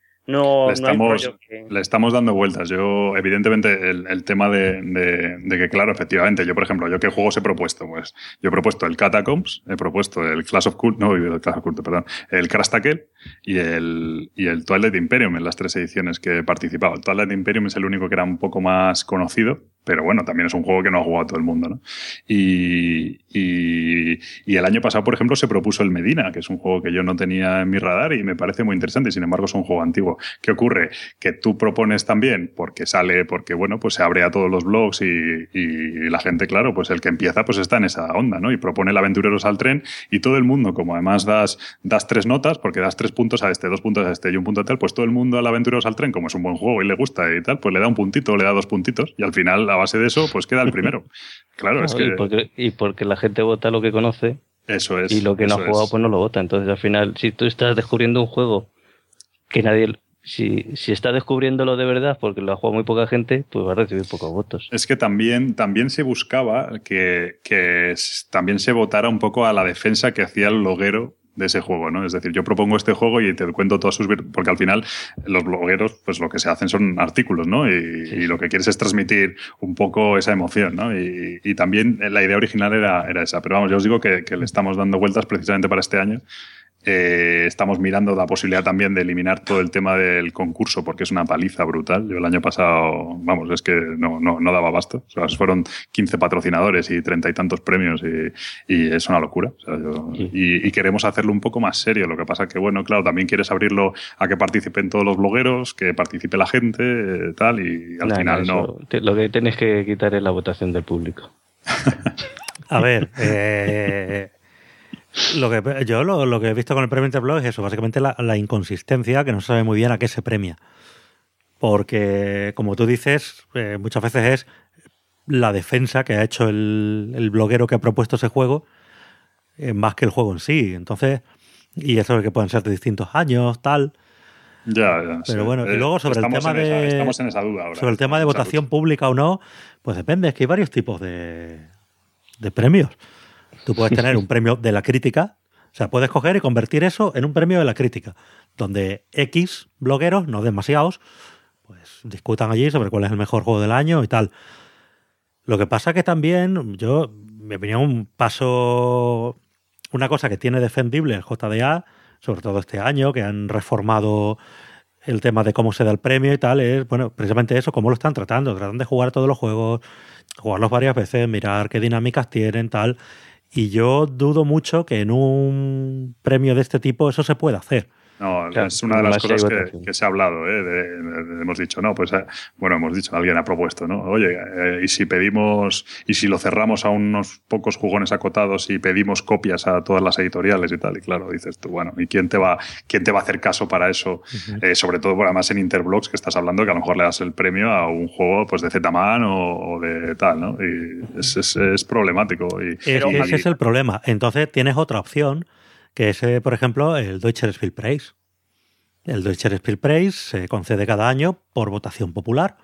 Le estamos dando vueltas. Yo, evidentemente, el tema de que, claro, efectivamente, yo, por ejemplo, ¿yo qué juegos he propuesto? Pues yo he propuesto el Catacombs, he propuesto el Clash of Cult, el Crash Tackle y el Twilight Imperium en las 3 ediciones que he participado. El Twilight Imperium es el único que era un poco más conocido, pero bueno, también es un juego que no ha jugado todo el mundo, ¿no? Y el año pasado, por ejemplo, se propuso el Medina, que es un juego que yo no tenía en mi radar y me parece muy interesante, y sin embargo es un juego antiguo. ¿Qué ocurre? Que tú propones también, porque bueno, pues se abre a todos los blogs y la gente, claro, pues el que empieza pues está en esa onda, ¿no? Y propone el Aventureros al tren, y todo el mundo, como además das 3 notas, porque das 3 puntos a este, 2 puntos a este y 1 punto a tal, pues todo el mundo al Aventureros al tren, como es un buen juego y le gusta y tal, pues le da 1 puntito, le da 2 puntitos, y al final, a base de eso, pues queda el primero. Claro, no, es que... porque la gente vota lo que conoce. Eso es. Y lo que no ha jugado, pues no lo vota. Entonces, al final, si tú estás descubriendo un juego que nadie... Si está descubriéndolo de verdad porque lo ha jugado muy poca gente, pues va a recibir pocos votos. Es que también se buscaba que también se votara un poco a la defensa que hacía el bloguero de ese juego, ¿no? Es decir, yo propongo este juego y te cuento todas sus virtudes, porque al final los blogueros, pues lo que se hacen son artículos, ¿no? Y lo que quieres es transmitir un poco esa emoción, ¿no? Y también la idea original era esa, pero vamos, yo os digo que le estamos dando vueltas precisamente para este año. Estamos mirando la posibilidad también de eliminar todo el tema del concurso porque es una paliza brutal. Yo el año pasado, vamos, es que no daba abasto. O sea, fueron 15 patrocinadores y 30 y tantos premios y es una locura. O sea, y queremos hacerlo un poco más serio. Lo que pasa que, bueno, claro, también quieres abrirlo a que participen todos los blogueros, que participe la gente, tal, y al final no. Lo que tienes que quitar es la votación del público. A ver, lo que he visto con el premio Interblog es eso, básicamente la inconsistencia, que no se sabe muy bien a qué se premia. Porque, como tú dices, muchas veces es la defensa que ha hecho el bloguero que ha propuesto ese juego, más que el juego en sí. Entonces, y eso es que pueden ser de distintos años, tal. Ya, pero sí. Bueno, y luego sobre el tema estamos en esa duda ahora. Sobre el tema de votación pública o no, pues depende, es que hay varios tipos de premios. Tú puedes tener un premio de la crítica, o sea, puedes coger y convertir eso en un premio de la crítica, donde X blogueros, no demasiados, pues discutan allí sobre cuál es el mejor juego del año y tal. Lo que pasa que también, me venía una cosa que tiene defendible el JDA, sobre todo este año, que han reformado el tema de cómo se da el premio y tal, es, bueno, precisamente eso, cómo lo están tratando. Tratan de jugar todos los juegos, jugarlos varias veces, mirar qué dinámicas tienen, tal. Y yo dudo mucho que en un premio de este tipo eso se pueda hacer. No, claro, es una de las cosas que se ha hablado, hemos dicho, no, pues bueno, hemos dicho, alguien ha propuesto, ¿no? Oye, y si pedimos, y si lo cerramos a unos pocos jugones acotados y pedimos copias a todas las editoriales y tal, y claro, dices tú, bueno, ¿y quién te va a hacer caso para eso? Uh-huh. Sobre todo, bueno, además en Interblogs, que estás hablando, que a lo mejor le das el premio a un juego pues de Z-Man o de tal, ¿no? Y es problemático. Ese es el problema. Entonces tienes otra opción, que es, por ejemplo, el Deutscher Spielpreis. El Deutscher Spielpreis se concede cada año por votación popular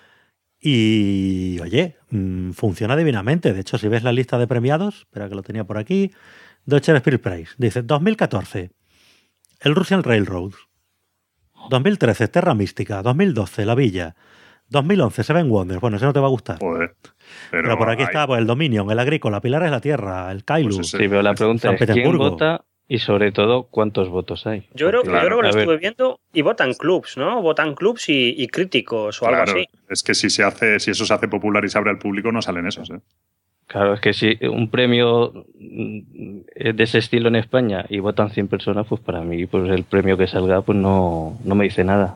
y, oye, funciona divinamente. De hecho, si ves la lista de premiados, espera que lo tenía por aquí, Deutscher Spielpreis, dice 2014, el Russian Railroad, 2013, Terra Mística, 2012, La Villa, 2011, Seven Wonders. Bueno, ese no te va a gustar. Joder, pero por aquí está pues, el Dominion, el Agrícola, Pilares de la Tierra, el Kailu. Pues sí, pero la pregunta es ¿quién vota y sobre todo cuántos votos hay? Yo creo que lo estuve viendo y votan clubs, ¿no? Votan clubs y críticos o algo así. Es que si eso se hace popular y se abre al público no salen esos, ¿eh? Claro, es que si un premio de ese estilo en España y votan 100 personas, pues para mí pues el premio que salga pues no me dice nada.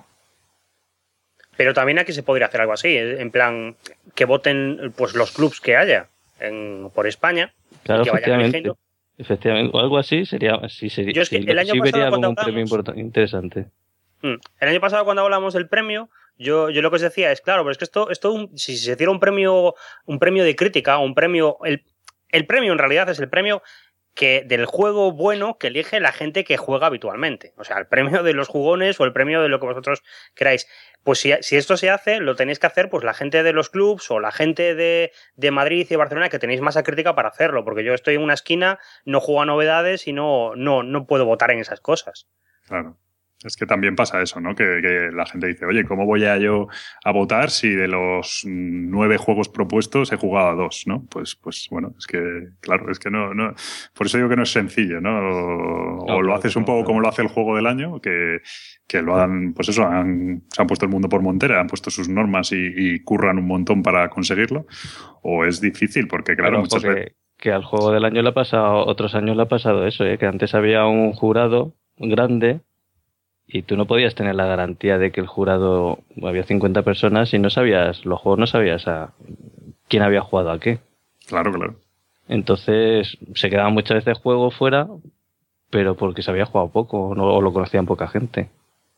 Pero también aquí se podría hacer algo así, en plan que voten pues los clubs que haya por España. Claro, y que efectivamente. Efectivamente, o algo así sería. Yo es que el año pasado cuando hablamos, premio interesante. El año pasado cuando hablamos del premio, yo lo que os decía es claro, pero es que esto si se hiciera un premio de crítica, un premio, el premio en realidad es el premio del juego bueno que elige la gente que juega habitualmente. O sea, el premio de los jugones o el premio de lo que vosotros queráis. Pues si esto se hace, lo tenéis que hacer pues la gente de los clubs o la gente de Madrid y Barcelona que tenéis masa crítica para hacerlo. Porque yo estoy en una esquina, no juego a novedades y no puedo votar en esas cosas. Claro. Es que también pasa eso, ¿no? Que la gente dice, oye, ¿cómo voy yo a votar si de los 9 juegos propuestos he jugado a 2, ¿no? Pues bueno, es que, claro, es que no. Por eso digo que no es sencillo, ¿no? O lo haces un poco como lo hace el juego del año, que lo han, pues eso, se han puesto el mundo por montera, han puesto sus normas y curran un montón para conseguirlo. O es difícil, porque claro, muchas veces. Que al juego del año otros años le ha pasado eso, que antes había un jurado grande. Y tú no podías tener la garantía de que el jurado, había 50 personas y los juegos no sabías a quién había jugado a qué. Claro. Entonces se quedaban muchas veces juegos fuera, pero porque se había jugado poco o lo conocían poca gente.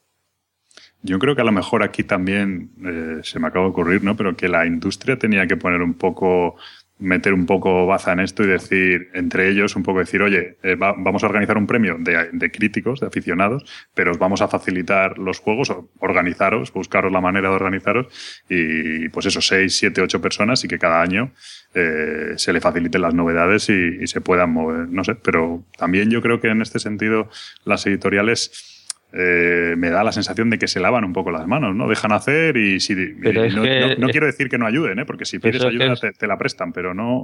Yo creo que a lo mejor aquí también se me acaba de ocurrir, ¿no? Pero que la industria tenía que meter un poco baza en esto y decir, entre ellos, un poco decir, oye, vamos a organizar un premio de críticos, de aficionados, pero os vamos a facilitar los juegos, organizaros, buscaros la manera de organizaros y pues eso, 6, 7, 8 personas y que cada año se le faciliten las novedades y se puedan mover, no sé, pero también yo creo que en este sentido las editoriales me da la sensación de que se lavan un poco las manos, ¿no? Dejan hacer y no quiero decir que no ayuden, porque si pides ayuda te la prestan, pero no.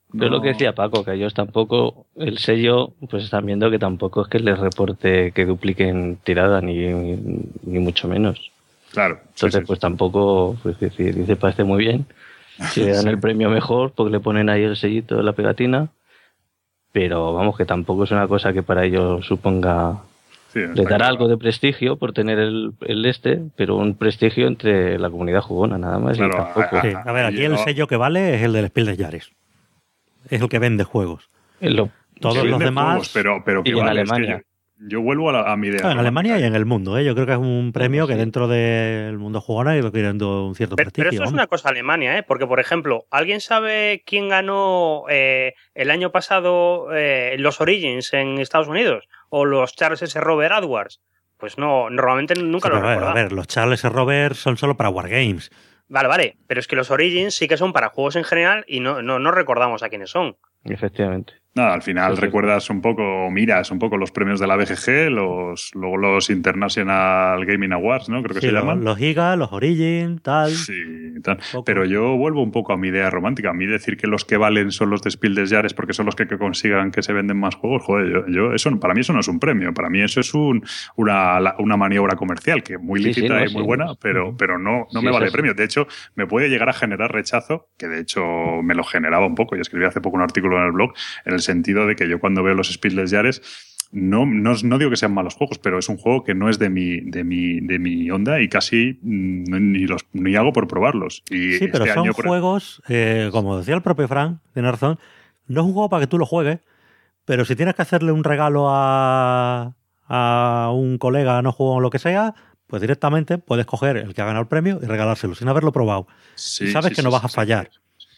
Pero lo que decía Paco, que ellos tampoco, el sello, pues están viendo que tampoco es que les reporte que dupliquen tirada, ni mucho menos. Claro. Entonces, pues tampoco, pues dice, parece muy bien. Si le dan el premio mejor, porque le ponen ahí el sellito de la pegatina. Pero vamos, que tampoco es una cosa que para ellos suponga... Le dará algo de prestigio por tener el pero un prestigio entre la comunidad jugona, nada más. Claro, y tampoco. Sí. A ver, aquí el sello que vale es el del Spiel des Jahres. Es el que vende juegos. Todos los demás... Juegos, pero y que en vale, Alemania. es que yo vuelvo a mi idea. Claro, en Alemania y en el mundo. Yo creo que es un premio que dentro del mundo jugona ha ido adquiriendo un cierto prestigio. Pero esto es una cosa Alemania, porque por ejemplo, ¿alguien sabe quién ganó el año pasado los Origins en Estados Unidos? ¿O los Charles S. Robert Edwards? Pues no, normalmente nunca lo recordamos. A ver, los Charles S. Robert son solo para Wargames. Vale, pero es que los Origins sí que son para juegos en general y no recordamos a quiénes son. Efectivamente. Nada, al final recuerdas un poco, miras un poco los premios de la BGG, luego los International Gaming Awards, ¿no? Creo que sí, se llaman. Los IGA, los Origin, tal. Sí, tal. Pero yo vuelvo un poco a mi idea romántica. A mí decir que los que valen son los de Spiel des Jahres porque son los que consigan que se venden más juegos, joder, eso, para mí eso no es un premio. Para mí eso es una maniobra comercial que muy lícita y muy buena, pero no me vale premio. De hecho, me puede llegar a generar rechazo, que de hecho me lo generaba un poco, y escribí hace poco un artículo en el blog, en el sentido de que yo cuando veo los Spiel des Jahres no digo que sean malos juegos, pero es un juego que no es de mi onda y casi ni hago por probarlos. Y sí, pero son juegos, como decía el propio Frank, tiene razón, no es un juego para que tú lo juegues, pero si tienes que hacerle un regalo a un colega, no juego o lo que sea, pues directamente puedes coger el que ha ganado el premio y regalárselo sin haberlo probado. Sí, y sabes que no vas a fallar.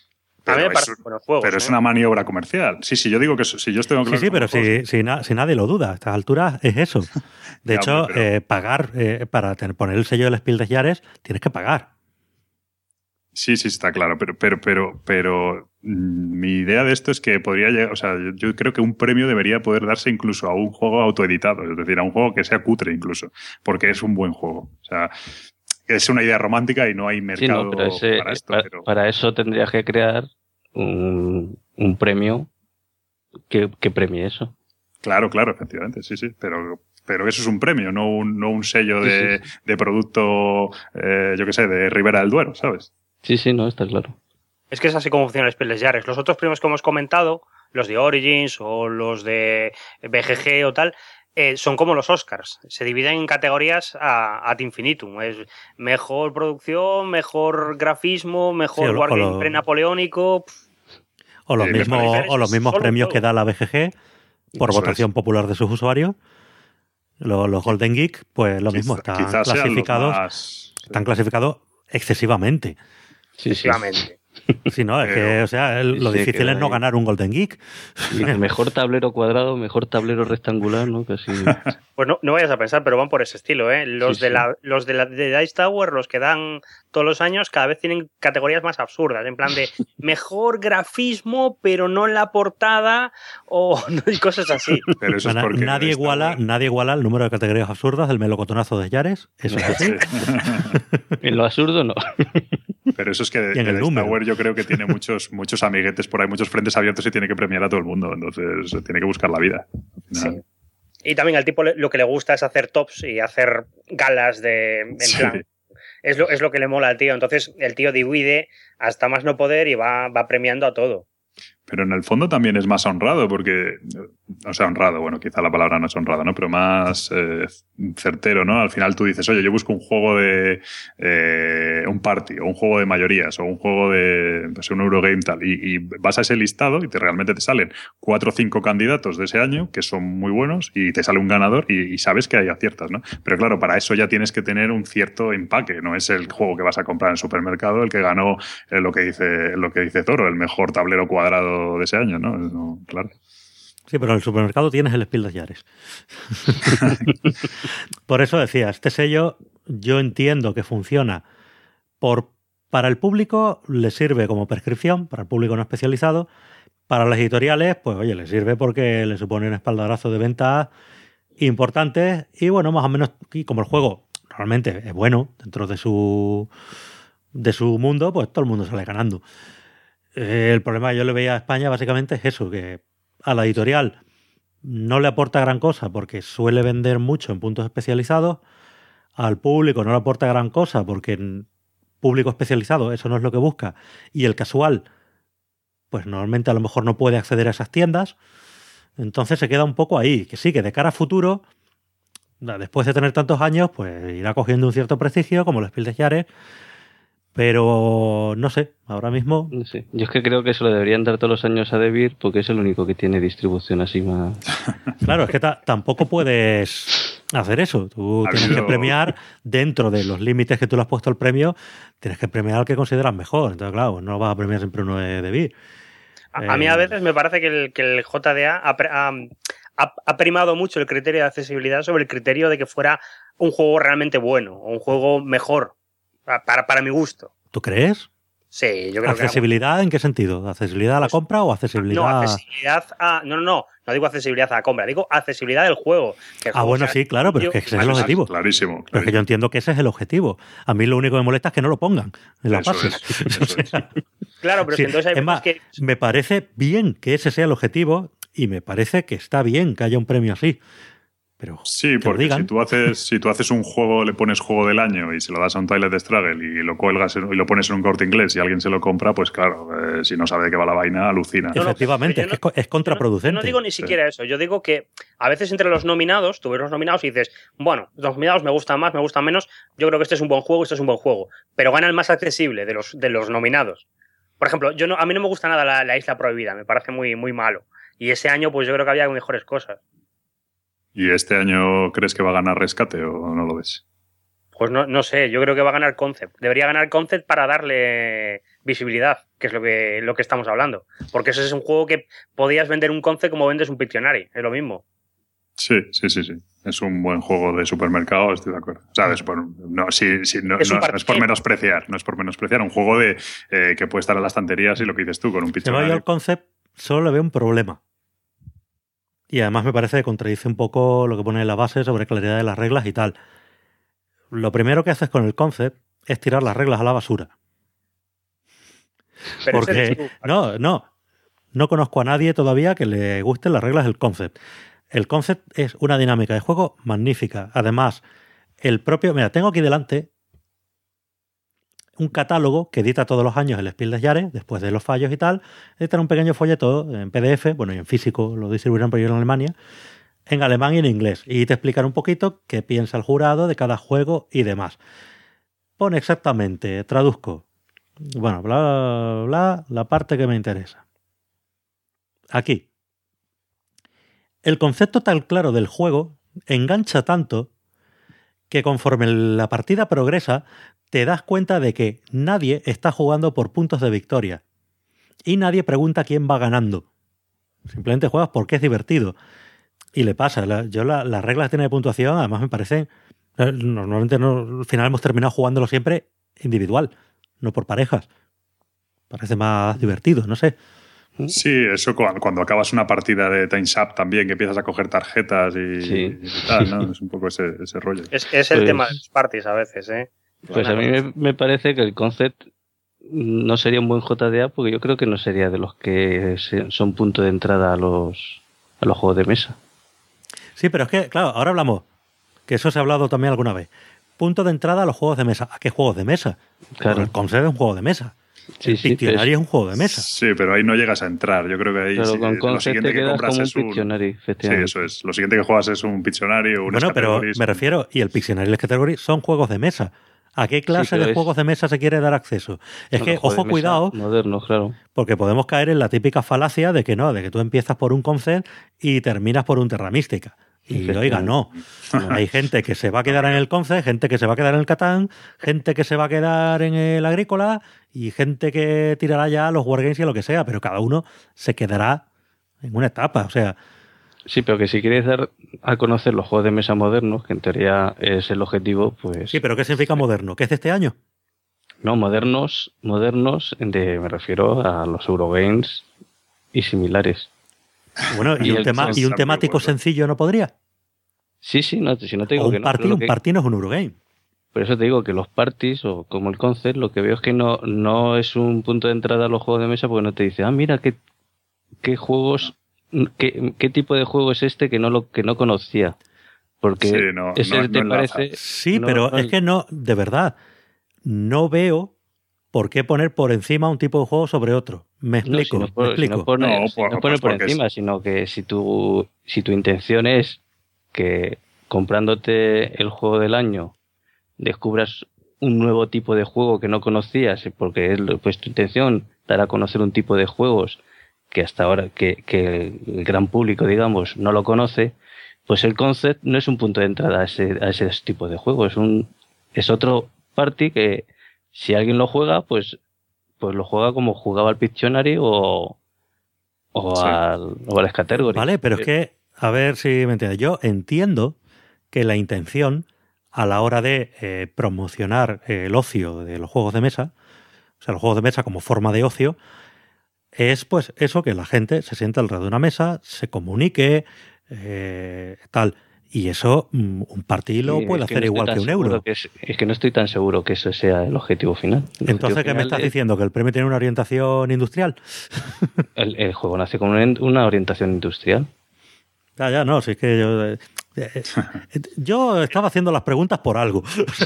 Pero es una maniobra comercial. Sí, yo digo que si yo estoy claro. Sí, pero si nadie lo duda. A estas alturas es eso. De hecho, pagar para poner el sello del Spiel des Jahres, tienes que pagar. Sí, está claro. Pero mi idea de esto es que podría llegar. O sea, yo creo que un premio debería poder darse incluso a un juego autoeditado. Es decir, a un juego que sea cutre incluso. Porque es un buen juego. O sea. Es una idea romántica y no hay mercado para esto. Para eso tendrías que crear un premio que premie eso. Claro, efectivamente, sí. Pero eso es un premio, no un sello de producto, yo qué sé, de Ribera del Duero, ¿sabes? Sí, no, está claro. Es que es así como funciona el Spiel des Jahres. Los otros premios que hemos comentado, los de Origins o los de BGG o tal, son como los Oscars, se dividen en categorías ad infinitum. Es mejor producción, mejor grafismo, mejor wargame pre-napoleónico. O los mismos premios que da la BGG por votación popular de sus usuarios. Los Golden Geek, pues lo mismo, están clasificados excesivamente. Excesivamente. Sí, no, es que, o sea, lo difícil es no ganar un Golden Geek. Mejor tablero cuadrado, mejor tablero rectangular, ¿no? Casi. Pues no vayas a pensar, pero van por ese estilo, ¿eh? Los de Dice Tower, los que dan todos los años, cada vez tienen categorías más absurdas, en plan de mejor grafismo, pero no en la portada, y cosas así. Pero eso es porque nadie iguala el número de categorías absurdas del melocotonazo de Jahres. Eso es así. En lo absurdo no. Pero eso es que el Tower yo creo que tiene muchos amiguetes por ahí, muchos frentes abiertos y tiene que premiar a todo el mundo. Entonces tiene que buscar la vida. Sí. Y también al tipo lo que le gusta es hacer tops y hacer galas en plan. Es lo que le mola al tío. Entonces el tío divide hasta más no poder y va premiando a todo. Pero en el fondo también es más honrado porque, o sea, honrado, bueno, quizá la palabra no es honrado, ¿no? Pero más certero, ¿no? Al final tú dices, oye, yo busco un juego de un party, o un juego de mayorías, o un juego de, pues, un Eurogame tal, y vas a ese listado y realmente te salen 4 o 5 candidatos de ese año que son muy buenos y te sale un ganador y sabes que hay aciertas, ¿no? Pero claro, para eso ya tienes que tener un cierto empaque, no es el juego que vas a comprar en el supermercado el que ganó lo que dice Toro, el mejor tablero cuadrado de ese año, ¿no? Claro. Sí, pero en el supermercado tienes el Spiel des Jahres. Por eso decía, este sello yo entiendo que funciona para el público, le sirve como prescripción, para el público no especializado. Para las editoriales, pues oye, le sirve porque le supone un espaldarazo de ventas importantes y bueno, más o menos, y como el juego normalmente es bueno dentro de su mundo, pues todo el mundo sale ganando. El problema que yo le veía a España básicamente es eso, que a la editorial no le aporta gran cosa porque suele vender mucho en puntos especializados, al público no le aporta gran cosa porque en público especializado eso no es lo que busca, y el casual pues normalmente a lo mejor no puede acceder a esas tiendas, entonces se queda un poco ahí, que sí, que de cara a futuro, después de tener tantos años, pues irá cogiendo un cierto prestigio como los Spiel des Jahres, pero no sé, ahora mismo... No sé. Yo es que creo que se lo deberían dar todos los años a Devir porque es el único que tiene distribución así más... Claro, es que tampoco puedes hacer eso. Tú tienes que premiar dentro de los límites que tú le has puesto al premio, tienes que premiar al que consideras mejor. Entonces, claro, no vas a premiar siempre uno de Devir. A mí a veces me parece que el JDA ha primado mucho el criterio de accesibilidad sobre el criterio de que fuera un juego realmente bueno o un juego mejor para mi gusto. ¿Tú crees? Sí, yo creo que... ¿Accesibilidad en qué sentido? ¿Accesibilidad a la compra o accesibilidad...? No, accesibilidad a... No digo accesibilidad a la compra, digo accesibilidad del juego. Bueno, sí, claro, pero es que ese es el objetivo. Clarísimo. Pero es que yo entiendo que ese es el objetivo. A mí lo único que me molesta es que no lo pongan en la base. Claro, pero sí, es que entonces hay más, que... me parece bien que ese sea el objetivo y me parece que está bien que haya un premio así. Pero sí, porque si tú haces un juego, le pones juego del año y se lo das a un Twilight Struggle y lo cuelgas y lo pones en un Corte Inglés y alguien se lo compra, pues claro, si no sabe de qué va la vaina, alucina. Efectivamente, es contraproducente. Yo no digo ni siquiera eso. Yo digo que a veces entre los nominados, tú ves los nominados y dices, bueno, los nominados me gustan más, me gustan menos, yo creo que este es un buen juego, este es un buen juego. Pero gana el más accesible de los nominados. Por ejemplo, a mí no me gusta nada la Isla Prohibida, me parece muy, muy malo. Y ese año pues yo creo que había mejores cosas. ¿Y este año crees que va a ganar Rescate o no lo ves? Pues no sé, yo creo que va a ganar Concept. Debería ganar Concept para darle visibilidad, que es lo que estamos hablando. Porque ese es un juego que podías vender un Concept como vendes un Pictionary, es lo mismo. Sí. Es un buen juego de supermercado, estoy de acuerdo. O sea, no es por menospreciar, un juego de que puede estar en las estanterías y lo que dices tú con un Pictionary. Yo al Concept solo le veo un problema. Y además me parece que contradice un poco lo que pone en la base sobre claridad de las reglas y tal. Lo primero que haces con el Concept es tirar las reglas a la basura. Pero porque no conozco a nadie todavía que le gusten las reglas del Concept. El Concept es una dinámica de juego magnífica. Además, mira, tengo aquí delante un catálogo que edita todos los años el Spiel des Jahres, después de los fallos y tal, editan un pequeño folleto en PDF, bueno, y en físico lo distribuirán por ahí en Alemania, en alemán y en inglés, y te explican un poquito qué piensa el jurado de cada juego y demás. Pone exactamente, traduzco, bueno, bla, bla, bla, la parte que me interesa. Aquí. El concepto tan claro del juego engancha tanto que conforme la partida progresa, te das cuenta de que nadie está jugando por puntos de victoria. Y nadie pregunta quién va ganando. Simplemente juegas porque es divertido. Y le pasa. Las reglas que tiene de puntuación, además me parecen... Normalmente al final hemos terminado jugándolo siempre individual, no por parejas. Parece más divertido, no sé. Sí, eso cuando acabas una partida de Time's Up también, que empiezas a coger tarjetas y tal, ¿no? Es un poco ese rollo. Es el tema de los parties a veces, ¿eh? Pues a mí me parece que el Concept no sería un buen JDA porque yo creo que no sería de los que son punto de entrada a los juegos de mesa. Sí, pero es que, claro, ahora hablamos, que eso se ha hablado también alguna vez. Punto de entrada a los juegos de mesa. ¿A qué juegos de mesa? Claro. El Concept es un juego de mesa. El Pictionary es un juego de mesa. Sí, pero ahí no llegas a entrar. Yo creo que ahí lo siguiente que compras es un Pictionary. Sí, eso es. Lo siguiente que juegas es un Pictionary o un Bueno, pero me refiero, y el Pictionary y el Category son juegos de mesa. ¿A qué clase de juegos de mesa se quiere dar acceso? Es que, ojo, cuidado, modernos, claro. Porque podemos caer en la típica falacia de que tú empiezas por un Concept y terminas por un Terra Mística. Y oiga, no. Hay gente que se va a quedar en el Concept, gente que se va a quedar en el Catán, gente que se va a quedar en el Agrícola y gente que tirará ya los Wargames y lo que sea, pero cada uno se quedará en una etapa, o sea... Sí, pero que si quieres dar a conocer los juegos de mesa modernos, que en teoría es el objetivo, pues... Sí, pero ¿qué significa moderno? ¿Qué es de este año? No, modernos, me refiero a los Eurogames y similares. Bueno, ¿y un temático sencillo no podría? Sí, no, si no te digo que no. Un party no es un Eurogame. Por eso te digo que los parties, o como el concept, lo que veo es que no es un punto de entrada a los juegos de mesa, porque no te dice, mira, qué juegos, qué tipo de juego es este que no conocía. Porque ese te parece... Sí, pero es que no, de verdad, no veo por qué poner por encima un tipo de juego sobre otro. Me explico. No poner por encima, sino que si tu intención es que comprándote el juego del año descubras un nuevo tipo de juego que no conocías, porque pues tu intención dará a conocer un tipo de juegos que hasta ahora que el gran público, digamos, no lo conoce, pues el concept no es un punto de entrada a ese tipo de juego, es otro party que si alguien lo juega, pues lo juega como jugaba al Pictionary o al Category. Vale, pero es que, a ver si me entiendes, yo entiendo que la intención a la hora de promocionar el ocio de los juegos de mesa, o sea, los juegos de mesa como forma de ocio, es pues eso, que la gente se sienta alrededor de una mesa, se comunique, tal. Y eso un party lo puede hacer igual que un euro. Es que no estoy tan seguro que eso sea el objetivo final. Entonces, ¿qué me estás diciendo? ¿Que el premio tiene una orientación industrial? El juego nace con una orientación industrial. Ya, no, si es que yo estaba haciendo las preguntas por algo.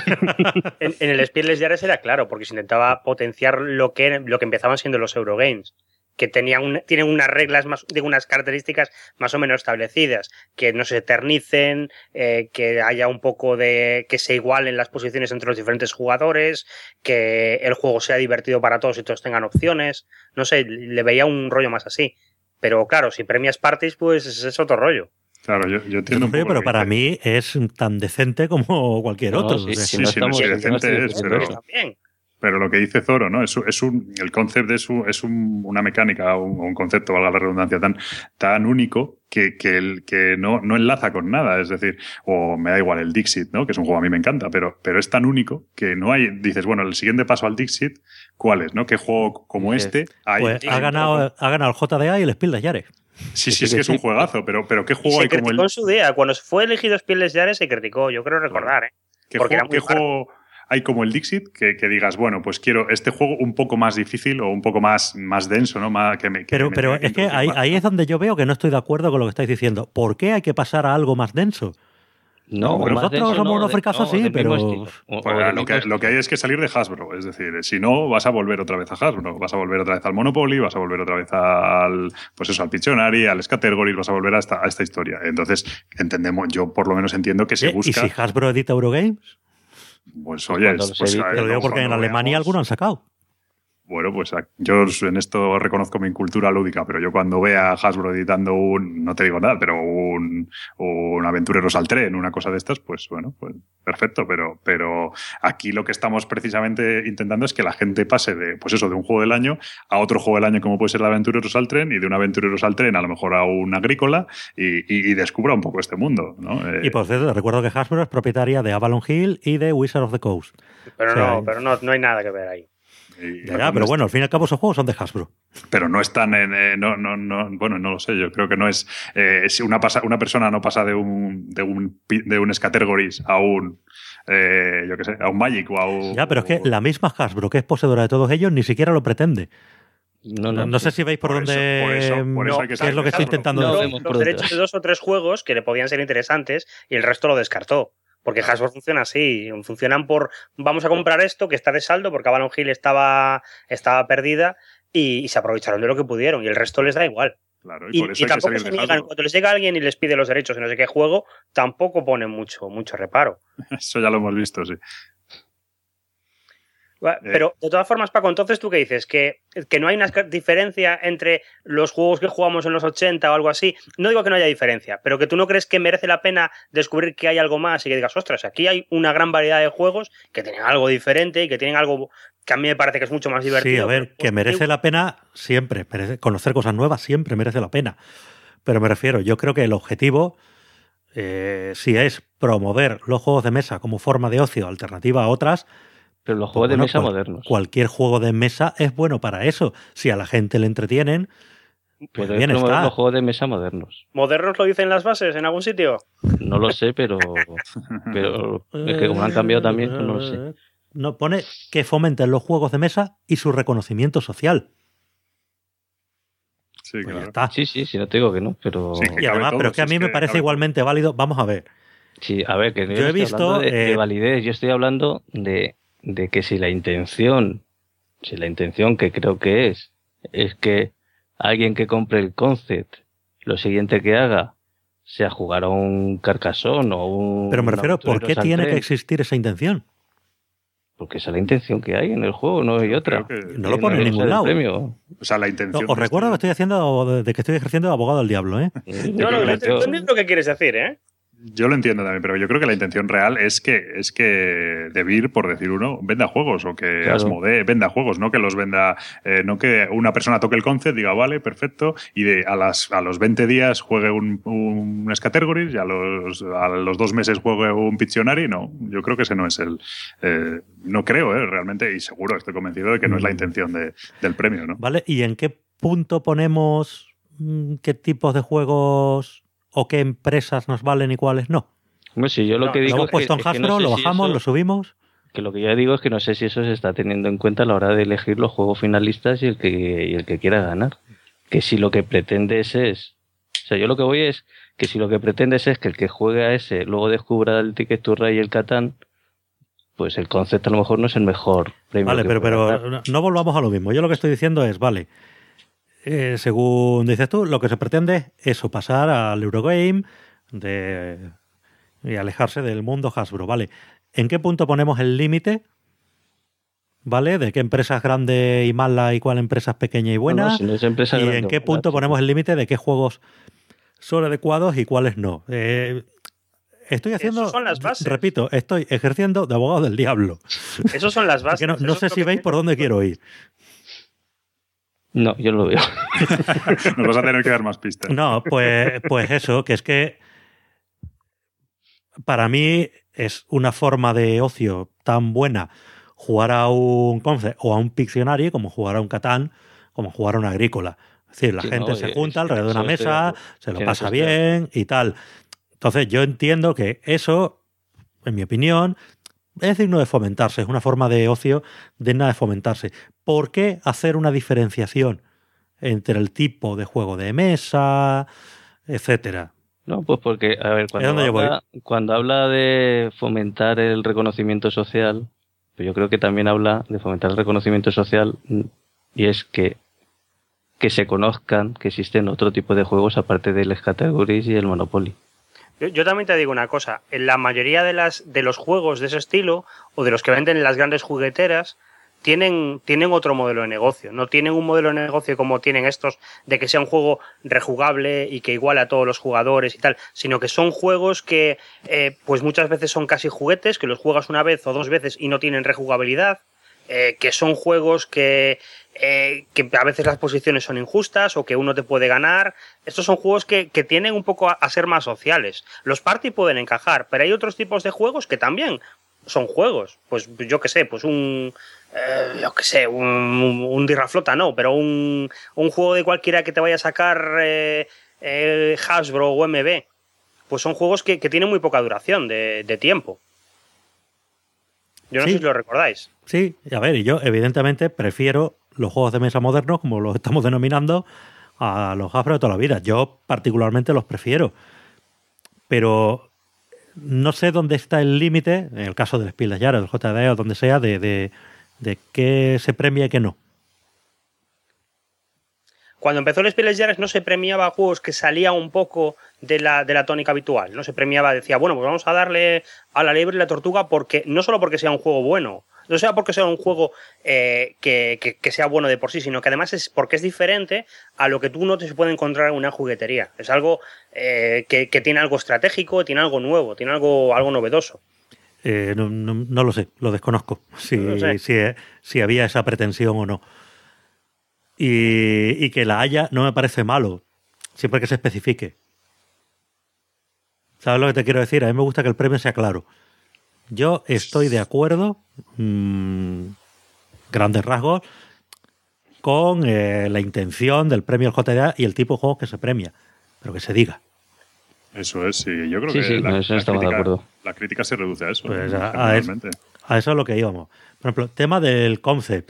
En el Spiel des Jahres era claro, porque se intentaba potenciar lo que empezaban siendo los Eurogames, que tienen unas reglas, de unas características más o menos establecidas, que no se eternicen, que haya un poco de que se igualen las posiciones entre los diferentes jugadores, que el juego sea divertido para todos y todos tengan opciones. No sé, le veía un rollo más así. Pero claro, si premias parties, pues es otro rollo. Claro, yo entiendo un poco. Pero para mí es tan decente como cualquier otro. Sí, decente es, pero lo que dice Zoro, ¿no? El concepto es una mecánica o un concepto, valga la redundancia, tan único que no enlaza con nada. Es decir, o me da igual el Dixit, ¿no? Que es un juego a mí me encanta, pero es tan único que no hay. Dices, bueno, el siguiente paso al Dixit, ¿cuál es? ¿No? ¿Qué juego como este hay? Pues ha ganado el JDA y el Spiel des Jahres. Sí, es que es un juegazo, pero ¿qué juego hay como el? Se criticó en su día. Cuando fue elegido Spiel des Jahres se criticó, yo creo recordar, ¿eh? ¿Qué juego hay como el Dixit que digas, bueno, pues quiero este juego un poco más difícil o un poco más denso, ¿no? Pero es que ahí es donde yo veo que no estoy de acuerdo con lo que estáis diciendo. ¿Por qué hay que pasar a algo más denso? No, nosotros somos unos fricasos, sí, pero... Lo que hay es que salir de Hasbro. Es decir, si no, vas a volver otra vez a Hasbro. Vas a volver otra vez al Monopoly, vas a volver otra vez al Pictionary, al Category, vas a a esta historia. Entonces, entendemos, yo por lo menos entiendo que se busca... ¿Y si Hasbro edita Eurogames? Pues oye, te lo digo porque en Alemania algunos han sacado. Bueno, pues yo en esto reconozco mi cultura lúdica, pero yo cuando vea a Hasbro editando no te digo nada, pero un Aventureros al Tren, una cosa de estas, pues bueno, pues perfecto, pero aquí lo que estamos precisamente intentando es que la gente pase de un juego del año a otro juego del año como puede ser el Aventureros al Tren, y de un Aventureros al Tren a lo mejor a un Agrícola y descubra un poco este mundo, ¿no? Y por cierto, recuerdo que Hasbro es propietaria de Avalon Hill y de Wizard of the Coast. Pero no hay nada que ver ahí. Pero bueno, al fin y al cabo esos juegos son de Hasbro. Pero no están bueno, no lo sé, yo creo que no es... si una persona no pasa de un Categories a un... yo qué sé, a un Magic o a un... Ya, pero es que la misma Hasbro, que es poseedora de todos ellos, ni siquiera lo pretende. No sé si veis por dónde... Por eso hay que ¿qué es lo que estoy intentando decir? Los derechos de 2 o 3 juegos que le podían ser interesantes y el resto lo descartó. Porque Hasbro funciona así, funcionan por vamos a comprar esto que está de saldo porque Avalon Hill estaba perdida y se aprovecharon de lo que pudieron y el resto les da igual. Claro, y por eso tampoco se niegan, cuando les llega alguien y les pide los derechos de no sé qué juego, tampoco ponen mucho reparo. Eso ya lo hemos visto, sí. Pero de todas formas, Paco, entonces ¿tú qué dices? ¿Que no hay una diferencia entre los juegos que jugamos en los 80 o algo así? No digo que no haya diferencia, pero que tú no crees que merece la pena descubrir que hay algo más y que digas, ostras, aquí hay una gran variedad de juegos que tienen algo diferente y que tienen algo que a mí me parece que es mucho más divertido. Sí, a ver, que merece la pena siempre, conocer cosas nuevas siempre merece la pena. Pero me refiero, yo creo que el objetivo, si es promover los juegos de mesa como forma de ocio alternativa a otras... Pero los juegos de mesa modernos. Cualquier juego de mesa es bueno para eso. Si a la gente le entretienen, Pero bien es promover está. los juegos de mesa modernos. ¿Modernos lo dicen las bases en algún sitio? No lo sé, pero es que como lo han cambiado también, pues no lo sé. No, pone que fomenten los juegos de mesa y su reconocimiento social. Sí, Pues ya claro. está. Sí, no te digo que no, pero... Sí, que Y además, cabe pero todo, es que a si mí es me que parece cabe igualmente válido. Vamos a ver. Sí, a ver, que Yo no he estoy visto, hablando de eh, validez, yo estoy hablando de que si la intención que creo que es que alguien que compre el concept, lo siguiente que haga sea jugar a un Carcassonne o un... Pero me refiero, ¿por qué Aventureros al tiene que tren, existir esa intención? porque esa es la intención que hay en el juego, no hay Yo otra. creo que- No lo pone en es ningún el lado. premio. O sea, la No, intención. os de recuerdo que este- estoy haciendo, de que estoy ejerciendo de abogado del diablo, ¿eh? No, yo entiendo lo que quieres decir, ¿eh? Yo lo entiendo también, pero yo creo que la intención real es que De Beer, por decir uno, venda juegos o que Claro. Asmodee venda juegos, no que los venda, no que una persona toque el concept, diga vale, perfecto, y a los 20 días juegue un Scattergories y a los 2 meses juegue un Pictionary. No, yo creo que ese no es no creo, realmente, y seguro, estoy convencido de que no es la intención del premio, ¿no? ¿Vale? ¿Y en qué punto ponemos qué tipos de juegos o qué empresas nos valen y cuáles no? Hombre, si yo lo No, que Lo digo hemos es puesto en es que no Hasbro, sé lo si bajamos, eso- lo subimos. Que lo que yo digo es que no sé si eso se está teniendo en cuenta a la hora de elegir los juegos finalistas y el que quiera ganar. Que si lo que pretendes es... O sea, yo lo que voy es que si lo que pretendes es que el que juegue a ese luego descubra el Ticket to Ride y el Catán, pues el concepto a lo mejor no es el mejor premio. Vale, que pueda dar. pero no volvamos a lo mismo. Yo lo que estoy diciendo es, vale, según dices tú, lo que se pretende es eso, pasar al Eurogame y alejarse del mundo Hasbro, ¿vale? ¿En qué punto ponemos el límite? ¿Vale? ¿De qué empresa es grande y mala y cuál empresa es pequeña y buena? No, si no es empresa ¿Y grande en o qué mala, punto sí. ponemos el límite de qué juegos son adecuados y cuáles no? Estoy haciendo, Esas son las bases. repito, estoy ejerciendo de abogado del diablo. Esas son las bases. Que no Eso sé es lo si que veis por dónde quiero ir. No, yo no lo veo. Nos vas a tener que dar más pistas. No, pues eso, que es que para mí es una forma de ocio tan buena jugar a un Concept o a un Pictionary como jugar a un Catán, como jugar a un Agrícola. Es decir, la Sí, gente no, se y junta alrededor de eso una estoy de mesa, acuerdo. se lo Sí, en pasa eso estoy de bien y tal. Entonces yo entiendo que eso, en mi opinión, es digno de fomentarse, es una forma de ocio digna de fomentarse. ¿Por qué hacer una diferenciación entre el tipo de juego de mesa, etcétera? No, pues porque, a ver, donde yo voy. cuando habla de fomentar el reconocimiento social, pues yo creo que también habla de fomentar el reconocimiento social y es que se conozcan que existen otro tipo de juegos aparte del Categories y el Monopoly. Yo también te digo una cosa, en la mayoría de los juegos de ese estilo o de los que venden en las grandes jugueteras tienen otro modelo de negocio, no tienen un modelo de negocio como tienen estos de que sea un juego rejugable y que iguale a todos los jugadores y tal, sino que son juegos que pues muchas veces son casi juguetes, que los juegas una vez o 2 veces y no tienen rejugabilidad, que son juegos que a veces las posiciones son injustas o que uno te puede ganar. Estos son juegos que tienen un poco a ser más sociales. Los party pueden encajar, pero hay otros tipos de juegos que también son juegos. Pues yo qué sé, pues un Dirraflota no, pero un juego de cualquiera que te vaya a sacar Hasbro o MB. Pues son juegos que tienen muy poca duración de tiempo. Yo no Sí. sé si lo recordáis. Sí, a ver, y yo evidentemente prefiero los juegos de mesa modernos, como los estamos denominando, a los Hasbro de toda la vida. Yo particularmente los prefiero. Pero no sé dónde está el límite, en el caso del Spiel des Jahres, del JDE o donde sea, de qué se premia y qué no. Cuando empezó el Spiel des Jahres no se premiaba juegos que salían un poco de la tónica habitual. No se premiaba, decía, bueno, pues vamos a darle a la liebre y la tortuga porque no solo porque sea un juego bueno, no sea porque sea un juego que sea bueno de por sí, sino que además es porque es diferente a lo que tú no te puedes encontrar en una juguetería. Es algo que tiene algo estratégico, tiene algo nuevo, tiene algo novedoso. No lo sé, lo desconozco. No lo sé. Si había esa pretensión o no. Y que la haya no me parece malo, siempre que se especifique. ¿Sabes lo que te quiero decir? A mí me gusta que el premio sea claro. Yo estoy de acuerdo, grandes rasgos, con la intención del premio al JDA y el tipo de juegos que se premia, pero que se diga. Eso es, sí. Yo creo Sí, que sí, eso estamos de acuerdo. La crítica se reduce a eso. Pues ¿no? a eso es lo que íbamos. Por ejemplo, tema del concept.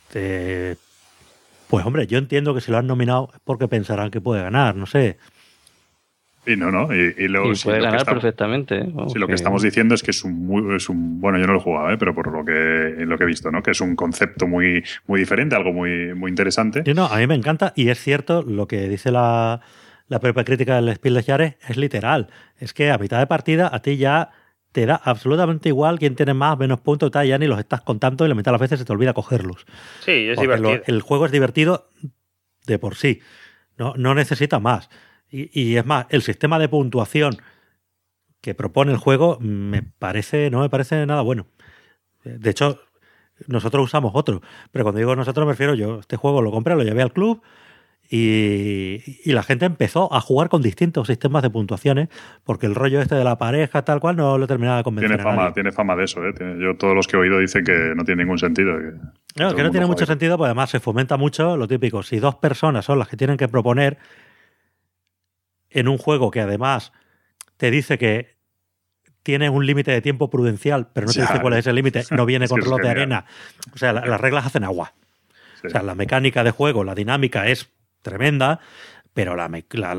Pues hombre, yo entiendo que si lo han nominado es porque pensarán que puede ganar, no sé. Y no. Y luego, Y puede ganar perfectamente. Sí, lo que estamos diciendo es que es un bueno, yo no lo he jugado, pero por lo que he visto, ¿no? Que es un concepto muy, muy diferente, algo muy, muy interesante. Sí, no, a mí me encanta y es cierto lo que dice la propia crítica del Spiel des Jahres, es literal. Es que a mitad de partida a ti ya te da absolutamente igual quién tiene más, menos puntos, tal, ya ni los estás contando y la mitad de las veces se te olvida cogerlos. Sí, es porque divertido. El juego es divertido de por sí, no necesita más. Y es más, el sistema de puntuación que propone el juego no me parece nada bueno. De hecho, nosotros usamos otro, pero cuando digo nosotros me refiero yo, este juego lo compré, lo llevé al club y la gente empezó a jugar con distintos sistemas de puntuaciones porque el rollo este de la pareja tal cual no lo terminaba de convencer. Tiene fama de eso, ¿eh? Yo todos los que he oído dicen que no tiene ningún sentido. Que no tiene mucho sentido, pues además se fomenta mucho lo típico. Si dos personas son las que tienen que proponer en un juego que además te dice que tiene un límite de tiempo prudencial, pero no te dice cuál es ese límite, no viene con reloj de arena. O sea, las reglas hacen agua. Sí. O sea, la mecánica de juego, la dinámica es tremenda, pero las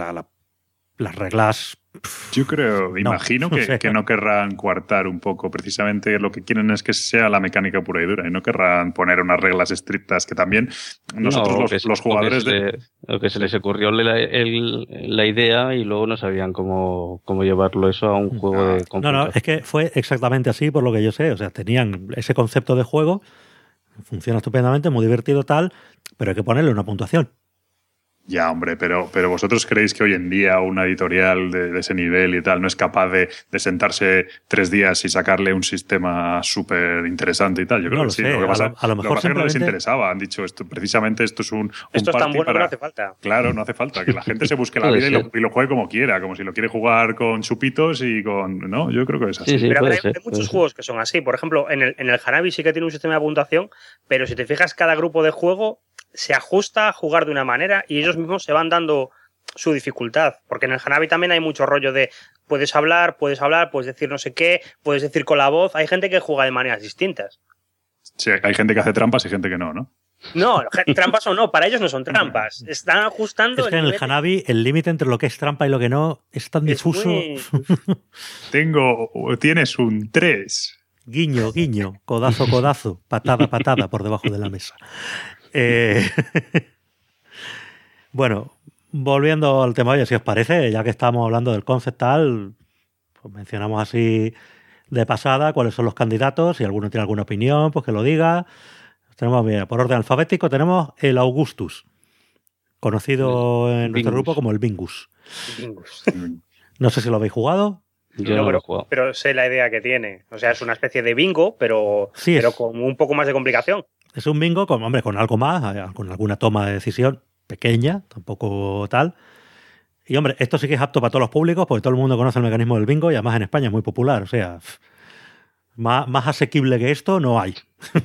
reglas... Yo imagino que no querrán coartar un poco. Precisamente lo que quieren es que sea la mecánica pura y dura y no querrán poner unas reglas estrictas que también nosotros los jugadores... Lo que se les ocurrió la idea y luego no sabían cómo llevarlo eso a un juego de cómputo. No, es que fue exactamente así por lo que yo sé. O sea, tenían ese concepto de juego, funciona estupendamente, muy divertido tal, pero hay que ponerle una puntuación. Ya, hombre, pero vosotros creéis que hoy en día una editorial de ese nivel y tal no es capaz de sentarse 3 días y sacarle un sistema súper interesante y tal. Yo creo que sí. Lo que pasa, a lo mejor es que no les interesaba. Han dicho precisamente esto es un esto es tan bueno que no hace falta. Claro, no hace falta. Que la gente se busque la vida y lo juegue como quiera, como si lo quiere jugar con chupitos y con... No, yo creo que es así. Sí, pero hay muchos juegos que son así. Por ejemplo, en el Hanabi sí que tiene un sistema de puntuación, pero si te fijas, cada grupo de juego se ajusta a jugar de una manera y ellos mismos se van dando su dificultad, porque en el Hanabi también hay mucho rollo de puedes hablar, puedes decir no sé qué, puedes decir con la voz. Hay gente que juega de maneras distintas. Sí, hay gente que hace trampas y gente que no, ¿no? No, trampas o no, para ellos no son trampas. Están ajustando. Es que en el Hanabi el límite entre lo que es trampa y lo que no es tan difuso. Tienes un 3. Guiño, guiño, codazo, codazo, patada, patada por debajo de la mesa. Bueno, volviendo al tema, oye, si os parece, ya que estamos hablando del concept tal, pues mencionamos así de pasada cuáles son los candidatos. Si alguno tiene alguna opinión, pues que lo diga. Tenemos, mira, por orden alfabético, tenemos el Augustus, conocido en nuestro grupo como el Bingus. No sé si lo habéis jugado. Yo no lo he jugado. Pero sé la idea que tiene. O sea, es una especie de bingo, pero con un poco más de complicación. Es un bingo con algo más, con alguna toma de decisión pequeña, tampoco tal. Y hombre, esto sí que es apto para todos los públicos, porque todo el mundo conoce el mecanismo del bingo y además en España es muy popular. O sea, más asequible que esto no hay.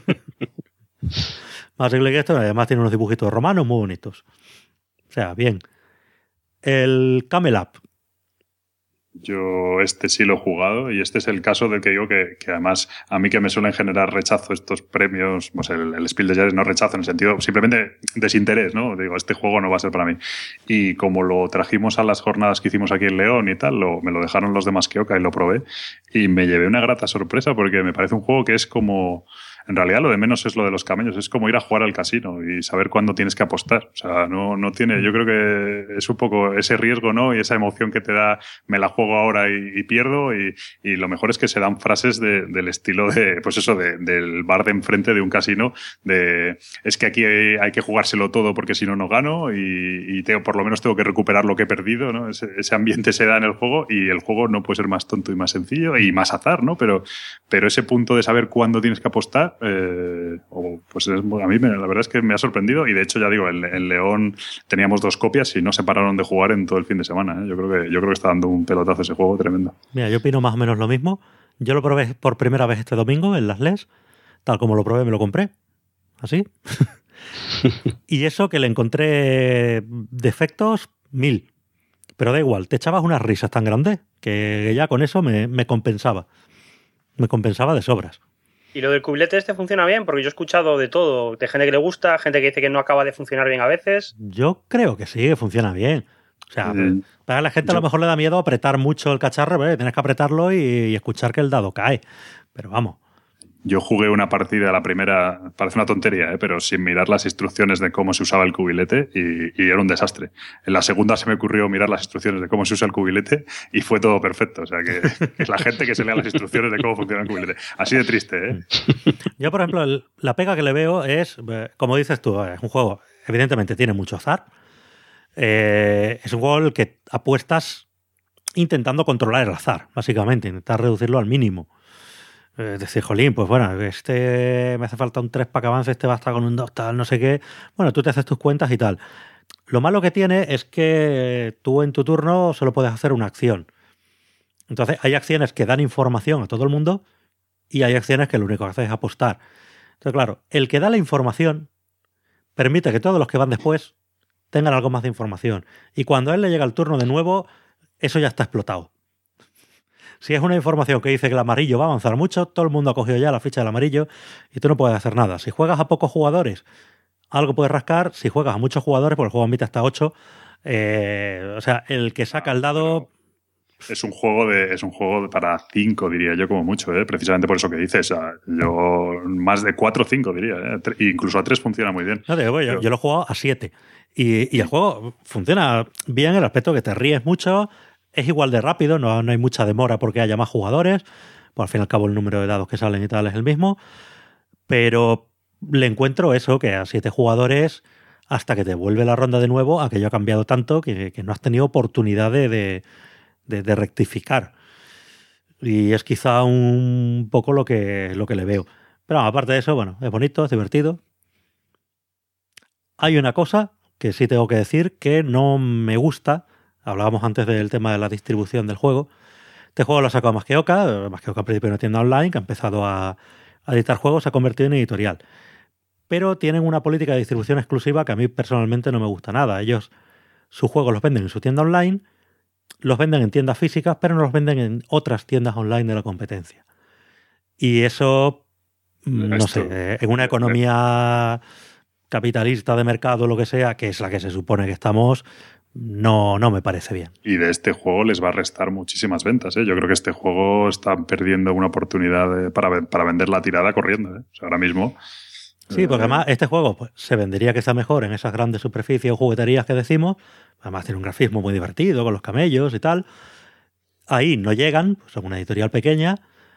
Más asequible que esto, además tiene unos dibujitos romanos muy bonitos. O sea, bien. El Camel Up. Yo sí lo he jugado y este es el caso del que digo que además a mí que me suelen generar rechazo estos premios, pues el Spiel des Jahres no rechazo en el sentido simplemente desinterés, ¿no? Digo, este juego no va a ser para mí. Y como lo trajimos a las jornadas que hicimos aquí en León y tal, me lo dejaron los de Masqueoka y lo probé y me llevé una grata sorpresa porque me parece un juego que es como... En realidad lo de menos es lo de los camellos, es como ir a jugar al casino y saber cuándo tienes que apostar. O sea, no tiene, yo creo que es un poco ese riesgo, ¿no? Y esa emoción que te da, me la juego ahora y pierdo y lo mejor es que se dan frases del estilo de, pues eso, del bar de enfrente de un casino, es que aquí hay que jugárselo todo porque si no, no gano y por lo menos tengo que recuperar lo que he perdido, ¿no? Ese ambiente se da en el juego y el juego no puede ser más tonto y más sencillo y más azar, ¿no? Pero ese punto de saber cuándo tienes que apostar, pues a mí la verdad es que me ha sorprendido y de hecho ya digo, en León teníamos 2 copias y no se pararon de jugar en todo el fin de semana, ¿eh? Yo creo que está dando un pelotazo ese juego tremendo. Mira, yo opino más o menos lo mismo. Yo lo probé por primera vez este domingo en Las Les, tal como lo probé me lo compré, así. Y eso que le encontré defectos 1000. Pero da igual, te echabas unas risas tan grandes que ya con eso me compensaba. Me compensaba de sobras. ¿Y lo del cubilete este funciona bien? Porque yo he escuchado de todo, de gente que le gusta, gente que dice que no acaba de funcionar bien a veces. Yo creo que sí, que funciona bien. O sea, para la gente a lo mejor le da miedo apretar mucho el cacharro, pero tienes que apretarlo y escuchar que el dado cae. Pero vamos. Yo jugué una partida, la primera, parece una tontería, pero sin mirar las instrucciones de cómo se usaba el cubilete y era un desastre. En la segunda se me ocurrió mirar las instrucciones de cómo se usa el cubilete y fue todo perfecto. O sea, que es la gente que se lea las instrucciones de cómo funciona el cubilete. Así de triste, ¿eh? Yo, por ejemplo, la pega que le veo es, como dices tú, es un juego, evidentemente tiene mucho azar. Es un juego en el que apuestas intentando controlar el azar, básicamente, intentar reducirlo al mínimo. Es decir, jolín, pues bueno, este me hace falta un 3 para que avance, este va a estar con un 2, tal, no sé qué. Bueno, tú te haces tus cuentas y tal. Lo malo que tiene es que tú en tu turno solo puedes hacer una acción. Entonces, hay acciones que dan información a todo el mundo y hay acciones que lo único que hace es apostar. Entonces, claro, el que da la información permite que todos los que van después tengan algo más de información. Y cuando a él le llega el turno de nuevo, eso ya está explotado. Si es una información que dice que el amarillo va a avanzar mucho, todo el mundo ha cogido ya la ficha del amarillo y tú no puedes hacer nada. Si juegas a pocos jugadores, algo puedes rascar. Si juegas a muchos jugadores, porque el juego admite hasta 8, o sea, el que saca el dado... Es un juego para 5, diría yo, como mucho, ¿eh? Precisamente por eso que dices. O sea, yo más de 4 o 5, diría. Incluso a 3 funciona muy bien. No, yo lo he jugado a 7. Y el juego funciona bien en el aspecto que te ríes mucho. Es igual de rápido, no hay mucha demora porque haya más jugadores. Pues al fin y al cabo el número de dados que salen y tal es el mismo. Pero le encuentro eso, que a 7 jugadores, hasta que te vuelve la ronda de nuevo, aquello ha cambiado tanto que no has tenido oportunidad de rectificar. Y es quizá un poco lo que le veo. Pero aparte de eso, bueno, es bonito, es divertido. Hay una cosa que sí tengo que decir que no me gusta. Hablábamos antes del tema de la distribución del juego. Este juego lo ha sacado Masqueoka. Masqueoka al principio era una tienda online que ha empezado a editar juegos, se ha convertido en editorial. Pero tienen una política de distribución exclusiva que a mí personalmente no me gusta nada. Ellos sus juegos los venden en su tienda online, los venden en tiendas físicas, pero no los venden en otras tiendas online de la competencia. Y eso, no sé, en una economía capitalista de mercado, lo que sea, que es la que se supone que estamos, no me parece bien. Y de este juego les va a restar muchísimas ventas, ¿eh? Yo creo que este juego está perdiendo una oportunidad para vender la tirada corriendo, ¿eh? O sea, ahora mismo... Sí, porque además este juego pues, se vendería quizá mejor en esas grandes superficies o jugueterías que decimos. Además tiene un grafismo muy divertido con los camellos y tal. Ahí no llegan, pues son una editorial pequeña.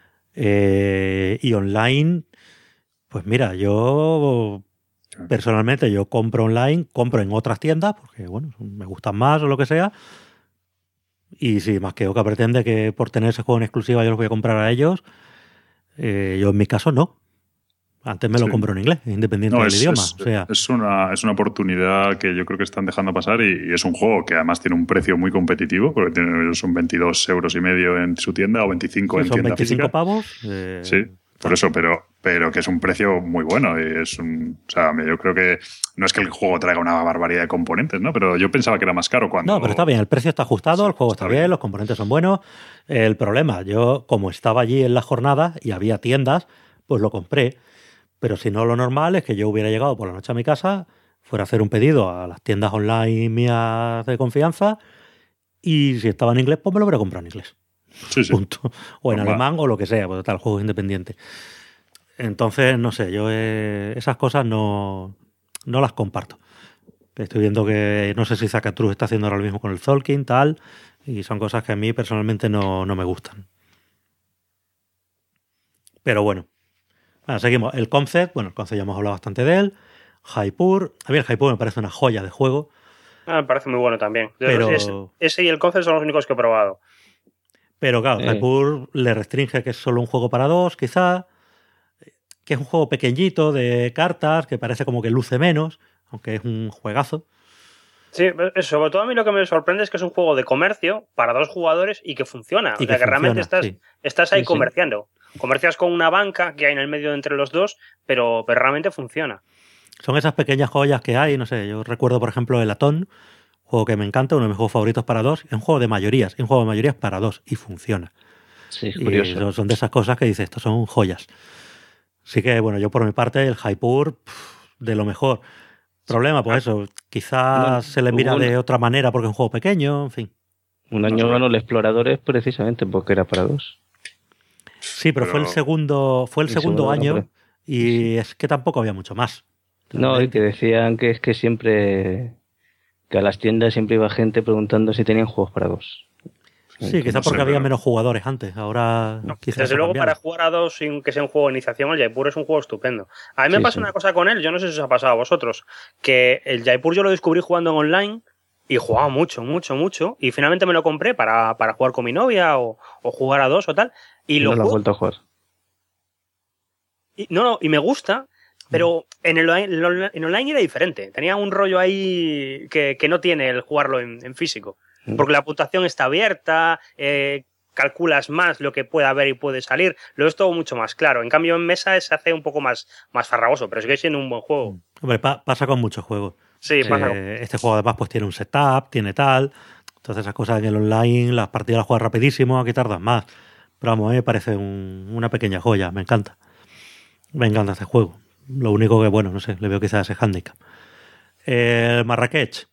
Y online, pues mira, yo personalmente yo compro online, compro en otras tiendas porque bueno, me gustan más o lo que sea. Y si Masqueoka pretende que por tener ese juego en exclusiva yo los voy a comprar a ellos, yo en mi caso no. Antes me lo compro en inglés, independiente del idioma. Es una oportunidad que yo creo que están dejando pasar y es un juego que además tiene un precio muy competitivo, porque son 22,5 euros en su tienda o 25 en tienda física. Son 25 pavos. Sí, por eso, pero que es un precio muy bueno. Y o sea, yo creo que no es que el juego traiga una barbaridad de componentes, ¿no? Pero yo pensaba que era más caro cuando... No, pero está bien, el precio está ajustado, sí, el juego está bien, los componentes son buenos. El problema, yo como estaba allí en la jornada y había tiendas, pues lo compré. Pero si no, lo normal es que yo hubiera llegado por la noche a mi casa, fuera a hacer un pedido a las tiendas online mías de confianza y si estaba en inglés, pues me lo hubiera comprado en inglés. Sí. Punto. O en alemán o lo que sea, porque tal, el juego es independiente. Entonces, no sé, yo esas cosas no las comparto. Estoy viendo que, no sé si Zacatrus está haciendo ahora lo mismo con el Zolkin, tal, y son cosas que a mí personalmente no me gustan. Pero bueno. Bueno, seguimos. El Concept ya hemos hablado bastante de él. Jaipur. A mí el Jaipur me parece una joya de juego. Me parece muy bueno también. Pero... Ese y el Concept son los únicos que he probado. Pero claro, Jaipur le restringe que es solo un juego para 2, quizá. Que es un juego pequeñito de cartas, que parece como que luce menos, aunque es un juegazo. Sí, sobre todo a mí lo que me sorprende es que es un juego de comercio para 2 jugadores y que funciona. O sea, que realmente estás ahí comerciando. Comercias con una banca que hay en el medio entre los dos, pero realmente funciona. Son esas pequeñas joyas que hay, no sé, yo recuerdo por ejemplo el Atón, juego que me encanta, uno de mis juegos favoritos para 2, es un juego de mayorías, es un juego de mayorías para 2 y funciona. Sí, es Y curioso. son de esas cosas que dices, estos son joyas. Así que bueno, yo por mi parte el Jaipur, de lo mejor. Problema, pues eso, quizás se le mira de otra manera porque es un juego pequeño, en fin. Un año ganó el Exploradores precisamente porque era para 2. Sí, pero fue el segundo año hombre. y es que tampoco había mucho más. No, y que decían que es que siempre, que a las tiendas siempre iba gente preguntando si tenían juegos para 2. Sí, quizás porque había menos jugadores antes. Ahora quizás desde luego para jugar a 2 sin que sea un juego de iniciación, el Jaipur es un juego estupendo. A mí me pasa una cosa con él, yo no sé si os ha pasado a vosotros, que el Jaipur yo lo descubrí jugando en online y jugaba mucho, y finalmente me lo compré para jugar con mi novia o jugar a 2 o tal. Y no lo has vuelto a jugar. Y me gusta, pero en online era diferente. Tenía un rollo ahí que no tiene el jugarlo en físico. Porque la puntuación está abierta, calculas más lo que puede haber y puede salir. Lo es todo mucho más claro. En cambio, en mesa se hace un poco más farragoso, pero sigue siendo un buen juego. Hombre, pasa con muchos juegos. Sí, pasa. Este juego además pues tiene un setup, tiene tal. Entonces esas cosas en el online, las partidas las juegas rapidísimo, aquí tardas más. Pero vamos, a mí me parece una pequeña joya, me encanta. Me encanta este juego. Lo único que, bueno, no sé, le veo quizás ese handicap. El Marrakech.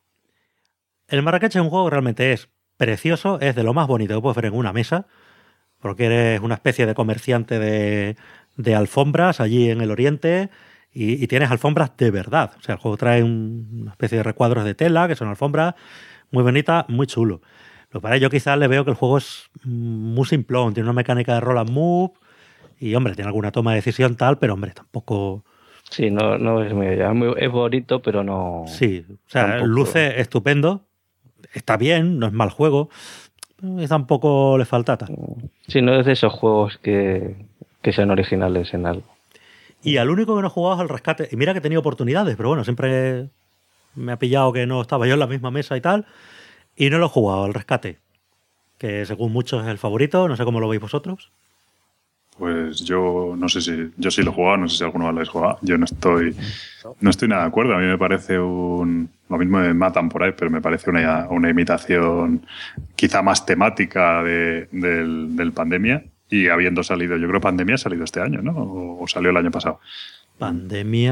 El Marrakech es un juego que realmente es precioso, es de lo más bonito que puedes ver en una mesa, porque eres una especie de comerciante de alfombras allí en el oriente y tienes alfombras de verdad. O sea, el juego trae una especie de recuadros de tela, que son alfombras muy bonitas, muy chulo. Lo que para ello quizás le veo que el juego es muy simplón, tiene una mecánica de roll and move y, hombre, tiene alguna toma de decisión tal, pero, hombre, tampoco... Sí, no es es bonito, pero no... Sí, o sea, tampoco... luce estupendo, está bien, no es mal juego, pero tampoco le falta tal. Sí, no es de esos juegos que sean originales en algo. Y al único que no he jugado es al Rescate. Y mira que he tenido oportunidades, pero bueno, siempre me ha pillado que no estaba yo en la misma mesa y tal. Y no lo he jugado, al Rescate. Que según muchos es el favorito, no sé cómo lo veis vosotros. Pues yo no sé si... Yo sí lo he jugado, no sé si alguno lo habéis jugado. Yo no estoy nada de acuerdo. A mí me parece lo mismo me matan por ahí, pero me parece una imitación quizá más temática del Pandemia. Y habiendo salido, yo creo que Pandemia ha salido este año, ¿no? ¿O salió el año pasado? Pandemia...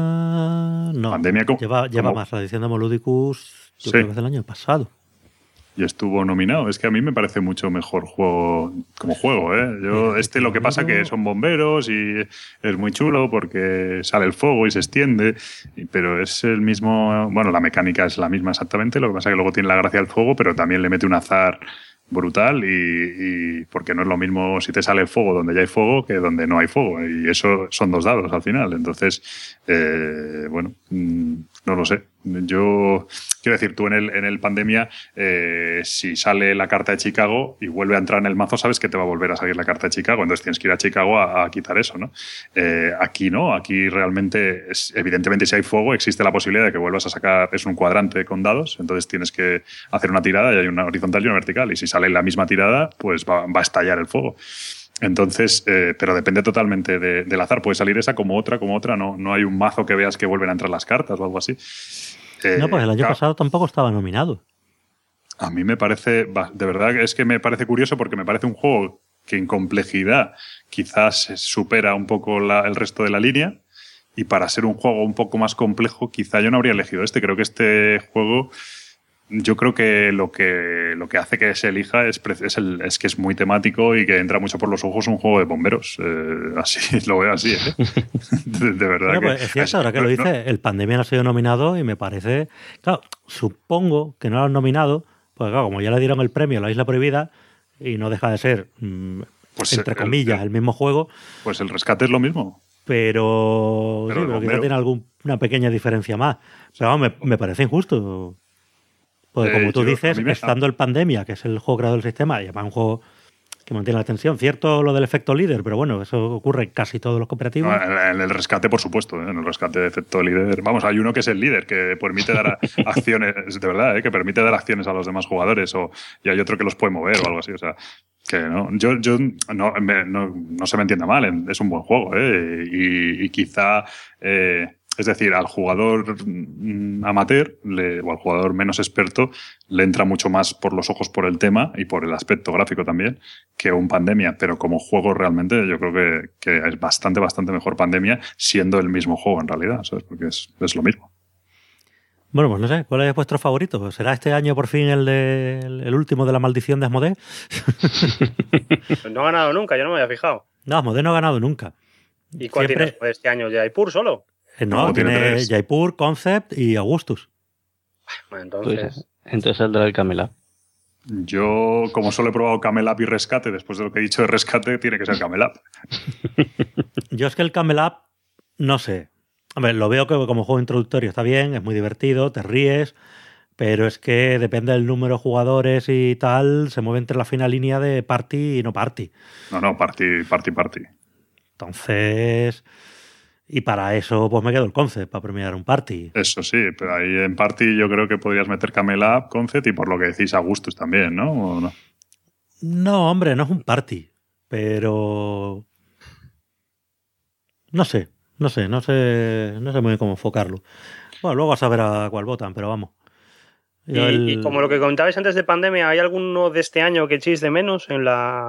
No, Pandemia lleva más. La edición de Moludicus, yo creo que es del año pasado. Y estuvo nominado. Es que a mí me parece mucho mejor juego como juego, ¿eh? Lo que pasa que son bomberos y es muy chulo porque sale el fuego y se extiende, pero es el mismo... Bueno, la mecánica es la misma exactamente, lo que pasa que luego tiene la gracia del fuego, pero también le mete un azar brutal y porque no es lo mismo si te sale el fuego donde ya hay fuego que donde no hay fuego, y eso son 2 dados al final. Entonces, bueno, no lo sé. Yo quiero decir, tú en el Pandemia, si sale la carta de Chicago y vuelve a entrar en el mazo, sabes que te va a volver a salir la carta de Chicago, entonces tienes que ir a Chicago a quitar eso, ¿no? Aquí no, aquí realmente evidentemente si hay fuego existe la posibilidad de que vuelvas a sacar, es un cuadrante con dados, entonces tienes que hacer una tirada y hay una horizontal y una vertical, y si sale la misma tirada pues va a estallar el fuego. Entonces, pero depende totalmente del azar. Puede salir esa como otra. No hay un mazo que veas que vuelven a entrar las cartas o algo así. No, pues el año pasado tampoco estaba nominado. A mí me parece, de verdad, es que me parece curioso porque me parece un juego que en complejidad quizás supera un poco el resto de la línea, y para ser un juego un poco más complejo quizá yo no habría elegido este. Creo que este juego... Yo creo que lo que hace que se elija es que es muy temático y que entra mucho por los ojos un juego de bomberos. Así lo veo así, ¿eh? de verdad. Bueno, pues es cierto, ahora que lo dice, el Pandemia no ha sido nominado y me parece... Claro, supongo que no lo han nominado, porque claro, como ya le dieron el premio a La Isla Prohibida y no deja de ser, pues entre comillas, el mismo juego... Pues el Rescate es lo mismo. Pero quizá tiene alguna pequeña diferencia más. Pero vamos, me parece injusto. Porque como tú dices, estando el Pandemia, que es el juego creado del sistema, y además un juego que mantiene la atención, cierto lo del efecto líder, pero bueno, eso ocurre en casi todos los cooperativos. En el Rescate, por supuesto, en el Rescate de efecto líder. Vamos, hay uno que es el líder, que permite dar acciones, de verdad, que permite dar acciones a los demás jugadores, y hay otro que los puede mover o algo así, o sea... Que no, yo no se me entienda mal, es un buen juego, y quizá Es decir, al jugador amateur o al jugador menos experto le entra mucho más por los ojos por el tema y por el aspecto gráfico también que un Pandemia. Pero como juego realmente yo creo que es bastante mejor Pandemia siendo el mismo juego en realidad, ¿sabes? Porque es lo mismo. Bueno, pues no sé, ¿cuál es vuestro favorito? ¿Será este año por fin el último de la maldición de Asmodee? Pues no ha ganado nunca, yo no me había fijado. No, Asmodee no ha ganado nunca. ¿Y cuál Siempre... tienes este año? ¿Jaipur solo? No, tiene Jaipur, Concept y Augustus. Bueno, entonces... Entonces saldrá el Camel Up. Yo, como solo he probado Camel Up y Rescate, después de lo que he dicho de Rescate, tiene que ser Camel Up. Yo es que el Camel Up, no sé. Hombre, lo veo que como juego introductorio está bien, es muy divertido, te ríes, pero es que depende del número de jugadores y tal, se mueve entre la fina línea de party y no party. No, party. Entonces... Y para eso pues me quedo el Concept, para premiar un party. Eso sí, pero ahí en party yo creo que podrías meter Camel Up, Concept y por lo que decís Augustus también, ¿no? ¿O no? No, hombre, no es un party, pero... No sé muy bien cómo enfocarlo. Bueno, luego a saber a cuál votan, pero vamos. Y como lo que comentabais antes de Pandemia, ¿hay alguno de este año que echéis de menos en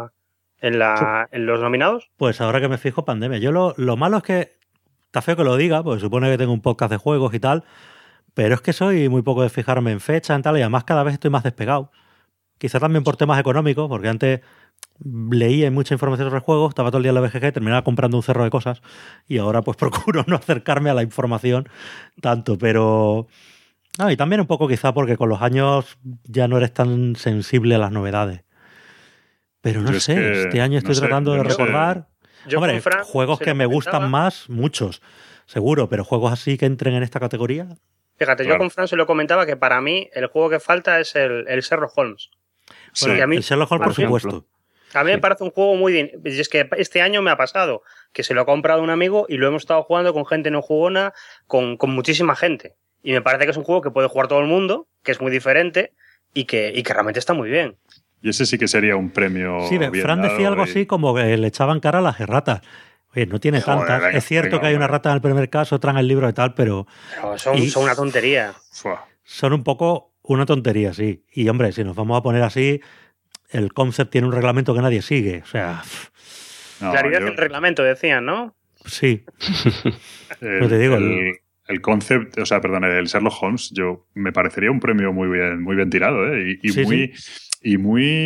los nominados? Pues ahora que me fijo, Pandemia. Yo lo malo es que está feo que lo diga, porque supone que tengo un podcast de juegos y tal, pero es que soy muy poco de fijarme en fecha, en tal, y además cada vez estoy más despegado. Quizá también por temas económicos, porque antes leía mucha información sobre juegos, estaba todo el día en la BGG, terminaba comprando un cerro de cosas, y ahora pues procuro no acercarme a la información tanto, pero... y también un poco quizá porque con los años ya no eres tan sensible a las novedades. Pero no sé, este año estoy tratando de recordar... Hombre, juegos que me gustan más, muchos, seguro, pero juegos así que entren en esta categoría... Fíjate, yo con Fran se lo comentaba que para mí el juego que falta es el Sherlock Holmes. Bueno, el Sherlock Holmes, por supuesto. A mí me parece un juego muy... Es que este año me ha pasado que se lo ha comprado un amigo y lo hemos estado jugando con gente no jugona, con muchísima gente. Y me parece que es un juego que puede jugar todo el mundo, que es muy diferente y que realmente está muy bien. Y ese sí que sería un premio. Sí, Fran decía algo así como que le echaban cara a las erratas. Oye, no tiene tantas. Venga, es cierto que hay una rata en el primer caso, otra en el libro y tal, pero son una tontería. Son un poco una tontería, sí. Y hombre, si nos vamos a poner así, el Concept tiene un reglamento que nadie sigue. O sea... Claridad en reglamento, decían, ¿no? Sí. No te digo... El Concept, o sea, perdón, el Sherlock Holmes, yo me parecería un premio muy bien tirado, ¿eh? Y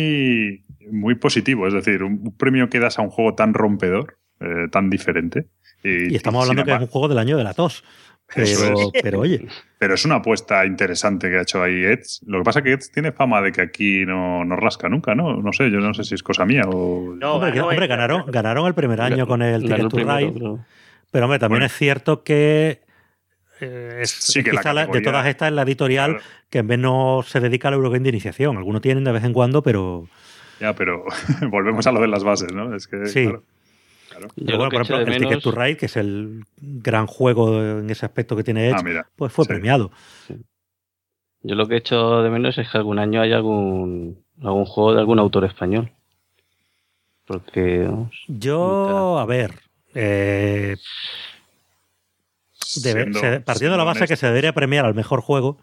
muy positivo. Es decir, un premio que das a un juego tan rompedor, tan diferente. Y estamos hablando que es un juego del año de la tos. Pero oye. Pero es una apuesta interesante que ha hecho ahí Edge. Lo que pasa es que Edge tiene fama de que aquí no rasca nunca, ¿no? No sé, yo no sé si es cosa mía o... No, hombre, ganaron el primer año con el Ticket to Ride. Pero hombre, también es cierto que... sí, que quizá de todas estas es la editorial que menos se dedica al Eurogame de iniciación. Algunos tienen de vez en cuando, pero... Ya, pero volvemos a lo de las bases, ¿no? Es que, sí. Claro. Pero bueno, por ejemplo, el Ticket to Ride, que es el gran juego en ese aspecto que tiene Edge, pues fue premiado. Sí. Yo lo que he hecho de menos es que algún año haya algún juego de algún autor español. Porque... a ver... partiendo de la base que se debería premiar al mejor juego,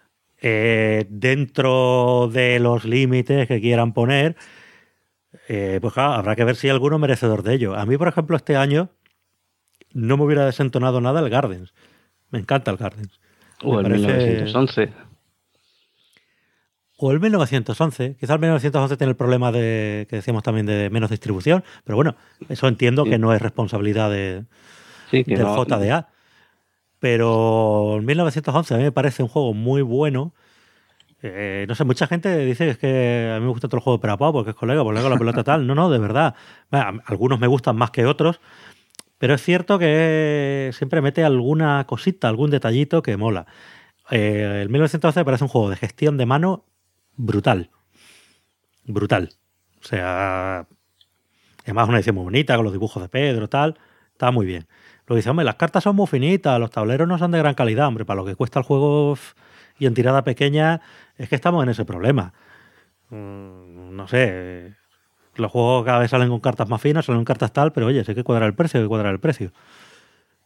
dentro de los límites que quieran poner, pues claro, habrá que ver si hay alguno merecedor de ello. A mí, por ejemplo, este año no me hubiera desentonado nada el Gardens. Me encanta el Gardens. O el 1911. O el 1911. Quizás el 1911 tiene el problema que decíamos también de menos distribución, pero bueno, eso entiendo que no es responsabilidad del JDA. Pero el 1911 a mí me parece un juego muy bueno. No sé, mucha gente dice que es que a mí me gusta otro juego de Perapau porque es colega, por la pelota tal. No, de verdad. Bueno, algunos me gustan más que otros, pero es cierto que siempre mete alguna cosita, algún detallito que mola. El 1911 me parece un juego de gestión de mano brutal. Brutal. O sea, además una edición muy bonita con los dibujos de Pedro, tal. Está muy bien. Lo que dice, hombre, las cartas son muy finitas, los tableros no son de gran calidad, hombre, para lo que cuesta el juego y en tirada pequeña, es que estamos en ese problema. No sé, los juegos cada vez salen con cartas más finas, salen con cartas tal, pero oye, si hay que cuadrar el precio,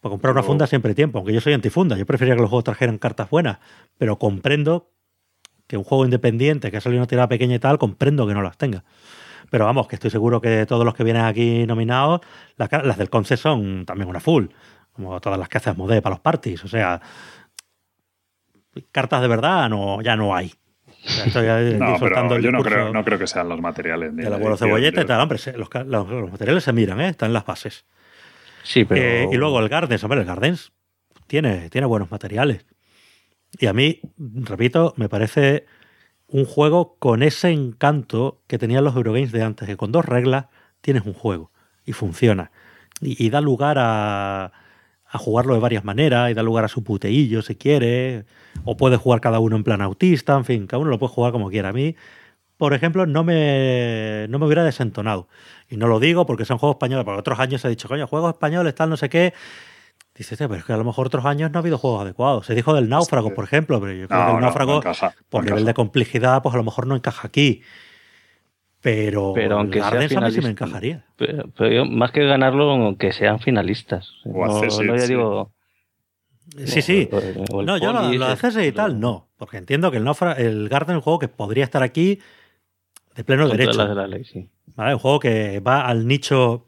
Para comprar una funda siempre hay tiempo, aunque yo soy antifunda. Yo prefería que los juegos trajeran cartas buenas, pero comprendo que un juego independiente que ha salido una tirada pequeña y tal, comprendo que no las tenga. Pero vamos, que estoy seguro que todos los que vienen aquí nominados, las del Conce son también una full, como todas las que hace Asmodee para los parties. O sea, cartas de verdad ya no hay. O sea, estoy No, soltando pero el yo discurso no creo que sean los materiales. del abuelo Cebolleta y tal. Hombre, los materiales se miran, están en las bases. Sí, pero... Y luego el Gardens, hombre, el Gardens tiene buenos materiales. Y a mí, repito, me parece un juego con ese encanto que tenían los Eurogames de antes, que con 2 reglas tienes un juego y funciona. Y da lugar a jugarlo de varias maneras, y da lugar a su puteillo si quiere, o puede jugar cada uno en plan autista, en fin, cada uno lo puede jugar como quiera. A mí, por ejemplo, no me hubiera desentonado. Y no lo digo porque son juegos españoles, porque otros años se ha dicho, coño, juegos españoles, tal, no sé qué. Dices, pero es que a lo mejor otros años no ha habido juegos adecuados. Se dijo del Náufrago, por ejemplo, pero yo creo que el Náufrago, encaja, por nivel de complejidad, pues a lo mejor no encaja aquí. Pero aunque el Gardens sea a mí sí me finalista, encajaría. Pero yo, más que ganarlo, aunque sean finalistas. O accesible, no, ya sí. digo... Sí. o el No, yo Polis, lo de hacerse y tal, no. Porque entiendo que el Garden es un juego que podría estar aquí de pleno contra derecho. las de la ley, sí. ¿Vale? Un juego que va al nicho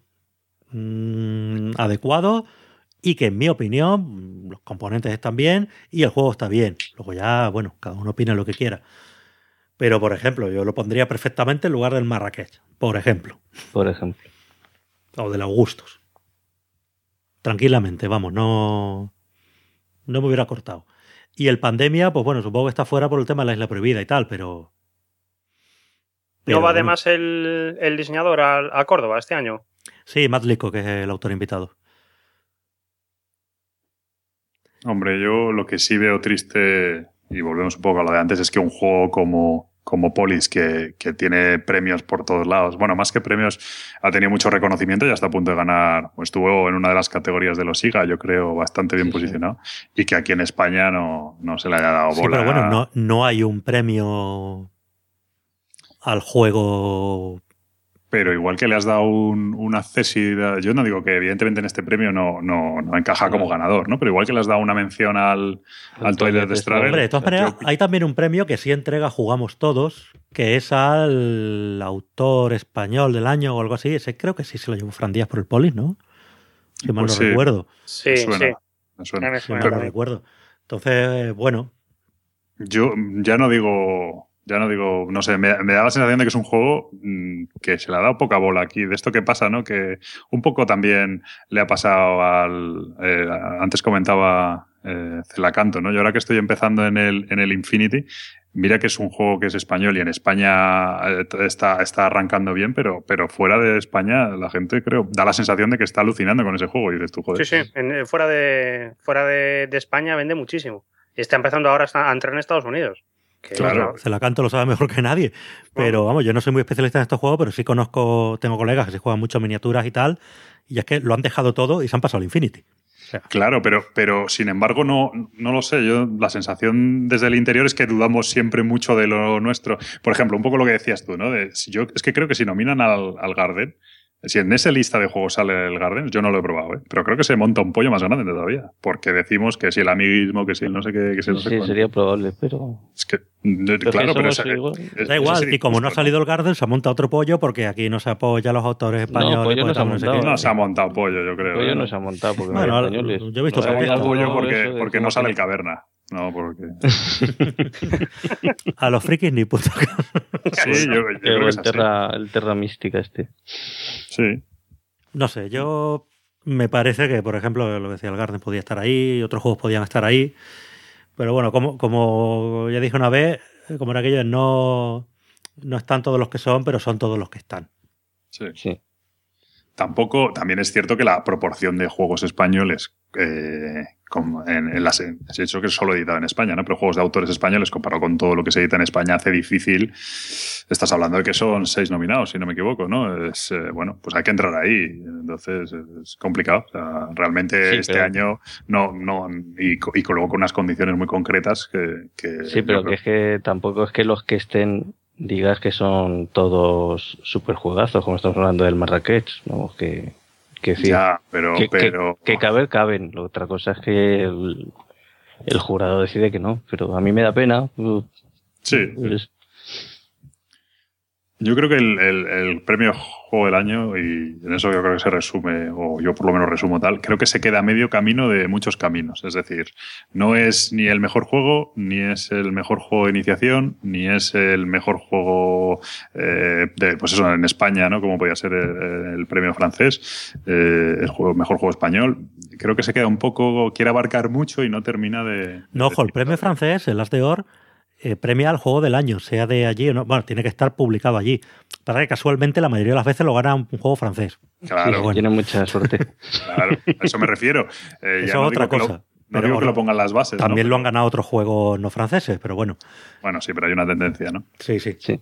adecuado y que, en mi opinión, los componentes están bien y el juego está bien. Luego ya, bueno, cada uno opina lo que quiera. Pero, por ejemplo, yo lo pondría perfectamente en lugar del Marrakech, por ejemplo. Por ejemplo. O del Augustus. Tranquilamente, vamos, no me hubiera cortado. Y el Pandemia, pues bueno, supongo que está fuera por el tema de la Isla Prohibida y tal, pero ¿No va bueno. además el diseñador a Córdoba este año? Sí, Matt Lico, que es el autor invitado. Hombre, yo lo que sí veo triste, y volvemos un poco a lo de antes, es que un juego como Polis, que tiene premios por todos lados, bueno, más que premios, ha tenido mucho reconocimiento y hasta a punto de ganar, estuvo en una de las categorías de los SIGA, yo creo, bastante bien posicionado, y que aquí en España no se le haya dado bola. Sí, pero bueno, no hay un premio al juego. Pero igual que le has dado una accesibilidad, yo no digo que evidentemente en este premio no encaja como ganador, ¿no? Pero igual que le has dado una mención al Twilight Struggle. Hombre, de todas maneras, hay también un premio que sí entrega Jugamos Todos, que es al autor español del año o algo así. Ese creo que sí se lo llevó Fran Díaz por el Polis, ¿no? Si mal no recuerdo. Sí, me suena. Si mal no recuerdo. Entonces, bueno. Yo ya no digo, no sé, me da la sensación de que es un juego que se le ha dado poca bola aquí. De esto que pasa, ¿no? Que un poco también le ha pasado antes comentaba Celacanto, ¿no? Yo ahora que estoy empezando en el Infinity, mira que es un juego que es español y en España está arrancando bien, pero fuera de España la gente, creo, da la sensación de que está alucinando con ese juego y dices tú, joder. Sí, fuera de España vende muchísimo. Y está empezando ahora a entrar en Estados Unidos. Claro, Celacanto lo sabe mejor que nadie. Pero vamos, yo no soy muy especialista en estos juegos, pero sí tengo colegas que se juegan mucho miniaturas y tal, y es que lo han dejado todo y se han pasado al Infinity. O sea, claro, pero sin embargo no lo sé. Yo la sensación desde el interior es que dudamos siempre mucho de lo nuestro. Por ejemplo, un poco lo que decías tú, ¿no? Es que creo que si nominan al Garden, si en esa lista de juegos sale el Garden, yo no lo he probado, pero creo que se monta un pollo más grande todavía. Porque decimos que si el amiguismo, que si el no sé qué, que si el no sé sí, cuánto. sería probable, pero... Es que, claro, pero da igual, y como no ha salido el Garden, se ha montado otro pollo porque aquí no se apoya a los autores españoles. No, pollo no se ha montado. No se ha montado pollo, yo creo. Pollo no se ha montado porque bueno, no hay españoles. Yo he visto se ha montado pollo eso porque no sale el Caverna. No, porque... A los frikis ni puto. Sí, yo creo que es así. El Terra Mística este. Sí. No sé, yo me parece que, por ejemplo, lo que decía el Garden podía estar ahí, otros juegos podían estar ahí, pero bueno, como ya dije una vez, como era aquello, no están todos los que son, pero son todos los que están. Sí. También es cierto que la proporción de juegos españoles, como es hecho que es solo editado en España, ¿no? Pero juegos de autores españoles comparado con todo lo que se edita en España hace difícil. Estás hablando de que son 6 nominados, si no me equivoco, ¿no? Bueno, pues hay que entrar ahí. Entonces es complicado. O sea, realmente este año y luego con unas condiciones muy concretas que sí, pero que es que tampoco es que los que estén digas que son todos super juegazos, como estamos hablando del Marrakech, ¿no? Que Que sí, Ya, pero... que caben. La otra cosa es que el jurado decide que no, pero a mí me da pena. Sí. Pues, Yo creo que el premio Juego del Año, y en eso yo creo que se resume, o yo por lo menos resumo tal, creo que se queda a medio camino de muchos caminos. Es decir, no es ni el mejor juego, ni es el mejor juego de iniciación, ni es el mejor juego pues eso, en España, ¿no? Como podía ser el premio francés, el mejor juego español. Creo que se queda un poco, quiere abarcar mucho y no termina de... No, ojo, el premio francés, el As d'Or, premia al juego del año, sea de allí o no. Bueno, tiene que estar publicado allí. Para que casualmente la mayoría de las veces lo gana un juego francés. Claro. sí, bueno. Tiene mucha suerte. Claro, a eso me refiero. Eso Ya no es otra digo cosa. No digo que lo pongan las bases. También ¿no? lo han ganado otros juegos no franceses, pero bueno. Bueno, sí, pero hay una tendencia, ¿no? Sí.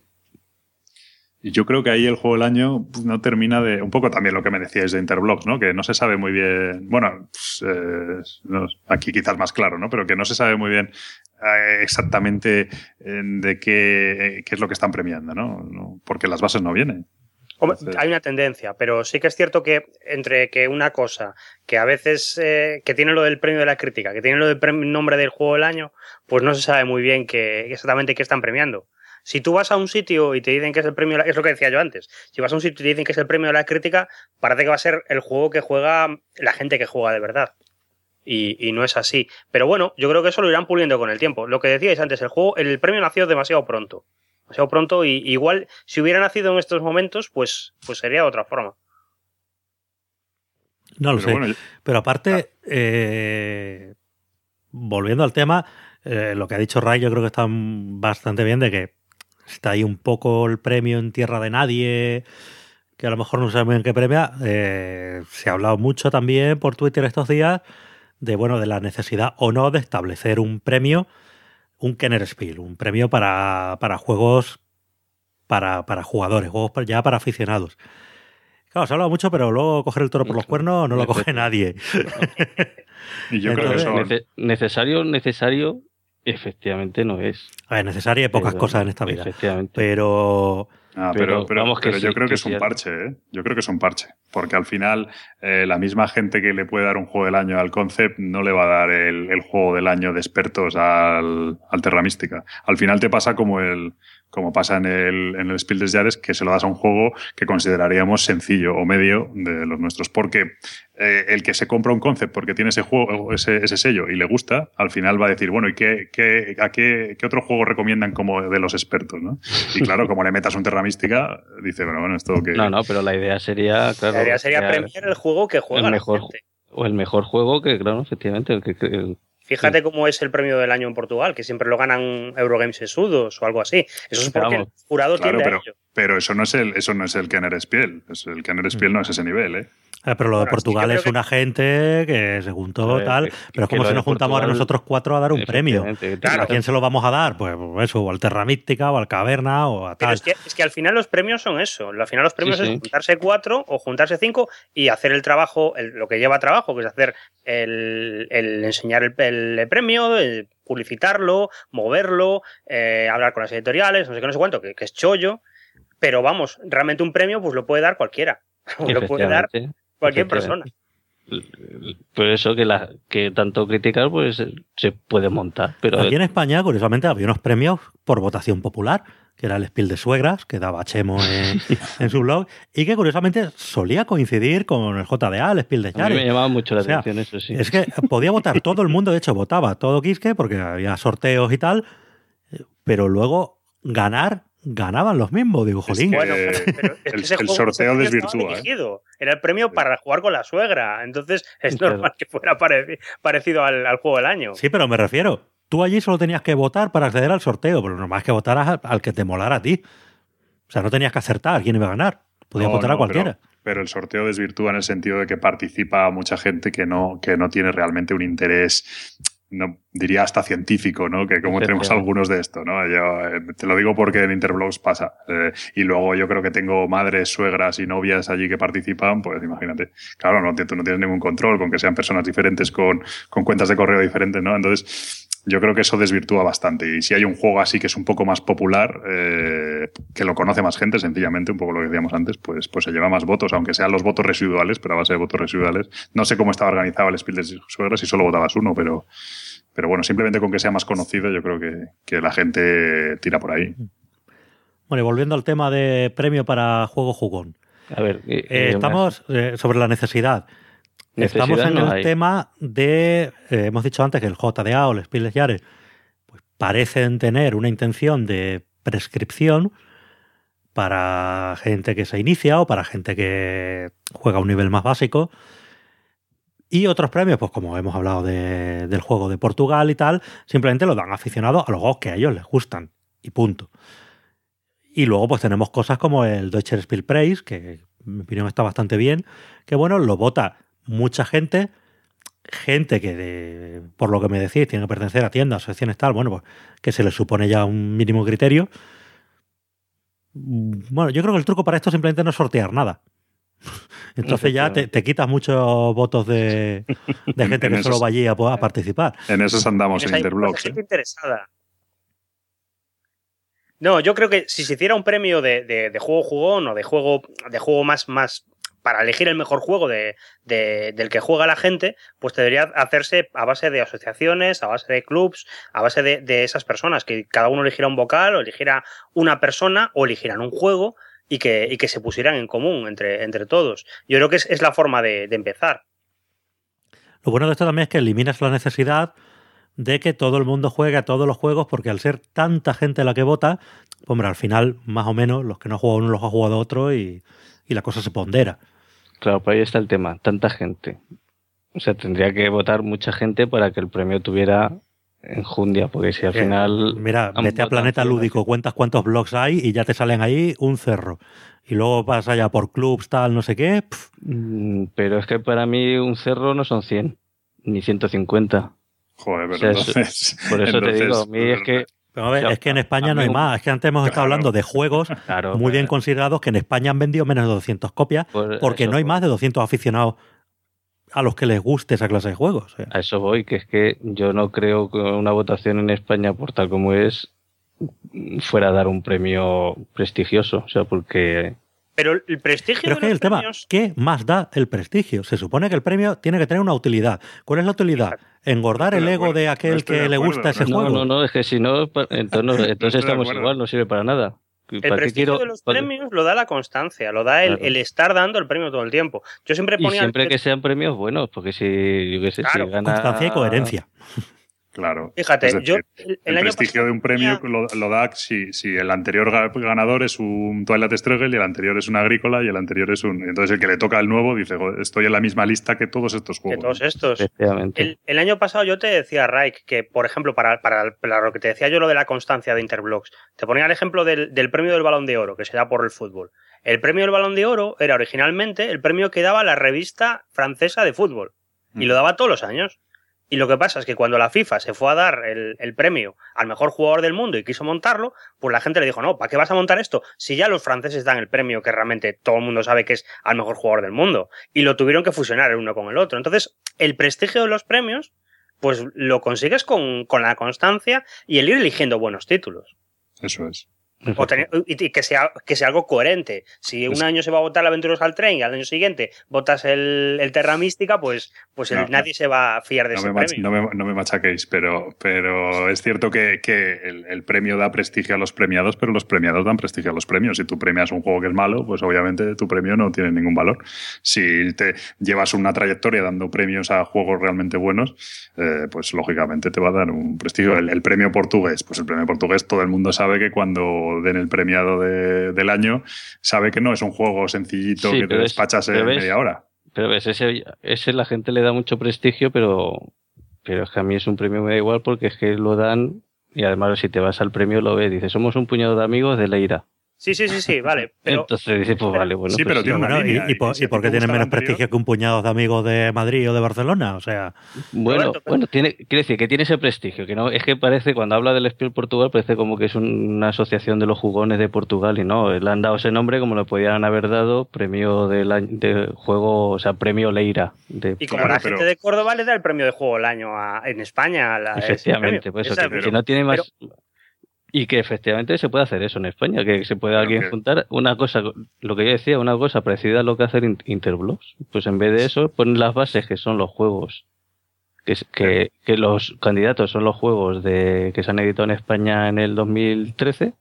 Y yo creo que ahí el juego del año pues, no termina de... Un poco también lo que me decíais de Interblocks, ¿no? Que no se sabe muy bien... Bueno, pues, aquí quizás más claro, ¿no? Pero que no se sabe muy bien exactamente de qué es lo que están premiando, ¿no? Porque las bases no vienen. Hombre, hay una tendencia, pero sí que es cierto que entre que una cosa que a veces que tiene lo del premio de la crítica, que tiene lo del nombre del juego del año, pues no se sabe muy bien exactamente qué están premiando. Si tú vas a un sitio y te dicen que es el premio, es lo que decía yo antes, si vas a un sitio y te dicen que es el premio de la crítica, parece que va a ser el juego que juega la gente que juega de verdad. Y no es así. Pero bueno, yo creo que eso lo irán puliendo con el tiempo. Lo que decíais antes, el premio nació demasiado pronto. Y igual, si hubiera nacido en estos momentos, pues sería de otra forma. No lo sé. Bueno, pero aparte, volviendo al tema, lo que ha dicho Ray, yo creo que está bastante bien de que está ahí un poco el premio en tierra de nadie, que a lo mejor no sabemos en qué premia. Se ha hablado mucho también por Twitter estos días de la necesidad o no de establecer un premio, un Kennerspiel, un premio para juegos para jugadores, juegos ya para aficionados. Claro, se ha hablado mucho, pero luego coger el toro por los cuernos no lo coge nadie. Y yo creo que eso... Necesario, efectivamente no es. A ver, necesario hay pocas cosas en esta vida. Efectivamente. Pero pero sí, yo creo que es un sí. parche, ¿eh? Yo creo que es un parche. Porque al final, la misma gente que le puede dar un juego del año al Concept no le va a dar el juego del año de expertos al Terra Mística. Al final te pasa como pasa en el Spiel des Jahres, que se lo das a un juego que consideraríamos sencillo o medio de los nuestros. Porque el que se compra un Concept porque tiene ese juego, ese sello y le gusta, al final va a decir, bueno, ¿y qué otro juego recomiendan como de los expertos, ¿no? Y claro, como le metas un Terra Mística, dice, bueno, esto que... No, pero la idea sería, claro... La idea sería premiar el juego que juega el mejor, la gente. O el mejor juego que, claro, efectivamente, Fíjate cómo es el premio del año en Portugal, que siempre lo ganan Eurogames Sesudos o algo así. Eso es porque el jurado tiende a ello. Pero eso no es el Kennerspiel. El Kennerspiel no es ese nivel, ¿eh? Pero lo de Portugal es una gente que se juntó tal, pero es como si nos juntamos ahora nosotros cuatro a dar un premio. Claro. ¿A quién se lo vamos a dar? Pues eso, o al Terra Mística, o al Caverna, o a tal. Pero es que al final los premios son eso. Al final los premios es juntarse 4 o juntarse 5 y hacer el trabajo, lo que lleva trabajo, que es hacer el enseñar el premio, publicitarlo, moverlo, hablar con las editoriales, no sé qué, no sé cuánto, que es chollo. Pero vamos, realmente un premio pues lo puede dar cualquiera. Lo puede dar cualquier persona. Por eso que tanto criticar pues se puede montar. Pero aquí en España, curiosamente, había unos premios por votación popular, que era el Spiel de Suegras, que daba Chemo en su blog, y que curiosamente solía coincidir con el JDA, el Spiel de Jahres. A mí me llamaba mucho la atención eso, sí. Es que podía votar todo el mundo, de hecho votaba todo Quisque, porque había sorteos y tal, pero luego ganaban los mismos, digo, jolín. Bueno, pero es que el sorteo desvirtúa. Era el premio para jugar con la suegra, entonces es normal que fuera parecido al juego del año. Sí, pero me refiero, tú allí solo tenías que votar para acceder al sorteo, pero normal es que votaras al que te molara a ti. O sea, no tenías que acertar quién iba a ganar, podías votar a cualquiera. Pero el sorteo desvirtúa en el sentido de que participa mucha gente que no tiene realmente un interés... No, diría hasta científico, ¿no? Que como tenemos algunos de esto, ¿no? Yo te lo digo porque en Interblogs pasa. Y luego yo creo que tengo madres, suegras y novias allí que participan, pues imagínate. Claro, tú no tienes ningún control con que sean personas diferentes con cuentas de correo diferentes, ¿no? Entonces, yo creo que eso desvirtúa bastante. Y si hay un juego así que es un poco más popular, que lo conoce más gente, sencillamente, un poco lo que decíamos antes, pues se lleva más votos, aunque sean los votos residuales, pero a base de votos residuales. No sé cómo estaba organizado el Spiel des Jahres, si solo votabas uno, pero bueno, simplemente con que sea más conocido, yo creo que la gente tira por ahí. Bueno, y volviendo al tema de premio para juego jugón. A ver, estamos sobre la necesidad. Estamos en el tema de, hemos dicho antes que el JDA o el Spiel des Jahres pues parecen tener una intención de prescripción para gente que se inicia o para gente que juega a un nivel más básico. Y otros premios, pues como hemos hablado del juego de Portugal y tal, simplemente lo dan aficionados a los juegos que a ellos les gustan. Y punto. Y luego pues tenemos cosas como el Deutscher Spielpreis, que en mi opinión está bastante bien, que bueno, lo vota mucha gente que, por lo que me decís, tiene que pertenecer a tiendas, asociaciones tal, bueno, pues que se les supone ya un mínimo criterio. Bueno, yo creo que el truco para esto simplemente no es sortear nada. Entonces ya te quitas muchos votos de gente que solo va allí a participar. En esos andamos en Interblox. Gente interesada. No, yo creo que si se hiciera un premio de juego jugón o de juego más para elegir el mejor juego del que juega la gente, pues debería hacerse a base de asociaciones, a base de clubs, a base de esas personas, que cada uno eligiera un vocal o eligiera una persona o eligieran un juego y que se pusieran en común entre todos. Yo creo que es la forma de empezar. Lo bueno de esto también es que eliminas la necesidad de que todo el mundo juegue a todos los juegos, porque al ser tanta gente la que vota, hombre, al final, más o menos, los que no han jugado uno los ha jugado otro y la cosa se pondera. Claro, pues ahí está el tema, tanta gente. O sea, tendría que votar mucha gente para que el premio tuviera enjundia, porque si al final... Mira, vete a Planeta Lúdico, cuentas cuántos blogs hay y ya te salen ahí un cerro. Y luego vas allá por clubs, tal, no sé qué. Pero es que para mí un cerro no son 100, ni 150. Joder, pero o sea, por eso te digo, a mí es que... Pero a ver, es que en España no hay más. Es que antes hemos estado hablando de juegos muy bien considerados que en España han vendido menos de 200 copias porque no hay más de 200 aficionados a los que les guste esa clase de juegos. A eso voy, que es que yo no creo que una votación en España, por tal como es, fuera a dar un premio prestigioso. O sea, porque... Pero el prestigio Pero de los el tema, premios... ¿qué más da el prestigio? Se supone que el premio tiene que tener una utilidad. ¿Cuál es la utilidad? ¿Engordar el ego de aquel que le gusta ese juego? No, es que si no, entonces estamos igual, no sirve para nada. El prestigio de los premios lo da la constancia, lo da el estar dando el premio todo el tiempo. Yo siempre ponía... Y siempre que sean premios buenos, porque si, yo qué sé, si gana... Constancia y coherencia. Claro. Fíjate, es decir, yo el prestigio de un premio lo da si el anterior ganador es un Twilight Struggle y el anterior es un Agrícola y el anterior es un... Entonces el que le toca el nuevo dice, estoy en la misma lista que todos estos juegos. Que todos estos. El año pasado yo te decía, Raik, que por ejemplo, para lo que te decía yo lo de la constancia de Interblox, te ponía el ejemplo del premio del Balón de Oro, que se da por el fútbol. El premio del Balón de Oro era originalmente el premio que daba la revista francesa de fútbol. Y lo daba todos los años. Y lo que pasa es que cuando la FIFA se fue a dar el premio al mejor jugador del mundo y quiso montarlo, pues la gente le dijo, no, ¿para qué vas a montar esto? Si ya los franceses dan el premio que realmente todo el mundo sabe que es al mejor jugador del mundo. Y lo tuvieron que fusionar el uno con el otro. Entonces, el prestigio de los premios, pues lo consigues con la constancia y el ir eligiendo buenos títulos. Eso es. Y que sea algo coherente. Si un año se va a votar el Aventureros al Tren y al año siguiente votas el Terra Mística, pues nadie se va a fiar de ese premio. No me machaquéis, pero es cierto que el premio da prestigio a los premiados, pero los premiados dan prestigio a los premios. Si tú premias un juego que es malo, pues obviamente tu premio no tiene ningún valor. Si te llevas una trayectoria dando premios a juegos realmente buenos, pues lógicamente te va a dar un prestigio. El premio portugués, pues el premio portugués todo el mundo sabe que cuando den el premiado del año, sabe que no es un juego sencillito que te despachas en media hora. Pero ves, ese la gente le da mucho prestigio, pero es que a mí es un premio me da igual porque es que lo dan y además si te vas al premio lo ves, dices, somos un puñado de amigos de Leira. Sí, vale. Pero, entonces dice, pues vale, bueno. Sí, pues pero tiene una Bueno, línea. ¿y por si a ti qué te tienen gusta menos la anterior- prestigio que un puñado de amigos de Madrid o de Barcelona? O sea, Bueno, Roberto, quiere decir que tiene ese prestigio, que no, es que parece, cuando habla del Spiel Portugal, parece como que es una asociación de los jugones de Portugal, y no, le han dado ese nombre como le podían haber dado premio de juego, o sea, premio Leira. y como Claro, la pero- gente de Córdoba le da el premio de juego del año en España. Efectivamente, pues eso, que no tiene más. Y que efectivamente se puede hacer eso en España, que se puede alguien juntar una cosa, lo que yo decía, una cosa parecida a lo que hace Interblox. Pues en vez de eso, ponen las bases que son los juegos, que los candidatos son los juegos que se han editado en España en el 2013,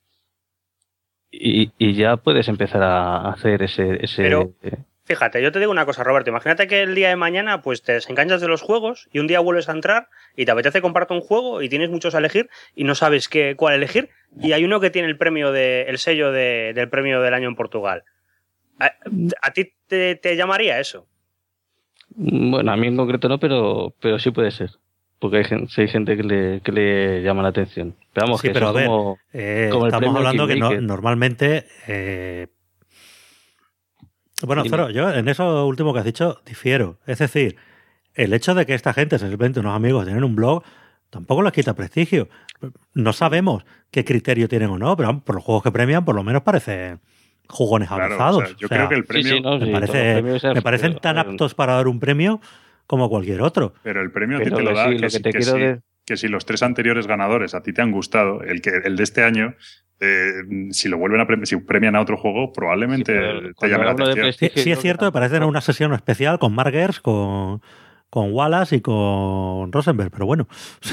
y ya puedes empezar a hacer ese. Pero, fíjate, yo te digo una cosa, Roberto. Imagínate que el día de mañana pues te desenganchas de los juegos y un día vuelves a entrar y te apetece comprarte un juego y tienes muchos a elegir y no sabes cuál elegir, y hay uno que tiene el sello del premio del año en Portugal. ¿A ti te llamaría eso? Bueno, a mí en concreto no, pero sí puede ser. Porque hay gente que le llama la atención. Pero vamos, sí, que pero a eso ver, como el estamos premio hablando que Kingmaker. normalmente... Bueno, Dime. Zoro, yo en eso último que has dicho difiero. Es decir, el hecho de que esta gente, simplemente unos amigos, tienen un blog, tampoco les quita prestigio. No sabemos qué criterio tienen o no, pero vamos, por los juegos que premian, por lo menos parecen jugones Claro, avanzados. o sea, yo creo que el premio... me parecen tan aptos para dar un premio como cualquier otro. Pero el premio a ti Pero te lo da sí, lo que te quiero de- que si los 3 anteriores ganadores a ti te han gustado, el de este año, si lo vuelven a si premian a otro juego, probablemente Sí, pero te cuando llame la hablo de atención. prestigio, Sí, yo es cierto, me parecen una sesión especial con Mark Gers, con Wallace y con Rosenberg, pero bueno.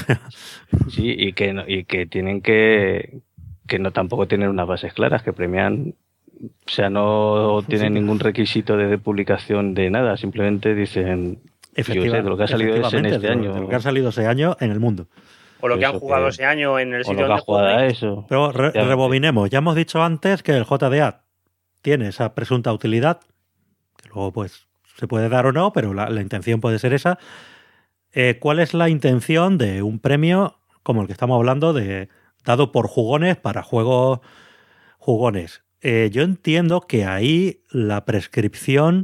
Sí, y que tienen que no tampoco tienen unas bases claras, que premian, o sea, no tienen ningún requisito de publicación de nada, simplemente dicen, yo sé, de lo que ha salido en este año. De lo que ha salido ese año en el mundo. O lo que han Eso jugado que- ese año en el O sitio lo que ha donde jugado a jugáis. eso. Pero Ya, rebobinemos. Ya hemos dicho antes que el JDA tiene esa presunta utilidad, que luego pues se puede dar o no, pero la intención puede ser esa. ¿Cuál es la intención de un premio como el que estamos hablando, dado por jugones para juegos jugones? Yo entiendo que ahí la prescripción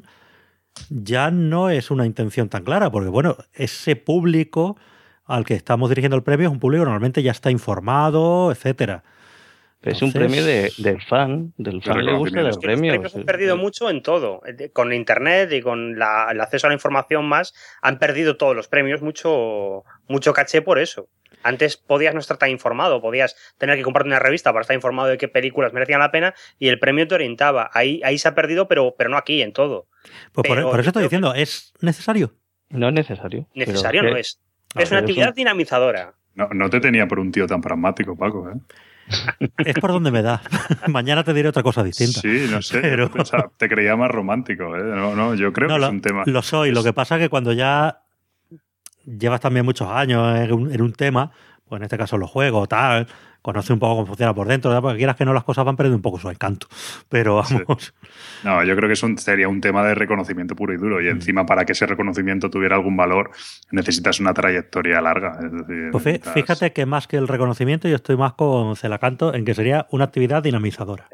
ya no es una intención tan clara, porque bueno, ese público al que estamos dirigiendo el premio es un público que normalmente ya está informado, etcétera. Es un premio del fan le gusta del Los premio. premios han perdido mucho en todo. Con internet y con el acceso a la información más, han perdido todos los premios mucho caché por eso. Antes podías no estar tan informado, podías tener que comprarte una revista para estar informado de qué películas merecían la pena y el premio te orientaba. Ahí se ha perdido, pero no aquí, en todo. Pues por eso estoy diciendo, ¿es necesario? No es necesario. Necesario pero no es. Es una actividad dinamizadora. No te tenía por un tío tan pragmático, Paco, ¿eh? Es por donde me da. Mañana te diré otra cosa distinta. Sí, no sé. Pero... te creía más romántico, ¿eh? No, yo creo que es un tema. Lo soy. Lo que pasa es que cuando ya llevas también muchos años en un tema, pues en este caso los juegos, tal, conoces un poco cómo funciona por dentro, ¿verdad? Porque quieras que no, las cosas van perdiendo un poco su encanto. Pero vamos. Sí. No, yo creo que sería un tema de reconocimiento puro y duro. Y encima, para que ese reconocimiento tuviera algún valor, necesitas una trayectoria larga. Es decir, pues fíjate que más que el reconocimiento, yo estoy más con Celacanto en que sería una actividad dinamizadora.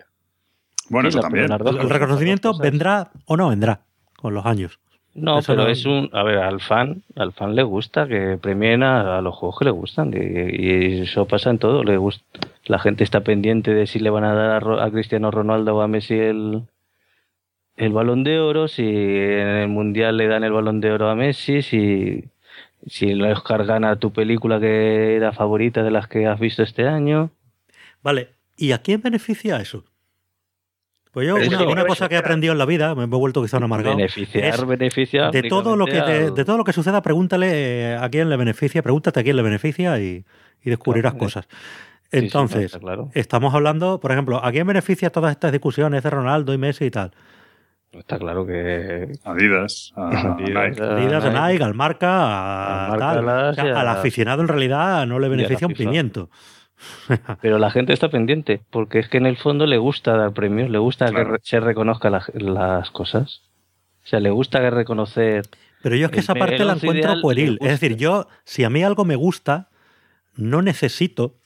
Bueno, sí, eso también. El reconocimiento vendrá o no vendrá con los años. No, eso pero no... es un... A ver, al fan le gusta que premien a los juegos que le gustan. Y eso pasa en todo. Le gusta. La gente está pendiente de si le van a dar a Cristiano Ronaldo o a Messi el Balón de Oro, si en el Mundial le dan el Balón de Oro a Messi, si el Oscar gana tu película que era favorita de las que has visto este año. Vale, ¿y a quién beneficia eso? Pues yo, una cosa que he aprendido en la vida, me he vuelto quizá un amargado. Beneficia. De todo lo que suceda, pregúntale a quién le beneficia, pregúntate a quién le beneficia y descubrirás cosas. Entonces, sí, claro. Estamos hablando, por ejemplo, ¿a quién beneficia todas estas discusiones de Ronaldo y Messi y tal? Está claro que... Adidas, a Nike, al Marca, al aficionado en realidad no le beneficia un pimiento. Pero la gente está pendiente, porque es que en el fondo le gusta dar premios, le gusta que se reconozca las cosas. O sea, le gusta que reconocer... Pero yo es que esa parte la encuentro pueril. Es decir, yo, si a mí algo me gusta, no necesito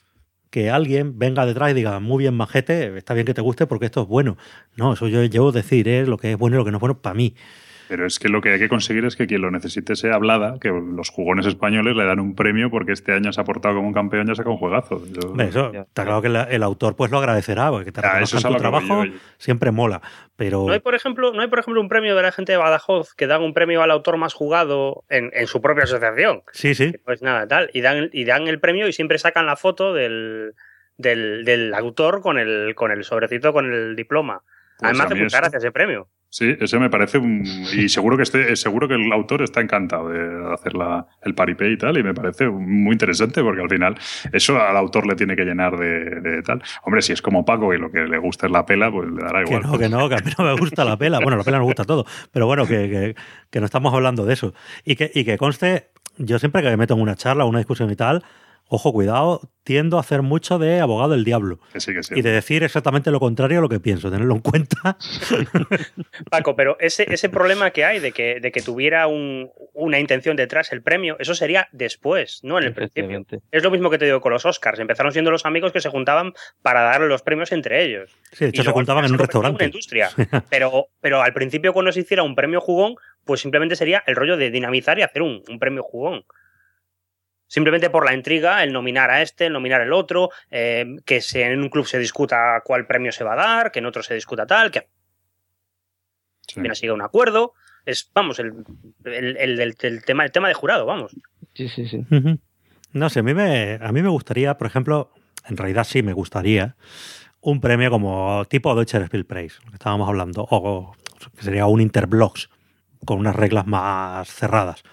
que alguien venga detrás y diga, muy bien, majete, está bien que te guste porque esto es bueno. No, eso yo decir lo que es bueno y lo que no es bueno para mí. Pero es que lo que hay que conseguir es que quien lo necesite sea Blada, que los jugones españoles le dan un premio porque este año se ha portado como un campeón y ha sacado un juegazo. Eso, está claro que el autor pues lo agradecerá, porque te reconozcan tu trabajo, siempre mola. Pero... ¿No hay, por ejemplo, un premio de la gente de Badajoz que dan un premio al autor más jugado en su propia asociación? Sí, sí. Pues nada, tal. Y dan el premio y siempre sacan la foto del autor con el sobrecito, con el diploma. Pues además de muchas gracias ese premio. Sí, ese me parece y seguro que el autor está encantado de hacer el paripé y tal, y me parece muy interesante porque al final eso al autor le tiene que llenar de tal. Hombre, si es como Paco y lo que le gusta es la pela, pues le dará igual. Que a mí no me gusta la pela. Bueno, la pela nos gusta todo, pero bueno, que no estamos hablando de eso. Y que conste, yo siempre que me meto en una charla o una discusión y tal, ojo, cuidado, tiendo a hacer mucho de abogado del diablo. Que sí. Y de decir exactamente lo contrario a lo que pienso, tenerlo en cuenta. Paco, pero ese problema que hay de que tuviera una intención detrás el premio, eso sería después, no en el principio. Es lo mismo que te digo con los Oscars. Empezaron siendo los amigos que se juntaban para dar los premios entre ellos. Sí, de hecho se juntaban en un restaurante. Una industria. Pero al principio, cuando se hiciera un premio jugón, pues simplemente sería el rollo de dinamizar y hacer un premio jugón. Simplemente por la intriga, el nominar a este, el nominar el otro, que en un club se discuta cuál premio se va a dar, que en otro se discuta tal, que apenas siga un acuerdo. Es, vamos, el tema de jurado, vamos. Sí. No sé, a mí me gustaría, por ejemplo, en realidad sí me gustaría, un premio como tipo Deutscher Spielpreis, lo que estábamos hablando, o que sería un Interblogs, con unas reglas más cerradas.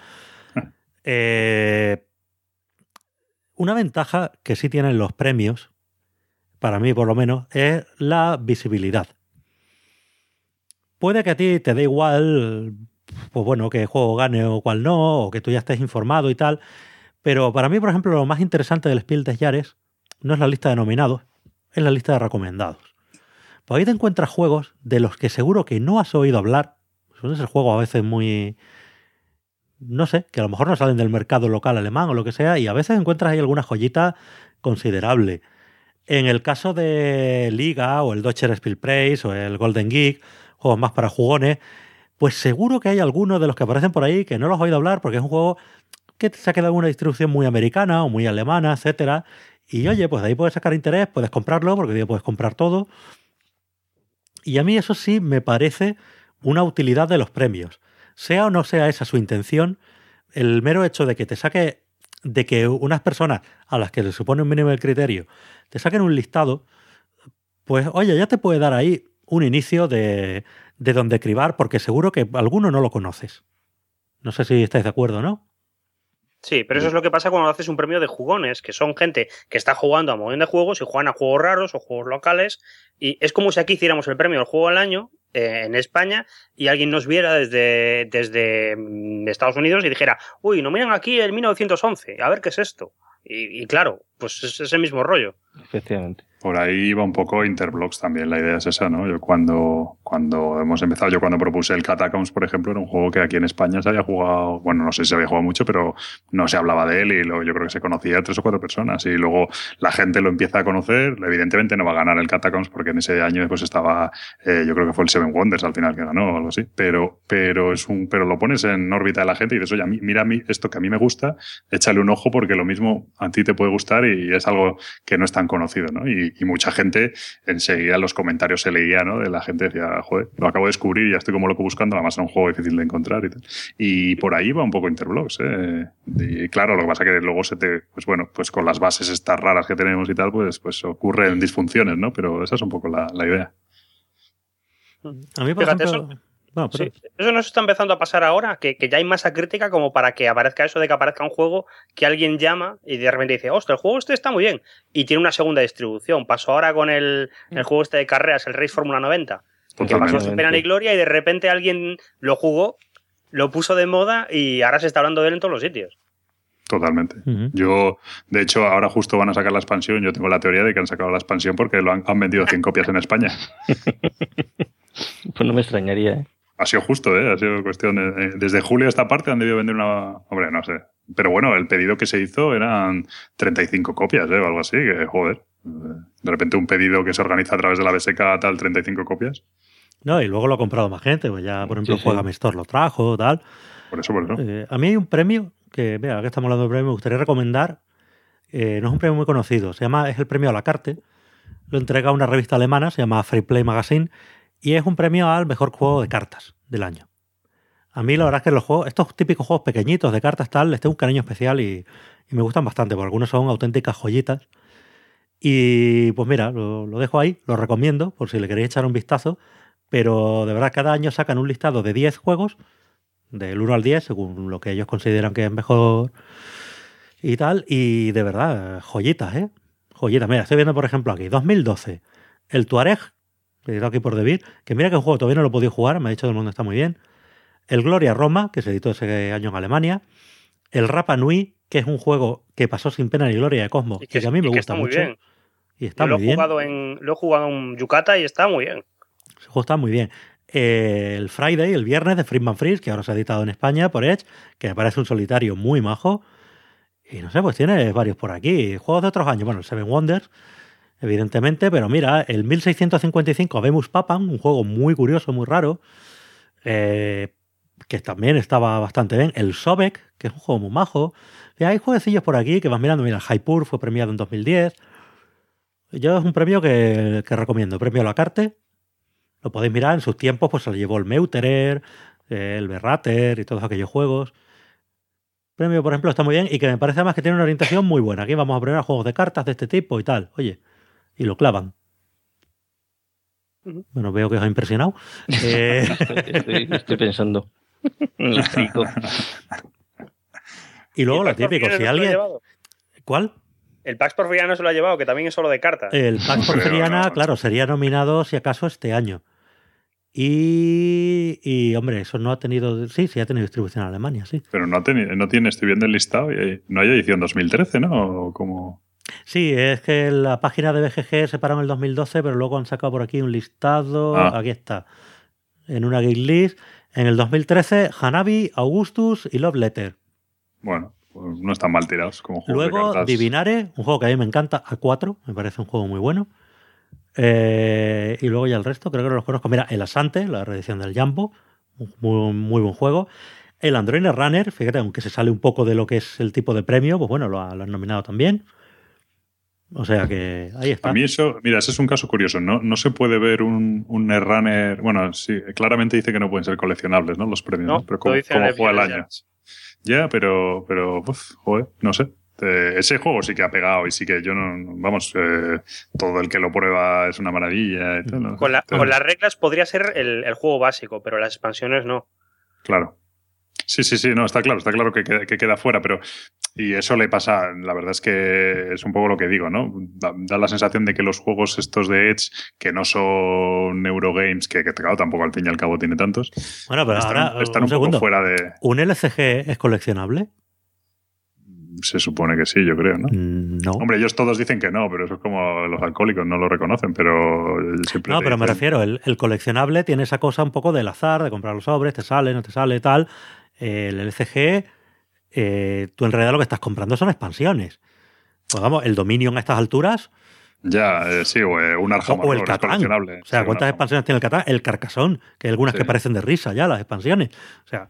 Una ventaja que sí tienen los premios, para mí por lo menos, es la visibilidad. Puede que a ti te dé igual, pues bueno, que el juego gane o cual no, o que tú ya estés informado y tal, pero para mí, por ejemplo, lo más interesante del Spiel des Jahres no es la lista de nominados, es la lista de recomendados. Pues ahí te encuentras juegos de los que seguro que no has oído hablar, suelen ser juegos a veces muy... no sé, que a lo mejor no salen del mercado local alemán o lo que sea, y a veces encuentras ahí alguna joyita considerable. En el caso de Liga o el Deutscher Spielpreis o el Golden Geek, juegos más para jugones, pues seguro que hay algunos de los que aparecen por ahí que no los has oído hablar porque es un juego que se ha quedado en una distribución muy americana o muy alemana, etcétera. Y oye, pues de ahí puedes sacar interés, puedes comprarlo porque de ahí puedes comprar todo. Y a mí eso sí me parece una utilidad de los premios. Sea o no sea esa su intención, el mero hecho de que te saque, de que unas personas a las que se supone un mínimo de criterio te saquen un listado, pues oye, ya te puede dar ahí un inicio de donde cribar, porque seguro que alguno no lo conoces. No sé si estáis de acuerdo, ¿no? Sí, pero eso es lo que pasa cuando haces un premio de jugones, que son gente que está jugando a montón de juegos y juegan a juegos raros o juegos locales, y es como si aquí hiciéramos el premio del juego del año en España y alguien nos viera desde Estados Unidos y dijera, uy, nominan aquí el 1911, a ver qué es esto. Y claro, pues es ese mismo rollo. Efectivamente. Por ahí va un poco Interblogs también, la idea es esa, ¿no? Yo cuando hemos empezado, yo cuando propuse el Catacombs, por ejemplo, era un juego que aquí en España se había jugado, bueno, no sé si se había jugado mucho, pero no se hablaba de él y yo creo que se conocía 3 o 4 personas y luego la gente lo empieza a conocer, evidentemente no va a ganar el Catacombs porque en ese año pues estaba, yo creo que fue el Seven Wonders al final que ganó o algo así, pero lo pones en órbita de la gente y dices, oye, mira a mí esto que a mí me gusta, échale un ojo porque lo mismo a ti te puede gustar y es algo que no es tan conocido, ¿no? Y mucha gente enseguida en los comentarios se leía, ¿no? De la gente decía, joder, lo acabo de descubrir y ya estoy como loco buscando, además era un juego difícil de encontrar y tal. Y por ahí va un poco Interblogs, Y claro, lo que pasa es que luego pues con las bases estas raras que tenemos y tal, pues ocurren disfunciones, ¿no? Pero esa es un poco la idea. A mí, por ejemplo... Bueno, sí, eso nos está empezando a pasar ahora, que ya hay masa crítica como para que aparezca eso de que aparezca un juego que alguien llama y de repente dice, ostras, el juego este está muy bien y tiene una segunda distribución. Pasó ahora con el juego este de carreras, el Race Fórmula 90, que pasó sin pena ni gloria y de repente alguien lo jugó, lo puso de moda y ahora se está hablando de él en todos los sitios. Totalmente. Yo, de hecho, ahora justo van a sacar la expansión. Yo tengo la teoría de que han sacado la expansión porque han vendido 100 copias en España. Pues no me extrañaría, ¿eh? Ha sido justo, ha sido cuestión de... Desde julio a esta parte han debido vender una... Hombre, no sé. Pero bueno, el pedido que se hizo eran 35 copias, o algo así, que joder. De repente un pedido que se organiza a través de la BSK, tal, 35 copias. No, y luego lo ha comprado más gente, pues ya, por ejemplo, Sí, Juega sí. Mi Store lo trajo, tal. Por eso. A mí hay un premio que, mira, que estamos hablando de premio, me gustaría recomendar. No es un premio muy conocido, es el premio a la Carte. Lo entrega una revista alemana, se llama Free Play Magazine, y es un premio al mejor juego de cartas del año. A mí la verdad es que los juegos, estos típicos juegos pequeñitos de cartas tal, les tengo un cariño especial y me gustan bastante, porque algunos son auténticas joyitas. Y pues mira, lo dejo ahí, lo recomiendo por si le queréis echar un vistazo, pero de verdad cada año sacan un listado de 10 juegos, del 1 al 10, según lo que ellos consideran que es mejor y tal, y de verdad, joyitas, ¿eh? Joyitas. Mira, estoy viendo por ejemplo aquí, 2012, el Tuareg, que he aquí por Debir, que mira que el juego todavía no lo he podido jugar, me ha dicho todo el mundo está muy bien. El Gloria Roma, que se editó ese año en Alemania. El Rapa Nui, que es un juego que pasó sin pena ni gloria de Cosmos, y que a mí me gusta mucho. Muy bien. Y está muy bien. Lo he jugado en Yucata y está muy bien. El juego está muy bien. El Friday, el viernes, de Friedman Freeze, que ahora se ha editado en España por Edge, que me parece un solitario muy majo. Y no sé, pues tiene varios por aquí. Juegos de otros años. Bueno, el Seven Wonders, evidentemente, pero mira, el 1655 Habemus Papam, un juego muy curioso, muy raro, que también estaba bastante bien. El Sobek, que es un juego muy majo. Y hay jueguecillos por aquí que vas mirando. Mira, el Hypur fue premiado en 2010. Yo es un premio que recomiendo. Premio a la Carte. Lo podéis mirar. En sus tiempos pues se lo llevó el Meuterer, el Berrater y todos aquellos juegos. Premio, por ejemplo, está muy bien y que me parece además que tiene una orientación muy buena. Aquí vamos a poner a juegos de cartas de este tipo y tal. Oye, y lo clavan. Bueno, veo que os ha impresionado. Estoy pensando. Lo explico. Y luego lo típico, si alguien... ¿Cuál? El Pax Porfiriana se lo ha llevado, que también es solo de cartas. El Pax Porfiriana, claro, sería nominado si acaso este año. Y hombre, eso no ha tenido... Sí ha tenido distribución en Alemania, sí. Pero no tiene, estoy viendo el listado y no hay edición 2013, ¿no? ¿O cómo? Sí, es que la página de BGG se paró en el 2012, pero luego han sacado por aquí un listado. Aquí está. En una guide list. En el 2013, Hanabi, Augustus y Love Letter. Bueno, pues no están mal tirados como juegos Luego, de cartas. Divinare, un juego que a mí me encanta, A4, me parece un juego muy bueno. Y luego ya el resto, creo que no los conozco. Mira, el Asante, la reedición del Jambo, muy, muy buen juego. El Android Runner, fíjate, aunque se sale un poco de lo que es el tipo de premio, pues bueno, lo han nominado también. O sea que ahí está. A mí eso, mira, ese es un caso curioso. No se puede ver un Netrunner. Bueno, sí, claramente dice que no pueden ser coleccionables, ¿no? Los premios, ¿no? Pero como juega el año. Ya, pero joder, no sé. Ese juego sí que ha pegado y sí que yo no. Vamos, todo el que lo prueba es una maravilla y tal, ¿no? Con las reglas podría ser el juego básico, pero las expansiones no. Claro. Sí, no, está claro que queda fuera, pero y eso le pasa, la verdad es que es un poco lo que digo, ¿no? Da la sensación de que los juegos estos de Edge, que no son Eurogames, que claro, tampoco al fin y al cabo tiene tantos, bueno, pero están un poco fuera de... ¿Un LCG es coleccionable? Se supone que sí, yo creo, ¿no? No. Hombre, ellos todos dicen que no, pero eso es como los alcohólicos, no lo reconocen, pero siempre... No, pero me refiero, el coleccionable tiene esa cosa un poco del azar, de comprar los sobres, te sale, no te sale, tal. El LCG, tú en realidad lo que estás comprando son expansiones. Pues vamos, el Dominion a estas alturas... Ya, sí, o un Arhammer o el Catán. O sea, ¿cuántas expansiones tiene el Catán? El Carcassonne, que hay algunas que parecen de risa ya, las expansiones. O sea...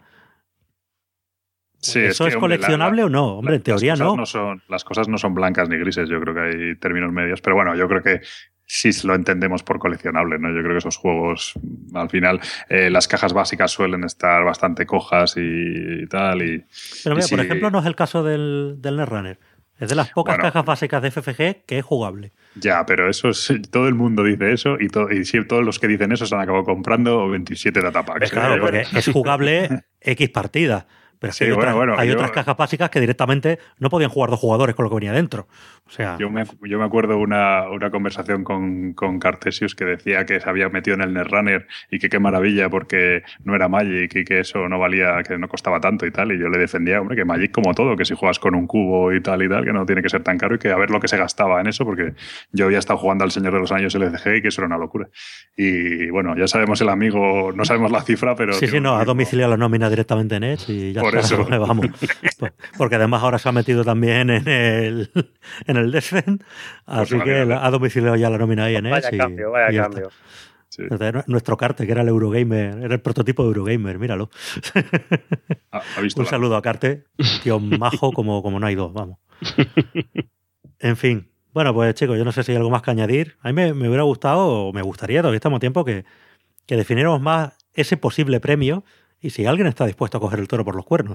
Sí, ¿Eso es coleccionable o no? Hombre, en teoría no. Las cosas no son blancas ni grises, yo creo que hay términos medios, pero bueno, yo creo que sí lo entendemos por coleccionable, ¿no? Yo creo que esos juegos, al final, las cajas básicas suelen estar bastante cojas y tal. Pero mira, por ejemplo, no es el caso del Netrunner. Es de las pocas cajas básicas de FFG que es jugable. Ya, pero eso todo el mundo dice eso y todos los que dicen eso se han acabado comprando 27 datapacks. Claro, porque es jugable X partidas. Pero sí, hay otras cajas básicas que directamente no podían jugar 2 jugadores con lo que venía dentro. O sea, yo me acuerdo una conversación con Cartesius que decía que se había metido en el Netrunner y que qué maravilla porque no era Magic y que eso no valía, que no costaba tanto y tal. Y yo le defendía, hombre, que Magic como todo, que si juegas con un cubo y tal, que no tiene que ser tan caro y que a ver lo que se gastaba en eso, porque yo había estado jugando al Señor de los Anillos LCG y que eso era una locura. Y bueno, ya sabemos el amigo, no sabemos la cifra, pero... Sí, no, a domiciliar la nómina directamente en Edge y ya por eso. Vamos. Porque además ahora se ha metido también en el Descent, así Pues que vale. ha domiciliado ya la nómina ahí en Vaya cambio, vaya cambio. Sí. Nuestro Carte, que era el Eurogamer, era el prototipo de Eurogamer, míralo. ¿Ha visto Un saludo a Carte, tío majo como no hay dos, vamos. En fin. Bueno, pues chicos, yo no sé si hay algo más que añadir. A mí me hubiera gustado, o me gustaría, todavía estamos a tiempo, que definiéramos más ese posible premio y si alguien está dispuesto a coger el toro por los cuernos.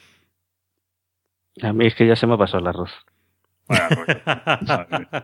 A mí es que ya se me ha pasado el arroz. Vaya rollo. Madre mía.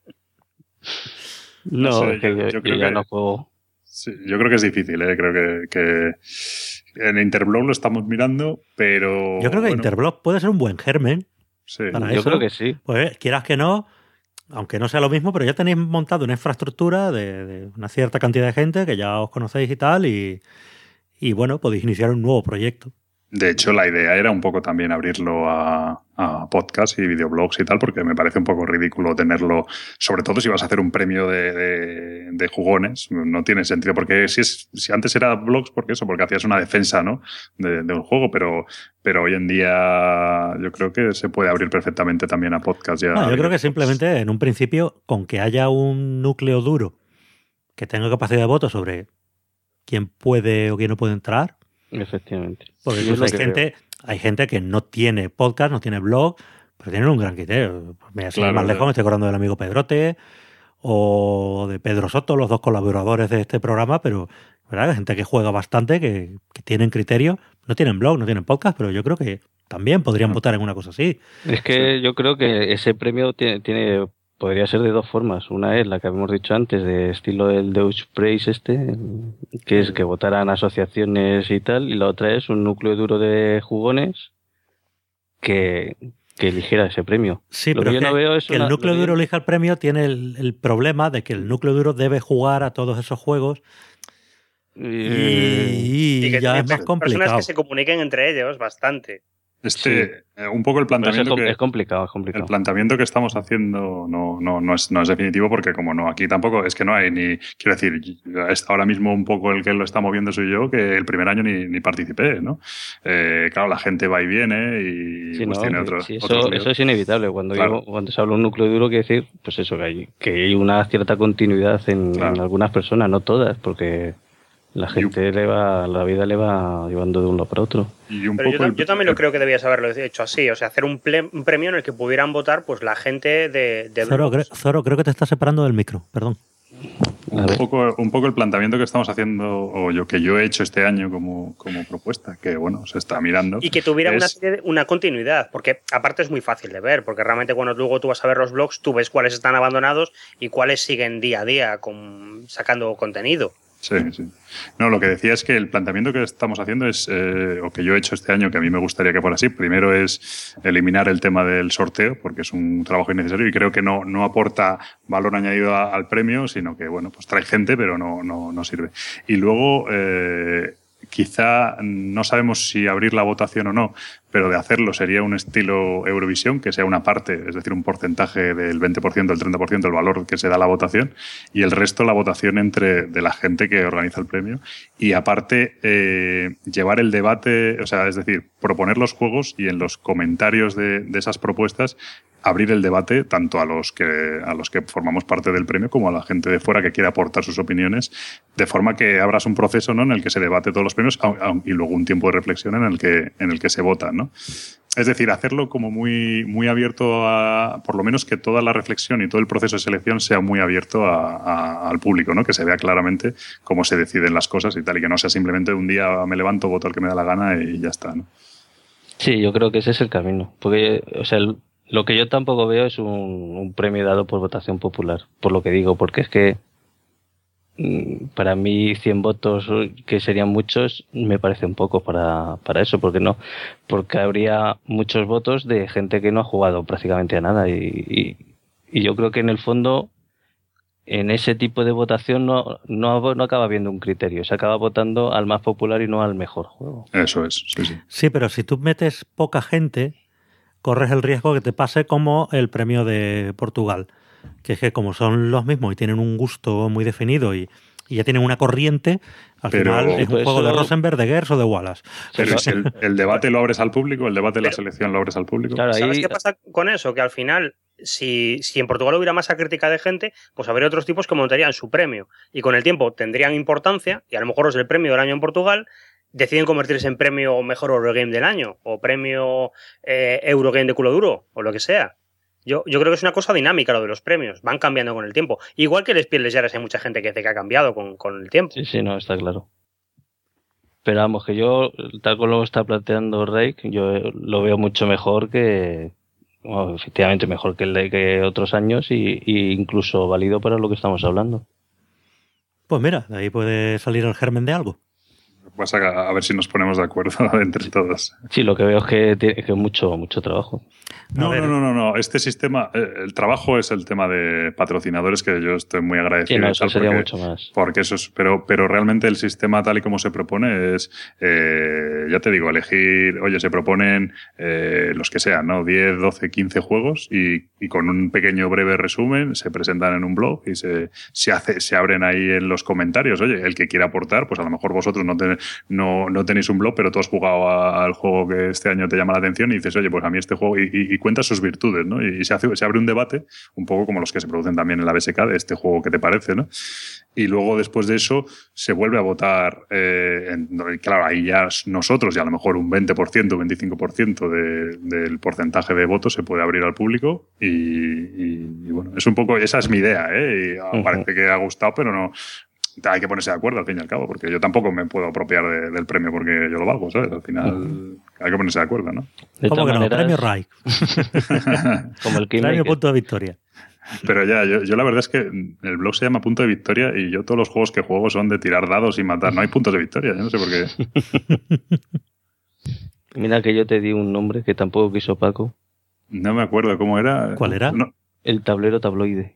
No, sé, es que yo creo ya que- no juego. Sí, yo creo que es difícil, ¿eh? Creo que en Interblock lo estamos mirando, pero... Yo creo que bueno, Interblock puede ser un buen germen sí. para Yo eso. creo que sí. Pues quieras que no, aunque no sea lo mismo, pero ya tenéis montado una infraestructura de una cierta cantidad de gente que ya os conocéis y tal, y bueno, podéis iniciar un nuevo proyecto. De hecho, la idea era un poco también abrirlo a podcast y videoblogs y tal, porque me parece un poco ridículo tenerlo, sobre todo si vas a hacer un premio de jugones, no tiene sentido, porque si antes era blogs, porque hacías una defensa, ¿no? de un juego, pero hoy en día yo creo que se puede abrir perfectamente también a podcast. Ya No, yo creo que videoblogs. simplemente en un principio, con que haya un núcleo duro que tenga capacidad de voto sobre quién puede o quién no puede entrar, Efectivamente. porque Yo es incluso lo que veo. hay gente que no tiene podcast, no tiene blog, pero tienen un gran criterio. Pues mira, si Claro, más claro. lejos me estoy acordando del amigo Pedrote o de Pedro Soto, los dos colaboradores de este programa, pero ¿verdad? Hay gente que juega bastante, que tienen criterio, no tienen blog, no tienen podcast, pero yo creo que también podrían votar en una cosa así. Es que yo creo que ese premio podría ser de dos formas. Una es la que habíamos dicho antes, de estilo del Deutsche Preis que es que votaran asociaciones y tal, y la otra es un núcleo duro de jugones que eligiera ese premio. Sí, Lo pero que yo no veo es que el una- núcleo lo que yo- duro elija el premio tiene el problema de que el núcleo duro debe jugar a todos esos juegos y Y que ya tiene es más personas complicado. que se comuniquen entre ellos bastante. Un poco el Pero planteamiento es complicado, es complicado. El planteamiento que estamos haciendo no es definitivo, porque como no, aquí tampoco es que no hay ni... Quiero decir, ahora mismo un poco el que lo está moviendo soy yo, que el primer año ni participé, ¿no? Claro, la gente va y viene y Sí, pues no, tiene sí, otros... sí, otros líos. eso es inevitable. Claro. Cuando se habla de un núcleo duro, quiere decir, pues eso, que hay una cierta continuidad en algunas personas, no todas, porque la gente la vida le va llevando de un lado para otro. Y un Pero poco yo también lo creo que debías haberlo hecho así, o sea, hacer un premio en el que pudieran votar pues la gente de Zoro, blogs. Zoro, creo que te estás separando del micro, perdón. un poco el planteamiento que estamos haciendo, o que yo he hecho este año como propuesta, que bueno, se está mirando. Y que tuviera es- una continuidad, porque aparte es muy fácil de ver, porque realmente cuando luego tú vas a ver los blogs, tú ves cuáles están abandonados y cuáles siguen día a día sacando contenido. Sí, sí. No, lo que decía es que el planteamiento que estamos haciendo es, o que yo he hecho este año, que a mí me gustaría que fuera así, primero es eliminar el tema del sorteo, porque es un trabajo innecesario y creo que no aporta valor añadido al premio, sino que, bueno, pues trae gente, pero no sirve. Y luego, quizá no sabemos si abrir la votación o no, pero de hacerlo sería un estilo Eurovisión, que sea una parte, es decir, un porcentaje del 20%, del 30% del valor que se da a la votación, y el resto la votación de la gente que organiza el premio. Y aparte, llevar el debate, o sea, es decir, proponer los juegos y en los comentarios de esas propuestas abrir el debate tanto a los que formamos parte del premio como a la gente de fuera que quiera aportar sus opiniones, de forma que abras un proceso, ¿no?, en el que se debate todos los premios y luego un tiempo de reflexión en el que se vota, ¿no? Es decir, hacerlo como muy, muy abierto a, por lo menos que toda la reflexión y todo el proceso de selección sea muy abierto al público, ¿no? Que se vea claramente cómo se deciden las cosas y tal, y que no sea simplemente un día me levanto, voto al que me da la gana y ya está, ¿no? Sí, yo creo que ese es el camino. Porque, o sea, lo que yo tampoco veo es un premio dado por votación popular, por lo que digo, porque es que para mí 100 votos, que serían muchos, me parece un poco para eso, porque habría muchos votos de gente que no ha jugado prácticamente a nada y yo creo que en el fondo en ese tipo de votación no acaba viendo un criterio, se acaba votando al más popular y no al mejor juego. Eso es, sí, sí. Sí, pero si tú metes poca gente, corres el riesgo que te pase como el premio de Portugal, que es que como son los mismos y tienen un gusto muy definido y y ya tienen una corriente, al final es un juego de Rosenberg, de Gers o de Wallace. Pero si el debate lo abres al público, el debate de la selección lo abres al público. Claro, ¿sabes qué pasa con eso? Que al final, si en Portugal hubiera masa crítica de gente, pues habría otros tipos que montarían su premio y con el tiempo tendrían importancia y a lo mejor es el premio del año en Portugal, deciden convertirse en premio mejor Eurogame del año o premio Eurogame de culo duro o lo que sea. Yo creo que es una cosa dinámica lo de los premios, van cambiando con el tiempo. Igual que les Piel Llares hay mucha gente que dice que ha cambiado con el tiempo. Sí, no, está claro. Pero vamos, que yo, tal como lo está planteando Rake, yo lo veo mucho mejor que, bueno, efectivamente mejor que otros años y incluso válido para lo que estamos hablando. Pues mira, de ahí puede salir el germen de algo. Vas a ver si nos ponemos de acuerdo entre todos. Sí, lo que veo es que tiene mucho trabajo. No. Este sistema, el trabajo es el tema de patrocinadores que yo estoy muy agradecido. Sí, no, eso sería mucho más. Porque eso es, pero realmente el sistema tal y como se propone es, ya te digo, elegir, oye, se proponen los que sean, ¿no? 10, 12, 15 juegos y con un pequeño breve resumen se presentan en un blog y se abren ahí en los comentarios. Oye, el que quiera aportar, pues a lo mejor vosotros no tenéis un blog, pero tú has jugado al juego que este año te llama la atención y dices, oye, pues a mí este juego, y cuentas sus virtudes, ¿no? Y se abre un debate, un poco como los que se producen también en la BSK, de este juego que te parece, ¿no? Y luego, después de eso, se vuelve a votar, claro, ahí ya nosotros, y a lo mejor un 20%, 25% del porcentaje de votos se puede abrir al público y bueno, es un poco, esa es mi idea, ¿eh? Y parece que ha gustado, pero no. Hay que ponerse de acuerdo al fin y al cabo, porque yo tampoco me puedo apropiar del premio porque yo lo valgo, ¿sabes? Al final hay que ponerse de acuerdo, ¿no? ¿Cómo que no? Premio Rai. Como el premio Punto de Victoria. Pero ya, yo la verdad es que el blog se llama Punto de Victoria y yo todos los juegos que juego son de tirar dados y matar. No hay puntos de victoria, yo no sé por qué. Mira que yo te di un nombre que tampoco quiso Paco. No me acuerdo cómo era. ¿Cuál era? No. El tablero tabloide.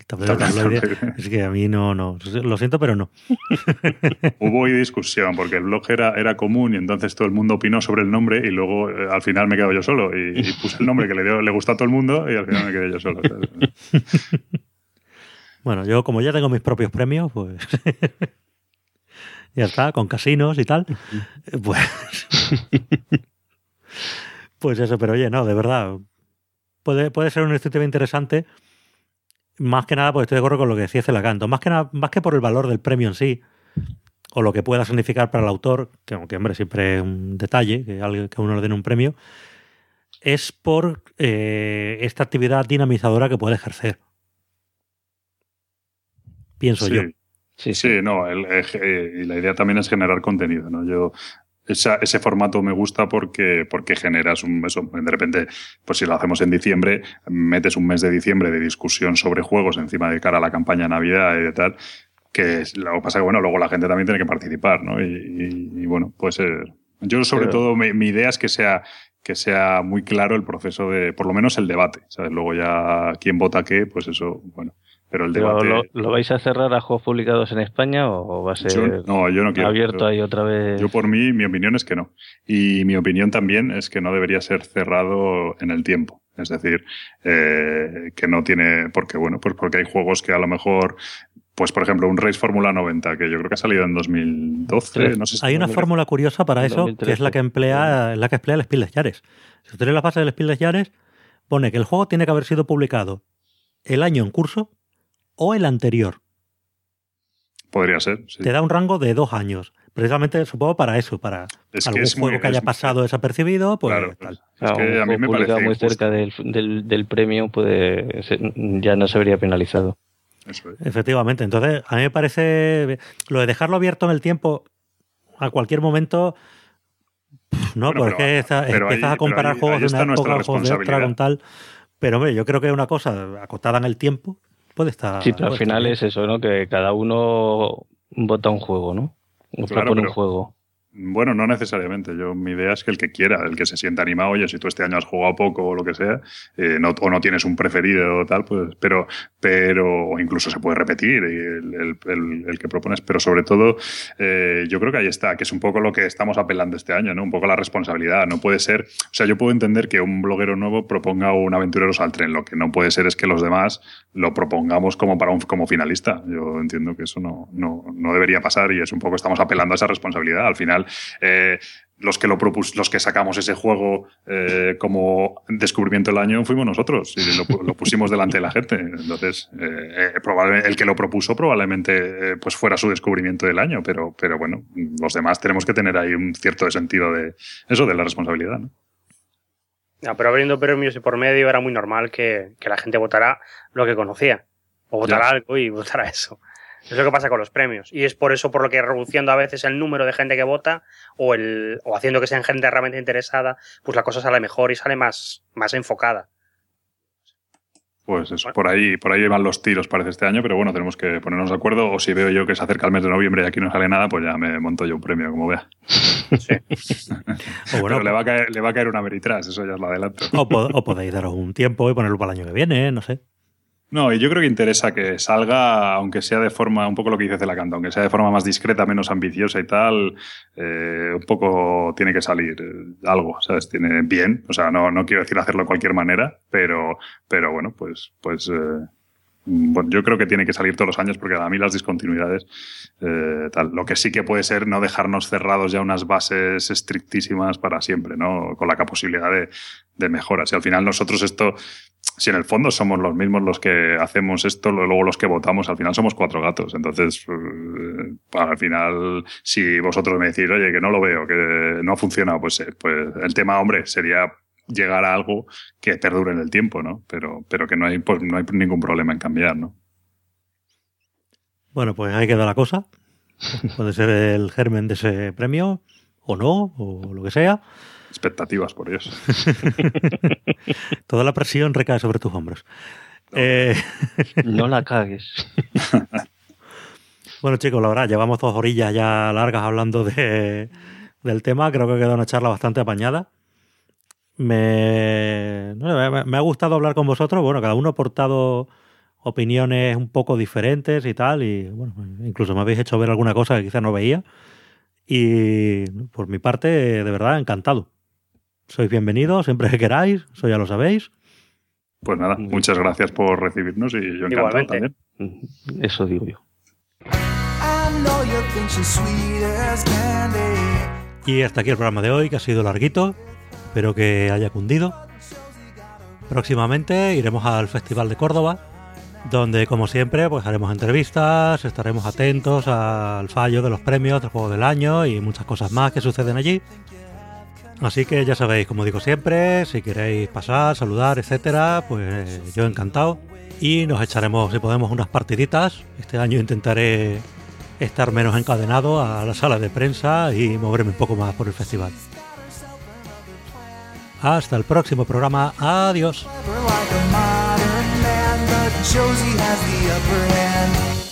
Es que a mí no, lo siento, pero no. Hubo discusión porque el blog era común y entonces todo el mundo opinó sobre el nombre y luego al final me quedo yo solo y puse el nombre que le gustó a todo el mundo y al final me quedé yo solo. Bueno, yo como ya tengo mis propios premios, pues ya está, con casinos y tal, pues eso, pero oye, no, de verdad, puede ser una iniciativa interesante. Más que nada, pues estoy de acuerdo con lo que decía Celacanto. Más que por el valor del premio en sí, o lo que pueda significar para el autor, que aunque, hombre, siempre es un detalle, que a uno le den un premio, es por esta actividad dinamizadora que puede ejercer. Yo. Sí, no. Y la idea también es generar contenido, ¿no? Ese formato me gusta porque generas de repente, pues si lo hacemos en diciembre, metes un mes de diciembre de discusión sobre juegos encima de cara a la campaña de Navidad y de tal, que lo que pasa que, bueno, luego la gente también tiene que participar, ¿no? Y bueno, puede ser. Yo sobre todo, mi idea es que sea muy claro el proceso de, por lo menos el debate, ¿sabes? Luego ya quién vota qué, pues eso, bueno. Pero el debate... ¿Lo vais a cerrar a juegos publicados en España o va a ser yo no quiero, abierto ahí otra vez? Yo por mí, mi opinión es que no. Y mi opinión también es que no debería ser cerrado en el tiempo. Es decir, que no tiene... Porque, bueno, pues porque hay juegos que a lo mejor... Pues, por ejemplo, un Race Fórmula 90, que yo creo que ha salido en 2012. No sé si hay una fórmula curiosa para eso, 2013. Que es la que emplea el Spiel des Jahres. Si usted lee la fase del Spiel des Jahres, pone que el juego tiene que haber sido publicado el año en curso o el anterior. Podría ser, sí. Te da un rango de 2 años. Precisamente, supongo, para eso, para algún juego que haya pasado desapercibido, pues claro, tal. Es que a mí me parece muy cerca del premio, ya no se vería penalizado. Eso es. Efectivamente. Entonces, a mí me parece... Lo de dejarlo abierto en el tiempo, a cualquier momento... No, bueno, porque empiezas a comparar juegos de una época, juegos de otra con tal... Pero, hombre, yo creo que una cosa acotada en el tiempo puede estar... Sí, pero al final es eso, ¿no? Que cada uno vota un juego, ¿no? O propone un juego. Bueno, no necesariamente. Mi idea es que el que quiera, el que se sienta animado, oye, si tú este año has jugado poco o lo que sea, o no tienes un preferido o tal, pues, pero incluso se puede repetir el que propones, pero sobre todo yo creo que ahí está, que es un poco lo que estamos apelando este año, ¿no? Un poco la responsabilidad. No puede ser, o sea, yo puedo entender que un bloguero nuevo proponga un Aventureros al tren, lo que no puede ser es que los demás lo propongamos como finalista. Yo entiendo que eso no debería pasar y es un poco, estamos apelando a esa responsabilidad. Al final, los que sacamos ese juego como descubrimiento del año fuimos nosotros y lo pusimos delante de la gente. Entonces, probablemente el que lo propuso probablemente pues fuera su descubrimiento del año, pero bueno, los demás tenemos que tener ahí un cierto sentido de eso, de la responsabilidad, ¿no? No, pero abriendo premios y por medio era muy normal que la gente votara lo que conocía, o votara algo y votara eso. Es lo que pasa con los premios. Y es por eso por lo que reduciendo a veces el número de gente que vota o haciendo que sean gente realmente interesada, pues la cosa sale mejor y sale más enfocada. Pues eso, por ahí van los tiros parece este año, pero bueno, tenemos que ponernos de acuerdo, o si veo yo que se acerca el mes de noviembre y aquí no sale nada, pues ya me monto yo un premio, como vea. Sí. Bueno, pero le va a caer una Meritras, eso ya os lo adelanto. O podéis daros un tiempo y ponerlo para el año que viene, no sé. No, y yo creo que interesa que salga, aunque sea de forma, un poco lo que dice Celacanta, aunque sea de forma más discreta, menos ambiciosa y tal, un poco tiene que salir algo, ¿sabes? Tiene bien, o sea, no quiero decir hacerlo de cualquier manera, pero bueno, pues bueno, yo creo que tiene que salir todos los años porque a mí las discontinuidades, tal. Lo que sí que puede ser no dejarnos cerrados ya unas bases estrictísimas para siempre, ¿no? Con la posibilidad de mejoras. Y al final nosotros esto, si en el fondo somos los mismos los que hacemos esto, luego los que votamos, al final somos 4 gatos. Entonces, al final, si vosotros me decís, oye, que no lo veo, que no ha funcionado, pues el tema, hombre, sería llegar a algo que perdure en el tiempo, ¿no? Pero que no hay ningún problema en cambiar, ¿no? Bueno, pues ahí queda la cosa. Puede ser el germen de ese premio, o no, o lo que sea. Expectativas por ellos. Toda la presión recae sobre tus hombros. No la cagues. Bueno, chicos, la verdad, llevamos 2 orillas ya largas hablando del tema. Creo que queda una charla bastante apañada. Me ha gustado hablar con vosotros. Bueno, cada uno ha aportado opiniones un poco diferentes y tal. Y bueno, incluso me habéis hecho ver alguna cosa que quizás no veía. Y por mi parte, de verdad, encantado. Sois bienvenidos siempre que queráis, eso ya lo sabéis. Pues nada, muchas gracias por recibirnos y yo encantado. Igualmente. También. Eso digo yo. Y hasta aquí el programa de hoy, que ha sido larguito. Espero que haya cundido. Próximamente iremos al Festival de Córdoba, donde, como siempre, pues haremos entrevistas, estaremos atentos al fallo de los premios del Juego del Año y muchas cosas más que suceden allí. Así que ya sabéis, como digo siempre, si queréis pasar, saludar, etcétera, pues yo encantado. Y nos echaremos, si podemos, unas partiditas. Este año intentaré estar menos encadenado a la sala de prensa y moverme un poco más por el festival. Hasta el próximo programa. Adiós. Josie has the upper hand.